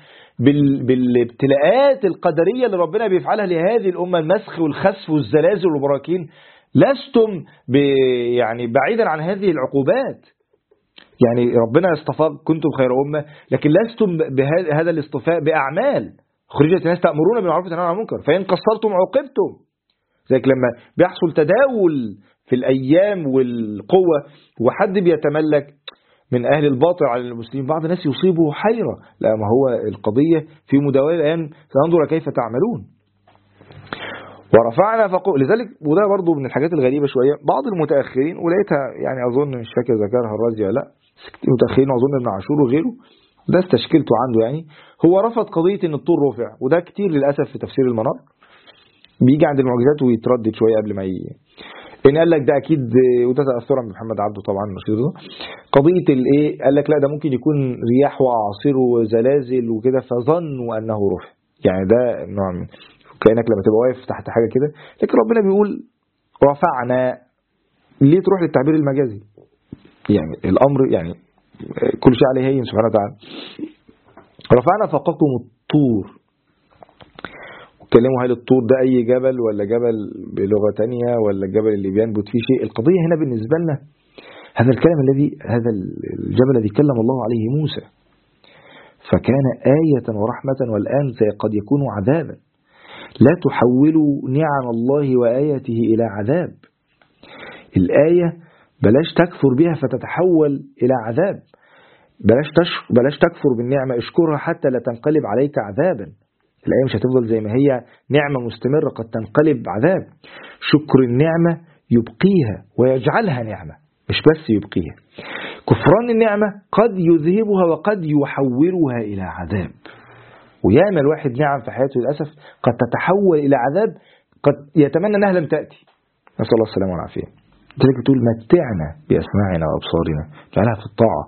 بالابتلاءات القدرية اللي ربنا بيفعلها لهذه الأمة، المسخ والخسف والزلازل والبراكين. لستم يعني بعيدا عن هذه العقوبات. يعني ربنا اصطفاك، كنتم خير أمة، لكن لستم بهذا الاصطفاء بأعمال. خرجت الناس تأمرون بالمعروف وتنهون عن المنكر فإن قصرتم عوقبتم. زيك لما بيحصل تداول في الأيام والقوة وحد بيتملك من أهل الباطل على المسلمين، بعض الناس يصيبه حيرة. لا، ما هو القضية في مداولة الآن، سننظر كيف تعملون. ورفعنا فوق، لذلك وده برضو من الحاجات الغريبة شوية، بعض المتأخرين ولقيتها يعني أظن مش فاكر ذكرها الرازي ولا لا، المتأخرين أظن ابن عاشور وغيره، ده استشكلته عنده. يعني هو رفض قضية ان الطور رفع، وده كتير للأسف في تفسير المنار بيجي عند المعجزات ويتردد شوية قبل ما إن قال لك ده أكيد، وده تأثرا بمحمد عبده طبعا مشهور، قضية الإيه، قال لك لا ده ممكن يكون رياح وأعاصير وزلازل وكده فظنوا أنه رفع. يعني ده نوع من كأنك لما تبقى واقف تحت حاجة كده، لكن ربنا بيقول رفعنا. ليه تروح للتعبير المجازي؟ يعني الأمر يعني كل شيء عليه هين سبحانه وتعالى. رفعنا فوقكم الطور. وكلموا هل الطور ده أي جبل ولا جبل بلغة تانية ولا الجبل اللي بينبت فيه شيء؟ القضية هنا بالنسبة لنا هذا الجبل الذي كلم الله عليه موسى فكان آية ورحمة، والآن قد يكون عذابا. لا تحولوا نعم الله وآياته إلى عذاب. الآية بلاش تكفر بها فتتحول إلى عذاب. بلاش تكفر بالنعمة، اشكرها حتى لا تنقلب عليك عذابا. الآية مش هتفضل زي ما هي نعمة مستمرة، قد تنقلب عذاب. شكر النعمة يبقيها ويجعلها نعمة، مش بس يبقيها. كفران النعمة قد يذهبها وقد يحولها إلى عذاب. وياما الواحد نعم في حياته للأسف قد تتحول إلى عذاب قد يتمنى أنها لم تأتي، نسأل الله السلامة والعافية. لذلك بتقول متعنا بأسماعنا وأبصارنا، جعلها في الطاعة.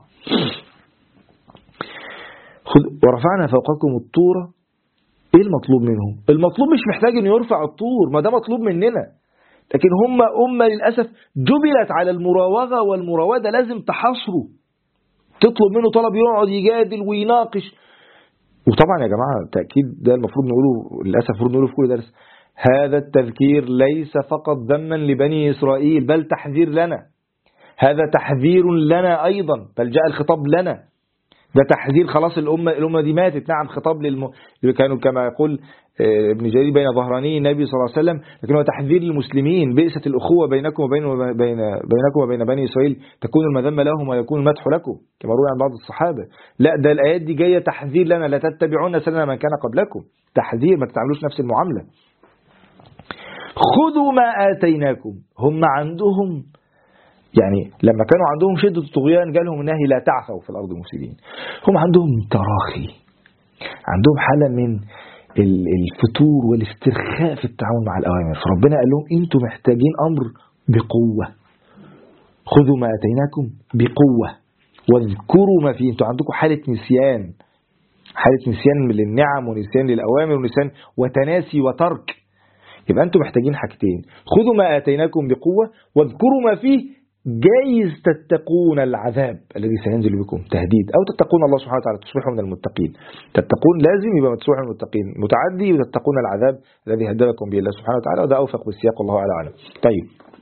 ورفعنا فوقكم الطور. ايه المطلوب منهم؟ المطلوب مش محتاج انه يرفع الطور، ما ده مطلوب مننا، لكن هم أمة للأسف جبلت على المراوغة والمراودة، لازم تحاصره، تطلب منه طلب يقعد يجادل ويناقش. وطبعا يا جماعة تأكيد ده المفروض نقوله، للأسف المفروض نقوله في كل درس، هذا التذكير ليس فقط ذما لبني إسرائيل بل تحذير لنا، هذا تحذير لنا أيضا، بل جاء الخطاب لنا، ده تحذير. خلاص الأمة دي ماتت، نعم خطاب كانوا كما يقول ابن جرير بين ظهراني النبي صلى الله عليه وسلم، لكن هو تحذير للمسلمين، بئست الأخوة بينكم وبين بني إسرائيل، تكون المذمة لهم ويكون المدح لكم كما روي عن بعض الصحابة. لا، ده الآيات دي جاية تحذير لنا، لا تتبعون سنن من كان قبلكم، تحذير، ما تتعاملوش نفس المعاملة. خذوا ما آتيناكم. هم عندهم يعني لما كانوا عندهم شدة الطغيان جالهم النهي لا تعثوا في الأرض مفسدين، هم عندهم تراخي، عندهم حالة من الفتور والاسترخاء في التعامل مع الأوامر، فربنا قال لهم انتم محتاجين أمر بقوة. خذوا ما آتيناكم بقوة واذكروا ما فيه. انتم عندكم حالة نسيان للنعم ونسيان للأوامر ونسيان وتناسي وترك. يبقى انتم محتاجين حاجتين، خذوا ما آتيناكم بقوة واذكروا ما فيه، جايز تتقون العذاب الذي سينزل بكم، تهديد، أو تتقون الله سبحانه وتعالى، تصبحوا من المتقين. تتقون لازم يبقى تصبحوا من المتقين، متعدي وتتقون العذاب الذي هددكم به الله سبحانه وتعالى، وده أوفق بالسياق والله أعلم. طيب،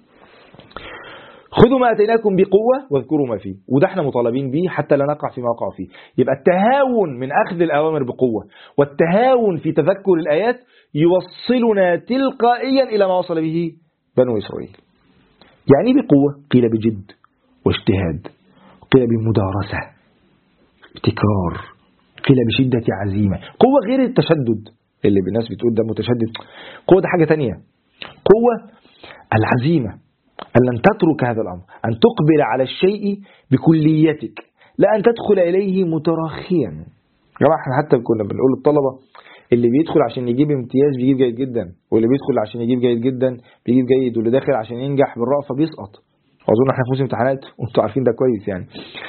خذوا ما أتيناكم بقوة واذكروا ما فيه، وده احنا مطالبين به حتى لا نقع فيما وقع فيه. يبقى التهاون من أخذ الأوامر بقوة والتهاون في تذكر الآيات يوصلنا تلقائيا إلى ما وصل به بنو إسرائيل. يعني بقوة قيل بجد واجتهاد، قيل بمدارسة ابتكار، قيل بشدة عزيمة. قوة غير التشدد اللي بالناس بتقول ده متشدد، قوة ده حاجة تانية. قوة العزيمة، أن لن تترك هذا الأمر، أن تقبل على الشيء بكليتك، لا أن تدخل إليه متراخيا. جماعة احنا حتى كنا بنقول للطلبة اللي بيدخل عشان يجيب امتياز بيجيب جيد جدا، واللي بيدخل عشان يجيب جيد جدا بيجيب جيد، واللي داخل عشان ينجح بالرأفة بيسقط. أظن احنا في موسم امتحانات وانتوا عارفين ده كويس يعني.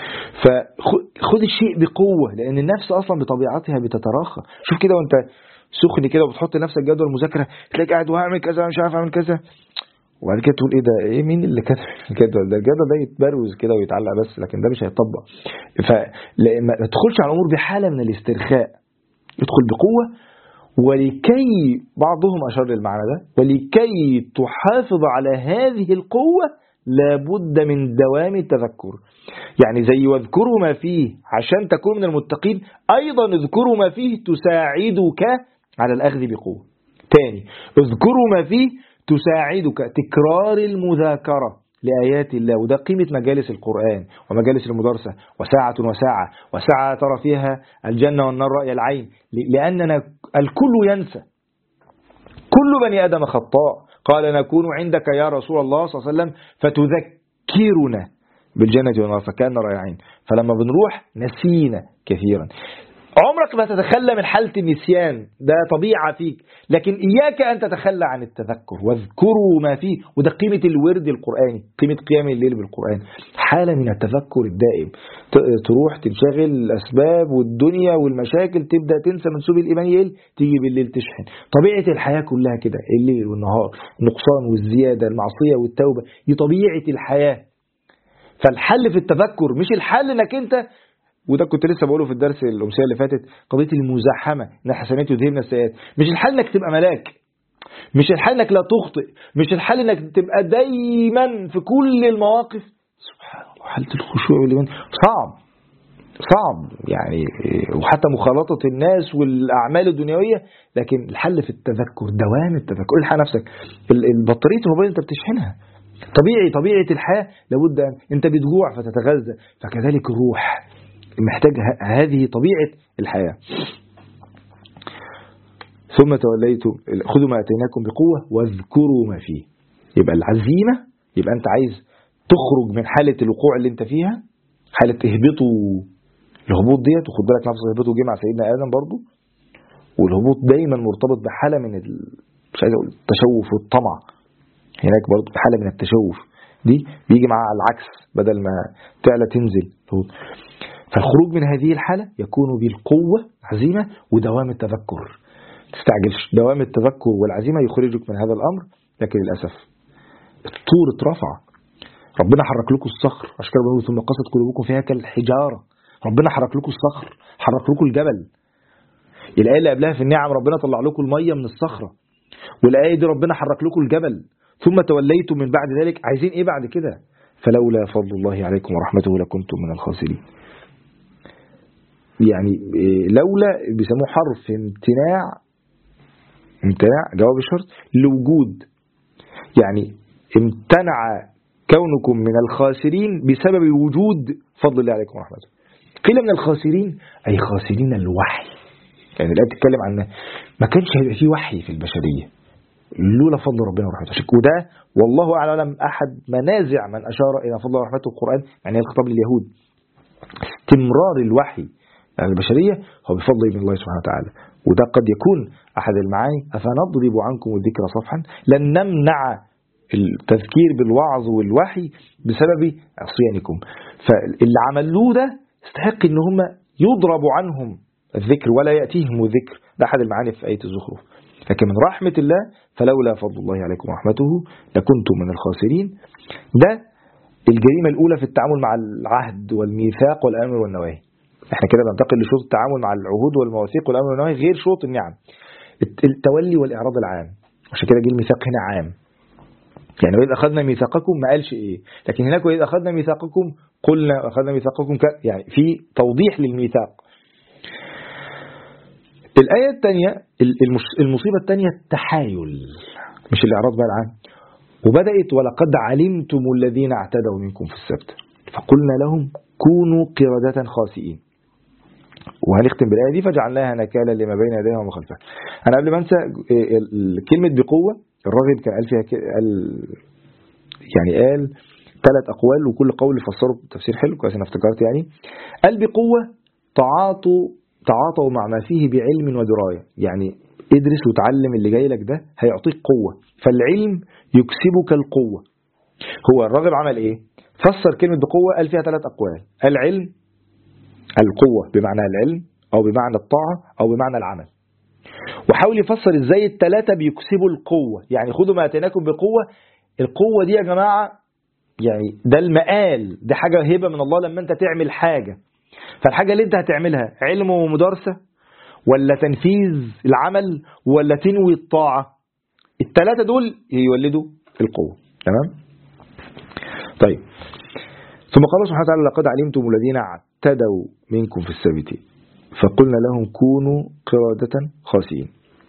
فخذ الشيء بقوة، لأن النفس أصلا بطبيعتها بتتراخى. شوف كده وانت سخن كده وبتحط لنفسك جدول مذاكرة، تلاقيك قاعد وهعمل كذا مش عارف اعمل كذا، وبعد كده تقول ايه ده، ايه مين اللي كتب الجدول ده؟ الجدول ده يتبروز كده ويتعلق بس، لكن ده مش هيطبق. فما تدخلش على الأمور بحالة من الاسترخاء، ادخل بقوة. ولكي بعضهم أشار للمعنى ده، ولكي تحافظ على هذه القوة لابد من دوام التذكر. يعني زي واذكروا ما فيه عشان تكون من المتقين، أيضا اذكروا ما فيه تساعدك على الأخذ بقوة. تاني، اذكروا ما فيه تساعدك، تكرار المذاكرة لآيات الله، وده قيمة مجالس القرآن ومجالس المدرسة، وساعة ترى فيها الجنة والنار رأي العين، لأننا الكل ينسى، كل بني آدم خطاء. قال نكون عندك يا رسول الله صلى الله عليه وسلم فتذكرنا بالجنة والنار فكان رأي عين، فلما بنروح نسينا كثيرا. عمرك ما تتخلى من حالة النسيان، ده طبيعة فيك، لكن إياك أن تتخلى عن التذكر. واذكروا ما فيه، وده قيمة الورد القرآني، قيمة قيام الليل بالقرآن، حالة من التذكر الدائم. تروح تنشغل الأسباب والدنيا والمشاكل، تبدأ تنسى منسوب الإيمان يقل، تيجي بالليل تشحن. طبيعة الحياة كلها كده، الليل والنهار، النقصان والزيادة، المعصية والتوبة، دي طبيعة الحياة. فالحل في التذكر، مش الحل انك انت، وده كنت لسه بقوله في الدرس الأمسية اللي فاتت، قضية المزاحمة إن حسنات يذهبن السيئات. مش الحل انك تبقى ملاك، مش الحل انك لا تخطئ، مش الحل انك تبقى دايما في كل المواقف. سبحان الله، حالة الخشوع والإيمان صعب يعني، وحتى مخالطة الناس والأعمال الدنيوية. لكن الحل في التذكر، دوام التذكر. الحق نفسك، البطارية الموبايل انت بتشحنها، طبيعة الحياة لابد انت بتجوع فتتغذى، فكذلك الروح محتاج هذه طبيعة الحياة. ثم توليتم خذوا ما أتيناكم بقوة واذكروا ما فيه. يبقى العزيمة، يبقى أنت عايز تخرج من حالة الوقوع اللي أنت فيها، حالة اهبطوا. الهبوط ديت، وخد بالك نفس الهبوط جه مع سيدنا آدم برضو، والهبوط دايما مرتبط بحالة من مش عايز أقول التشوف والطمع، هناك برضو حالة من التشوف دي بيجي معها العكس، بدل ما تعلى تنزل. فالخروج من هذه الحالة يكون بالقوة، عزيمة، ودوام التذكر. تستعجلش، دوام التذكر والعزيمة يخرجك من هذا الأمر. لكن للأسف الطور اترفع، ربنا حرك لكم الصخر، عشان كده بقول ثم قست قلوبكم فيها كالحجارة. ربنا حرك لكم الصخر، حرك لكم الجبل. الآية اللي قبلها في النعم ربنا طلع لكم المية من الصخرة، والآية دي ربنا حرك لكم الجبل. ثم توليتم من بعد ذلك، عايزين ايه بعد كده؟ فلولا فضل الله عليكم ورحمته لكنتم من الخاسرين. يعني لولا بيسموه حرف امتناع جواب الشرط لوجود، يعني امتنع كونكم من الخاسرين بسبب وجود فضل الله عليكم ورحمته. قيل من الخاسرين أي خاسرين الوحي، يعني الآية بتتكلم عن ما كانش هيبقى فيه وحي في البشرية لولا فضل ربنا ورحمته. وده والله أعلم أحد منازع من أشار إلى فضل ورحمته القرآن، يعني الخطاب لليهود. استمرار الوحي يعني البشرية هو بفضل من الله سبحانه وتعالى. وده قد يكون أحد المعاني أفنضرب عنكم الذكر صفحا، لن نمنع التذكير بالوعظ والوحي بسبب عصيانكم. فاللي عملوه ده استحق ان هم يضرب عنهم الذكر ولا يأتيهم الذكر. ده أحد المعاني في آية الزخرف. لكن من رحمة الله فلولا فضل الله عليكم ورحمته لكنتم من الخاسرين. ده الجريمة الأولى في التعامل مع العهد والميثاق والأمر والنواهي. احنا كده بننتقل لشروط التعامل مع العهود والمواثيق والأمر والنواهي غير شروط النعم. التولي والإعراض العام، عشان كده جه الميثاق هنا عام. يعني وإذ أخذنا ميثاقكم ما قالش إيه، لكن هناك وإذ أخذنا ميثاقكم قلنا أخذنا ميثاقكم يعني في توضيح للميثاق. الآية الثانية المصيبة الثانية التحايل، مش الإعراض بقى العام. وبدأت ولقد علمتم الذين اعتدوا منكم في السبت فقلنا لهم كونوا قردة خاسئين. وهنختم بالآية دي فجعلناها نكالا لما بين يديها وما خلفها. أنا قبل ما أنسى كلمة بقوة، الراغب كان قال فيها قال 3 أقوال وكل قول فسره تفسير حلو كويس. أنا افتكرت يعني قال بقوة تعاطوا مع ما فيه بعلم ودراية، يعني ادرس وتعلم اللي جاي لك ده هيعطيك قوة، فالعلم يكسبك القوة. هو الراغب عمل ايه؟ فسر كلمة بقوة قال فيها 3 أقوال. العلم، القوة بمعنى العلم أو بمعنى الطاعة أو بمعنى العمل، وحاول يفسر ازاي ال3 بيكسبوا القوة. يعني خدوا ما أتيناكم بقوة، القوة دي يا جماعة يعني ده المقال، ده حاجة هبة من الله لما انت تعمل حاجة. فالحاجة اللي انت هتعملها علم ومدارسة ولا تنفيذ العمل ولا تنوي الطاعة، ال3 دول يولدوا القوة. تمام؟ طيب، ثم قال سبحانه وتعالى لقد علمتم الذين اعتدوا منكم في السبت فقلنا لهم كونوا قردة خاسئين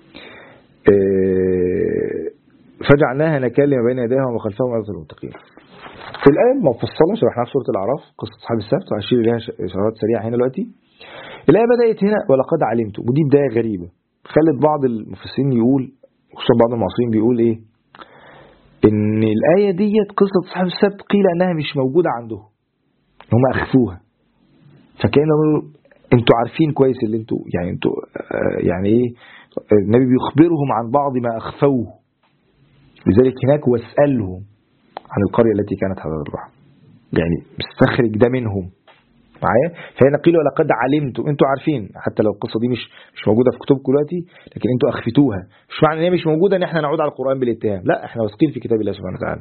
فجعلناها نكالا لما بين يديها وما خلفها وموعظة للمتقين. في الآية مفصلة شرحناها في سورة الأعراف قصة أصحاب السبت، وهشير إليها إشارات سريعة هنا دلوقتي. الآية بدأت هنا ولقد علمتم، ودي بداية غريبة خلت بعض المفسرين يقول، خصوصا بعض المعاصرين بيقول إيه، إن الآية ديت قصة أصحاب السبت قيل أنها مش موجودة عندهم، هم أخفوها. فكانوا انتوا عارفين كويس اللي انتوا يعني انتوا يعني ايه، النبي بيخبرهم عن بعض ما أخفوه. لذلك هناك واسألهم عن القرية التي كانت حضر الرحم، يعني مستخرج ده منهم معايا. فهنا قيل ولقد علمتم، انتوا عارفين، حتى لو القصة دي مش موجودة في كتبكم دلوقتي لكن انتوا أخفتوها. مش معنى ان هي مش موجودة ان احنا نعود على القرآن بالاتهام، لا، احنا واثقين في كتاب الله سبحانه وتعالى.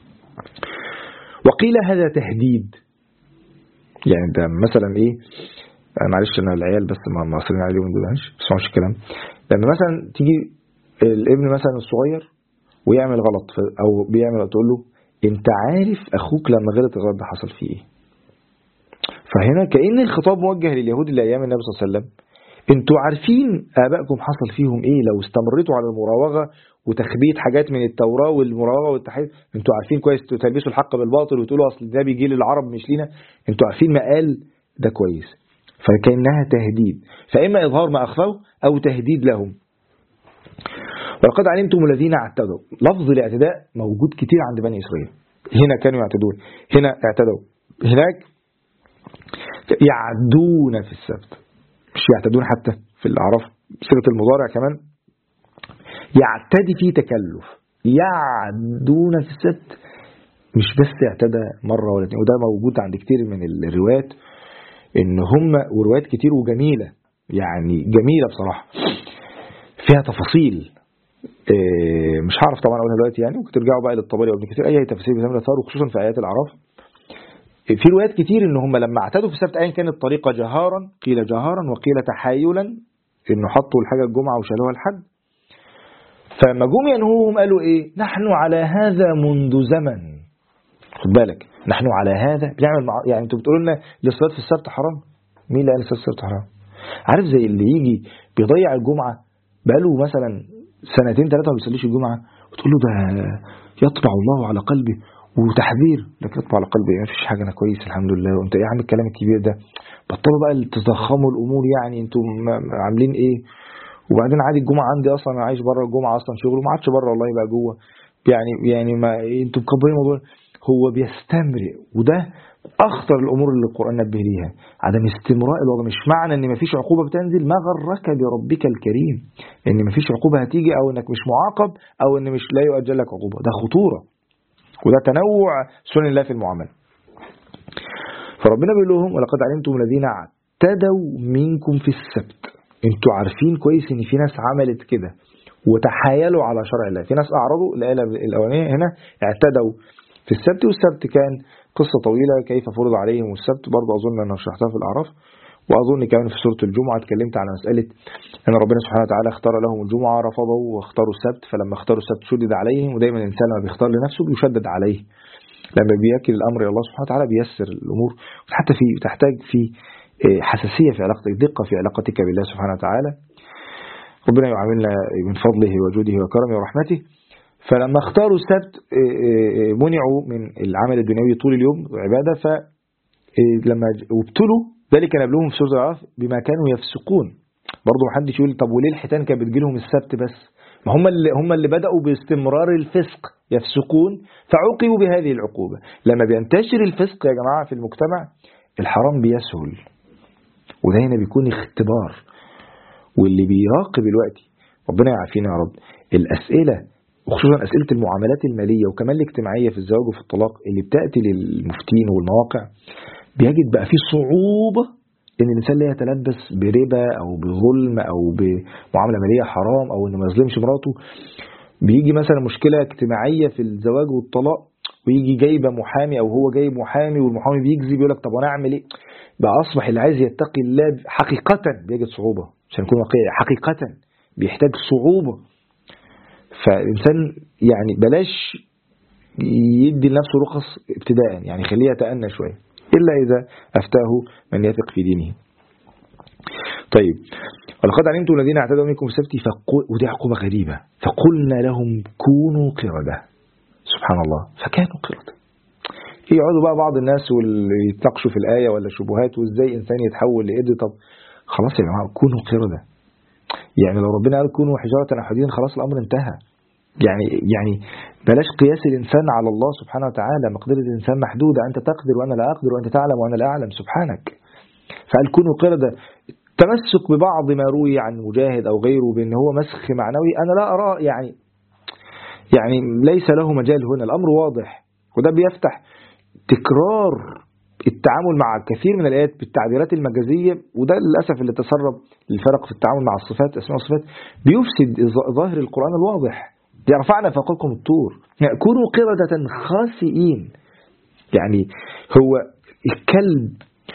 وقيل هذا تهديد، يعني ده مثلا ايه، معلش انا العيال بس ما اصلين عليهم دول مش بسمعوش الكلام. لما مثلا تيجي الابن مثلا الصغير ويعمل غلط او بيعمل، تقول له انت عارف اخوك لما غلط الغلط ده حصل فيه ايه. فهنا كأن الخطاب موجه لليهود اللي ايام النبي صلى الله عليه وسلم، انتوا عارفين ابائكم حصل فيهم ايه لو استمرتوا على المراوغه وتخبيت حاجات من التوراه والمراوغه والتحيز. انتوا عارفين كويس تلبسوا الحق بالباطل وتقولوا اصل ده بيجي للعرب مش لينا. انتوا عارفين مقال ده كويس. فكأنها تهديد، فإما إظهار ما أخفوه أو تهديد لهم. ولقد علمتم الذين اعتدوا، لفظ الاعتداء موجود كتير عند بني إسرائيل. هنا كانوا يعتدون، هنا اعتدوا، هناك يعدون في السبت، مش يعتدون. حتى في الأعراف صيغة المضارع كمان يعتدي في تكلف، يعدون في السبت، مش بس اعتدى مرة ولا اتنين. وده موجود عند كتير من الروايات، ان هم وروايات كتير وجميلة، يعني جميلة بصراحة، فيها تفاصيل مش هعرف طبعا اقولها دلوقتي، يعني ممكن ترجعوا بقى للطبري وابن كثير، اي تفسير بتعمل اثار، وخصوصا في ايات الاعراف. في روايات كتير ان هم لما اعتدوا في السبت، ايا كانت الطريقة، جهارا، قيل جهارا وقيل تحايلا، انه حطوا الحاجة الجمعة وشالوها الحد، فما جم ينهوهم قالوا ايه؟ نحن على هذا منذ زمن. خد بالك، نحن على هذا بنعمل يعني انتوا بتقولوا لنا الصلاة في السبت حرام؟ مين اللي قال الصلاة في السبت حرام؟ عارف زي اللي يجي بيضيع الجمعة بقاله مثلا 2-3 ما بيصليش الجمعة، وتقول له ده يطبع الله على قلبي وتحذير، لكن يطبع على قلبي ما فيش حاجة، انا كويس الحمد لله، وانت ايه عامل الكلام الكبير ده؟ بطلوا بقى تضخموا الامور، يعني انتوا عاملين ايه؟ وبعدين عادي الجمعة عندي اصلا، انا عايش بره الجمعة اصلا، شغله ما عادش بره والله بقى جوه، يعني ما انتوا مكبرين الموضوع. هو بيستمرئ، وده اخطر الامور اللي القرآن نبه ليها، عدم استمراء الوضع. مش معنى ان مفيش عقوبة بتنزل ما غرك بربك الكريم، ان مفيش عقوبة هتيجي، او انك مش معاقب، او ان مش لا يؤجل لك عقوبة، ده خطورة، وده تنوع سنن الله في المعاملة. فربنا بيقول لهم ولقد علمتم الذين اعتدوا منكم في السبت، انتوا عارفين كويس ان في ناس عملت كده وتحايلوا على شرع الله، في ناس اعرضوا. الآية الأولانية هنا اعتدوا في السبت، والسبت كان قصة طويلة كيف فرض عليهم السبت، برضه أظن أنه شرحتها في الأعراف، وأظن كمان في سورة الجمعة اتكلمت على مسألة أن ربنا سبحانه وتعالى اختار لهم الجمعة، رفضوا واختاروا السبت، فلما اختاروا السبت شدد عليهم، ودايما الإنسان لما بيختار لنفسه بيشدد عليه، لما بيأكل الأمر إلى الله سبحانه وتعالى بيسر الأمور. حتى تحتاج في حساسية في علاقتك، دقة في علاقتك بالله سبحانه وتعالى. ربنا يعاملنا من فضله وجوده وكرمه ورحمته. فلما اختاروا السبت منعوا من العمل الدنيوي طول اليوم وعبادة، فلما وابتلوا ذلك نبلوهم في سورة الأعراف بما كانوا يفسقون. برضو محدش يقول طب وليه الحيتان كانت بتجيلهم السبت بس؟ ما هم اللي بدأوا باستمرار الفسق يفسقون، فعوقبوا بهذه العقوبة. لما بينتشر الفسق يا جماعة في المجتمع، الحرام بيسهل، وده هنا بيكون اختبار. واللي بيراقب الوقت، ربنا يعافينا يا رب، الأسئلة وخصوصا أسئلة المعاملات المالية وكمان الاجتماعية في الزواج وفي الطلاق اللي بتأتي للمفتين والمواقع، بيجد بقى فيه صعوبة إن الإنسان لا يتلبس بربا أو بظلم أو بمعاملة مالية حرام، أو إنه ما يظلمش مراته. بيجي مثلا مشكلة اجتماعية في الزواج والطلاق، ويجي جايبه محامي أو هو جايب محامي، والمحامي بيجزي بيقول لك طب أنا أعمل إيه؟ بقى أصبح اللي عايز يتقي الله حقيقة بيجد صعوبة، عشان نكون واقعي، حقيقة بيحتاج صعوبة. فالإنسان يعني بلاش يدي لنفسه رخص ابتداء، يعني خليه يتأنى شوية، إلا إذا أفتاه من يثق في دينه. طيب، ولقد علمتم الذين اعتدوا منكم في السبت ودي عقوبة غريبة، فقلنا لهم كونوا قردة. سبحان الله، فكانوا قردة. يقعدوا بقى بعض الناس واللي يتناقشوا في الآية ولا شبهات، وإزاي إنسان يتحول لقرد. طب خلاص يا جماعة كونوا قردة، يعني لو ربنا قال كونوا حجارة أو حديدا خلاص الأمر انتهى. يعني بلاش قياس الإنسان على الله سبحانه وتعالى، مقدرة الإنسان محدودة، أنت تقدر وأنا لا أقدر، وأنت تعلم وأنا لا أعلم سبحانك. فقال كونوا قردة. تمسك ببعض ما روي عن مجاهد أو غيره بأن هو مسخ معنوي، أنا لا أراه، يعني ليس له مجال هنا، الأمر واضح. وده بيفتح تكرار التعامل مع كثير من الآيات بالتعبيرات المجازية، وده للأسف اللي تسرب الفرق في التعامل مع الصفات، أسماء الصفات، بيفسد ظاهر القرآن الواضح. رفعنا فوقكم الطور كونوا قردة خاسئين. يعني هو الكلب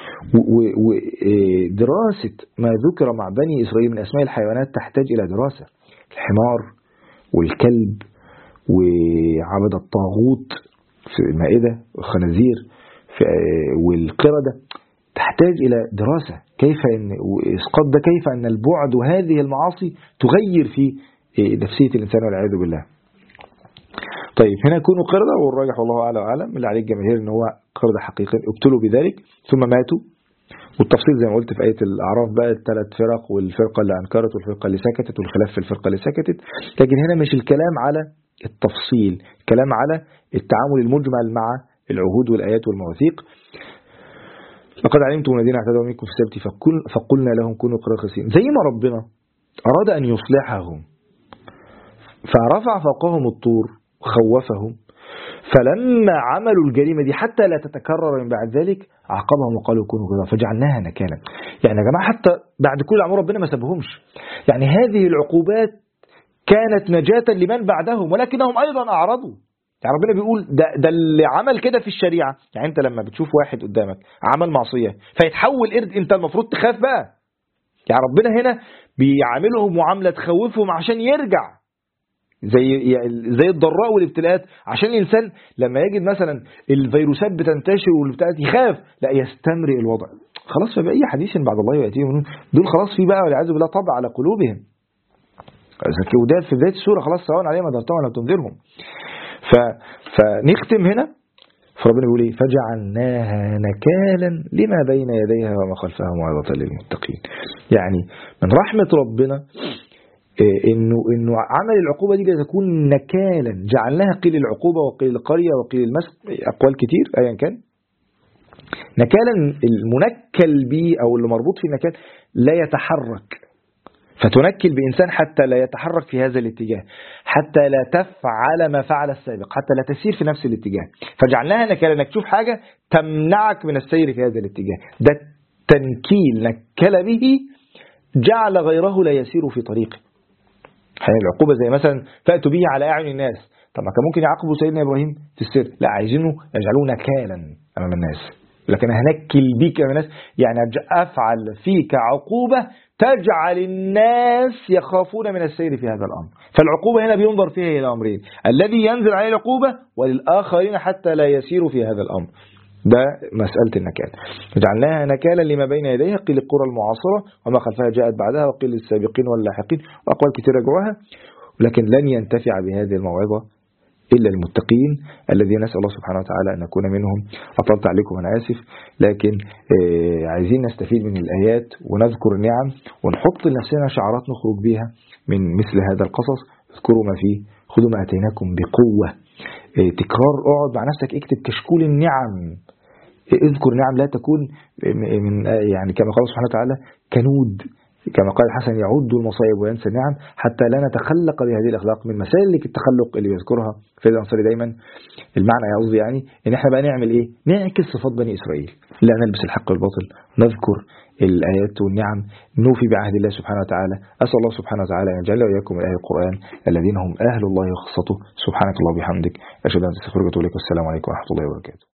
ودراسة ما ذكر مع بني إسرائيل من أسماء الحيوانات تحتاج إلى دراسة. الحمار والكلب وعبد الطاغوت في المائدة والخنازير والقردة تحتاج إلى دراسة، كيف أن وإسقاط ده، كيف أن البعد وهذه المعاصي تغير في نفسية الإنسان والعياذ بالله. طيب هنا يكونوا قردة، والراجح والله أعلى وأعلم اللي عليه الجماهير أن هو قردة حقيقي ابتلوا بذلك ثم ماتوا، والتفصيل زي ما قلت في آية الأعراف بقى الثلاث فرق، والفرقة اللي أنكرت والفرقة اللي سكتت والخلاف في الفرقة اللي سكتت. لكن هنا مش الكلام على التفصيل، الكلام على التعامل المجمل مع العهود والآيات والمواثيق. لقد علمتم الذين اعتدوا منكم في السبت فقلنا لهم كونوا قراصين. زي ما ربنا أراد أن يصلحهم فرفع فوقهم الطور خوفهم، فلما عملوا الجريمة دي حتى لا تتكرر من بعد ذلك عاقبهم وقالوا كونوا كذا فجعلناها نكالا. يعني يا جماعة حتى بعد كل الأمر ربنا ما سابهمش، يعني هذه العقوبات كانت نجاة لمن بعدهم ولكنهم أيضا أعرضوا. يعني ربنا بيقول ده اللي عمل كده في الشريعة. يعني أنت لما بتشوف واحد قدامك عمل معصية فيتحول قرد، أنت المفروض تخاف بقى. يعني ربنا هنا بيعاملهم معاملة تخوفهم عشان يرجع، زي الضراء والابتلاءات، عشان الإنسان لما يجد مثلا الفيروسات بتنتشر والابتلاءات يخاف، لا يستمرئ الوضع. خلاص فبأي حديث بعد الله يأتيهم دول خلاص في بقى والعياذ بالله طبع على قلوبهم. وده في بداية السورة خلاص سواء عليهم أدرتهم ولا تنذرهم. فنختم هنا فربنا بيقول ايه؟ فجعلناها نكالا لما بين يديها وما خلفها موعظة للمتقين. يعني من رحمة ربنا انه عمل العقوبة دي تكون نكالا، جعلناها قيل العقوبة وقيل القرية وقيل المسك، اقوال كتير ايا كان. نكالا المنكل به او اللي مربوط في النكال لا يتحرك، فتنكل بإنسان حتى لا يتحرك في هذا الاتجاه، حتى لا تفعل ما فعل السابق، حتى لا تسير في نفس الاتجاه. فجعلناها نكالا، انك تشوف حاجة تمنعك من السير في هذا الاتجاه. ده التنكيل، نكل به جعل غيره لا يسير في طريقه. يعني العقوبة زي مثلا فأتوا به على أعين الناس، طب ما كان ممكن يعاقبوا سيدنا إبراهيم في السر، لا عايزينه يجعلوه نكالا أمام الناس. لكن هنكل بيك أمام الناس يعني أفعل فيك عقوبة تجعل الناس يخافون من السير في هذا الأمر. فالعقوبة هنا بينظر فيها إلى أمرين: الذي ينزل عليه العقوبة، وللآخرين حتى لا يسيروا في هذا الأمر. ده مسألة النكال. جعلناها نكالا لما بين يديها، قيل القرى المعاصرة وما خلفها جاءت بعدها، وقيل السابقين واللاحقين، وأقوال كتير رجعوها. ولكن لن ينتفع بهذه الموعظة إلا المتقين الذين نسأل الله سبحانه وتعالى أن نكون منهم. أطلت عليكم أنا آسف، لكن عايزين نستفيد من الآيات ونذكر النعم ونحط لنفسنا شعارات نخرج بها من مثل هذا القصص. اذكروا ما فيه، خذوا ما أتيناكم بقوة. تكرار، اقعد مع نفسك اكتب كشكول النعم، اذكر نعم لا تكون من يعني كما قال سبحانه وتعالى كنود، كما قال الحسن يعد المصائب وينسى النعم، حتى لا نتخلق بهذه الأخلاق. من مسالك التخلق اللي بيذكرها في الأنصاري دايما المعنى قصدي يعني ان احنا بقى نعمل ايه؟ نعكس صفات بني إسرائيل، لا نلبس الحق والباطل، نذكر الآيات والنعم، نوفي بعهد الله سبحانه وتعالى. أسأل الله سبحانه وتعالى أن يجعلنا وإياكم من أهل القرآن الذين هم أهل الله وخاصته. سبحانك الله وبحمدك، أشهد أن لا إله إلا أنت، أستغفرك وأتوب إليك، والسلام عليكم ورحمة الله وبركاته.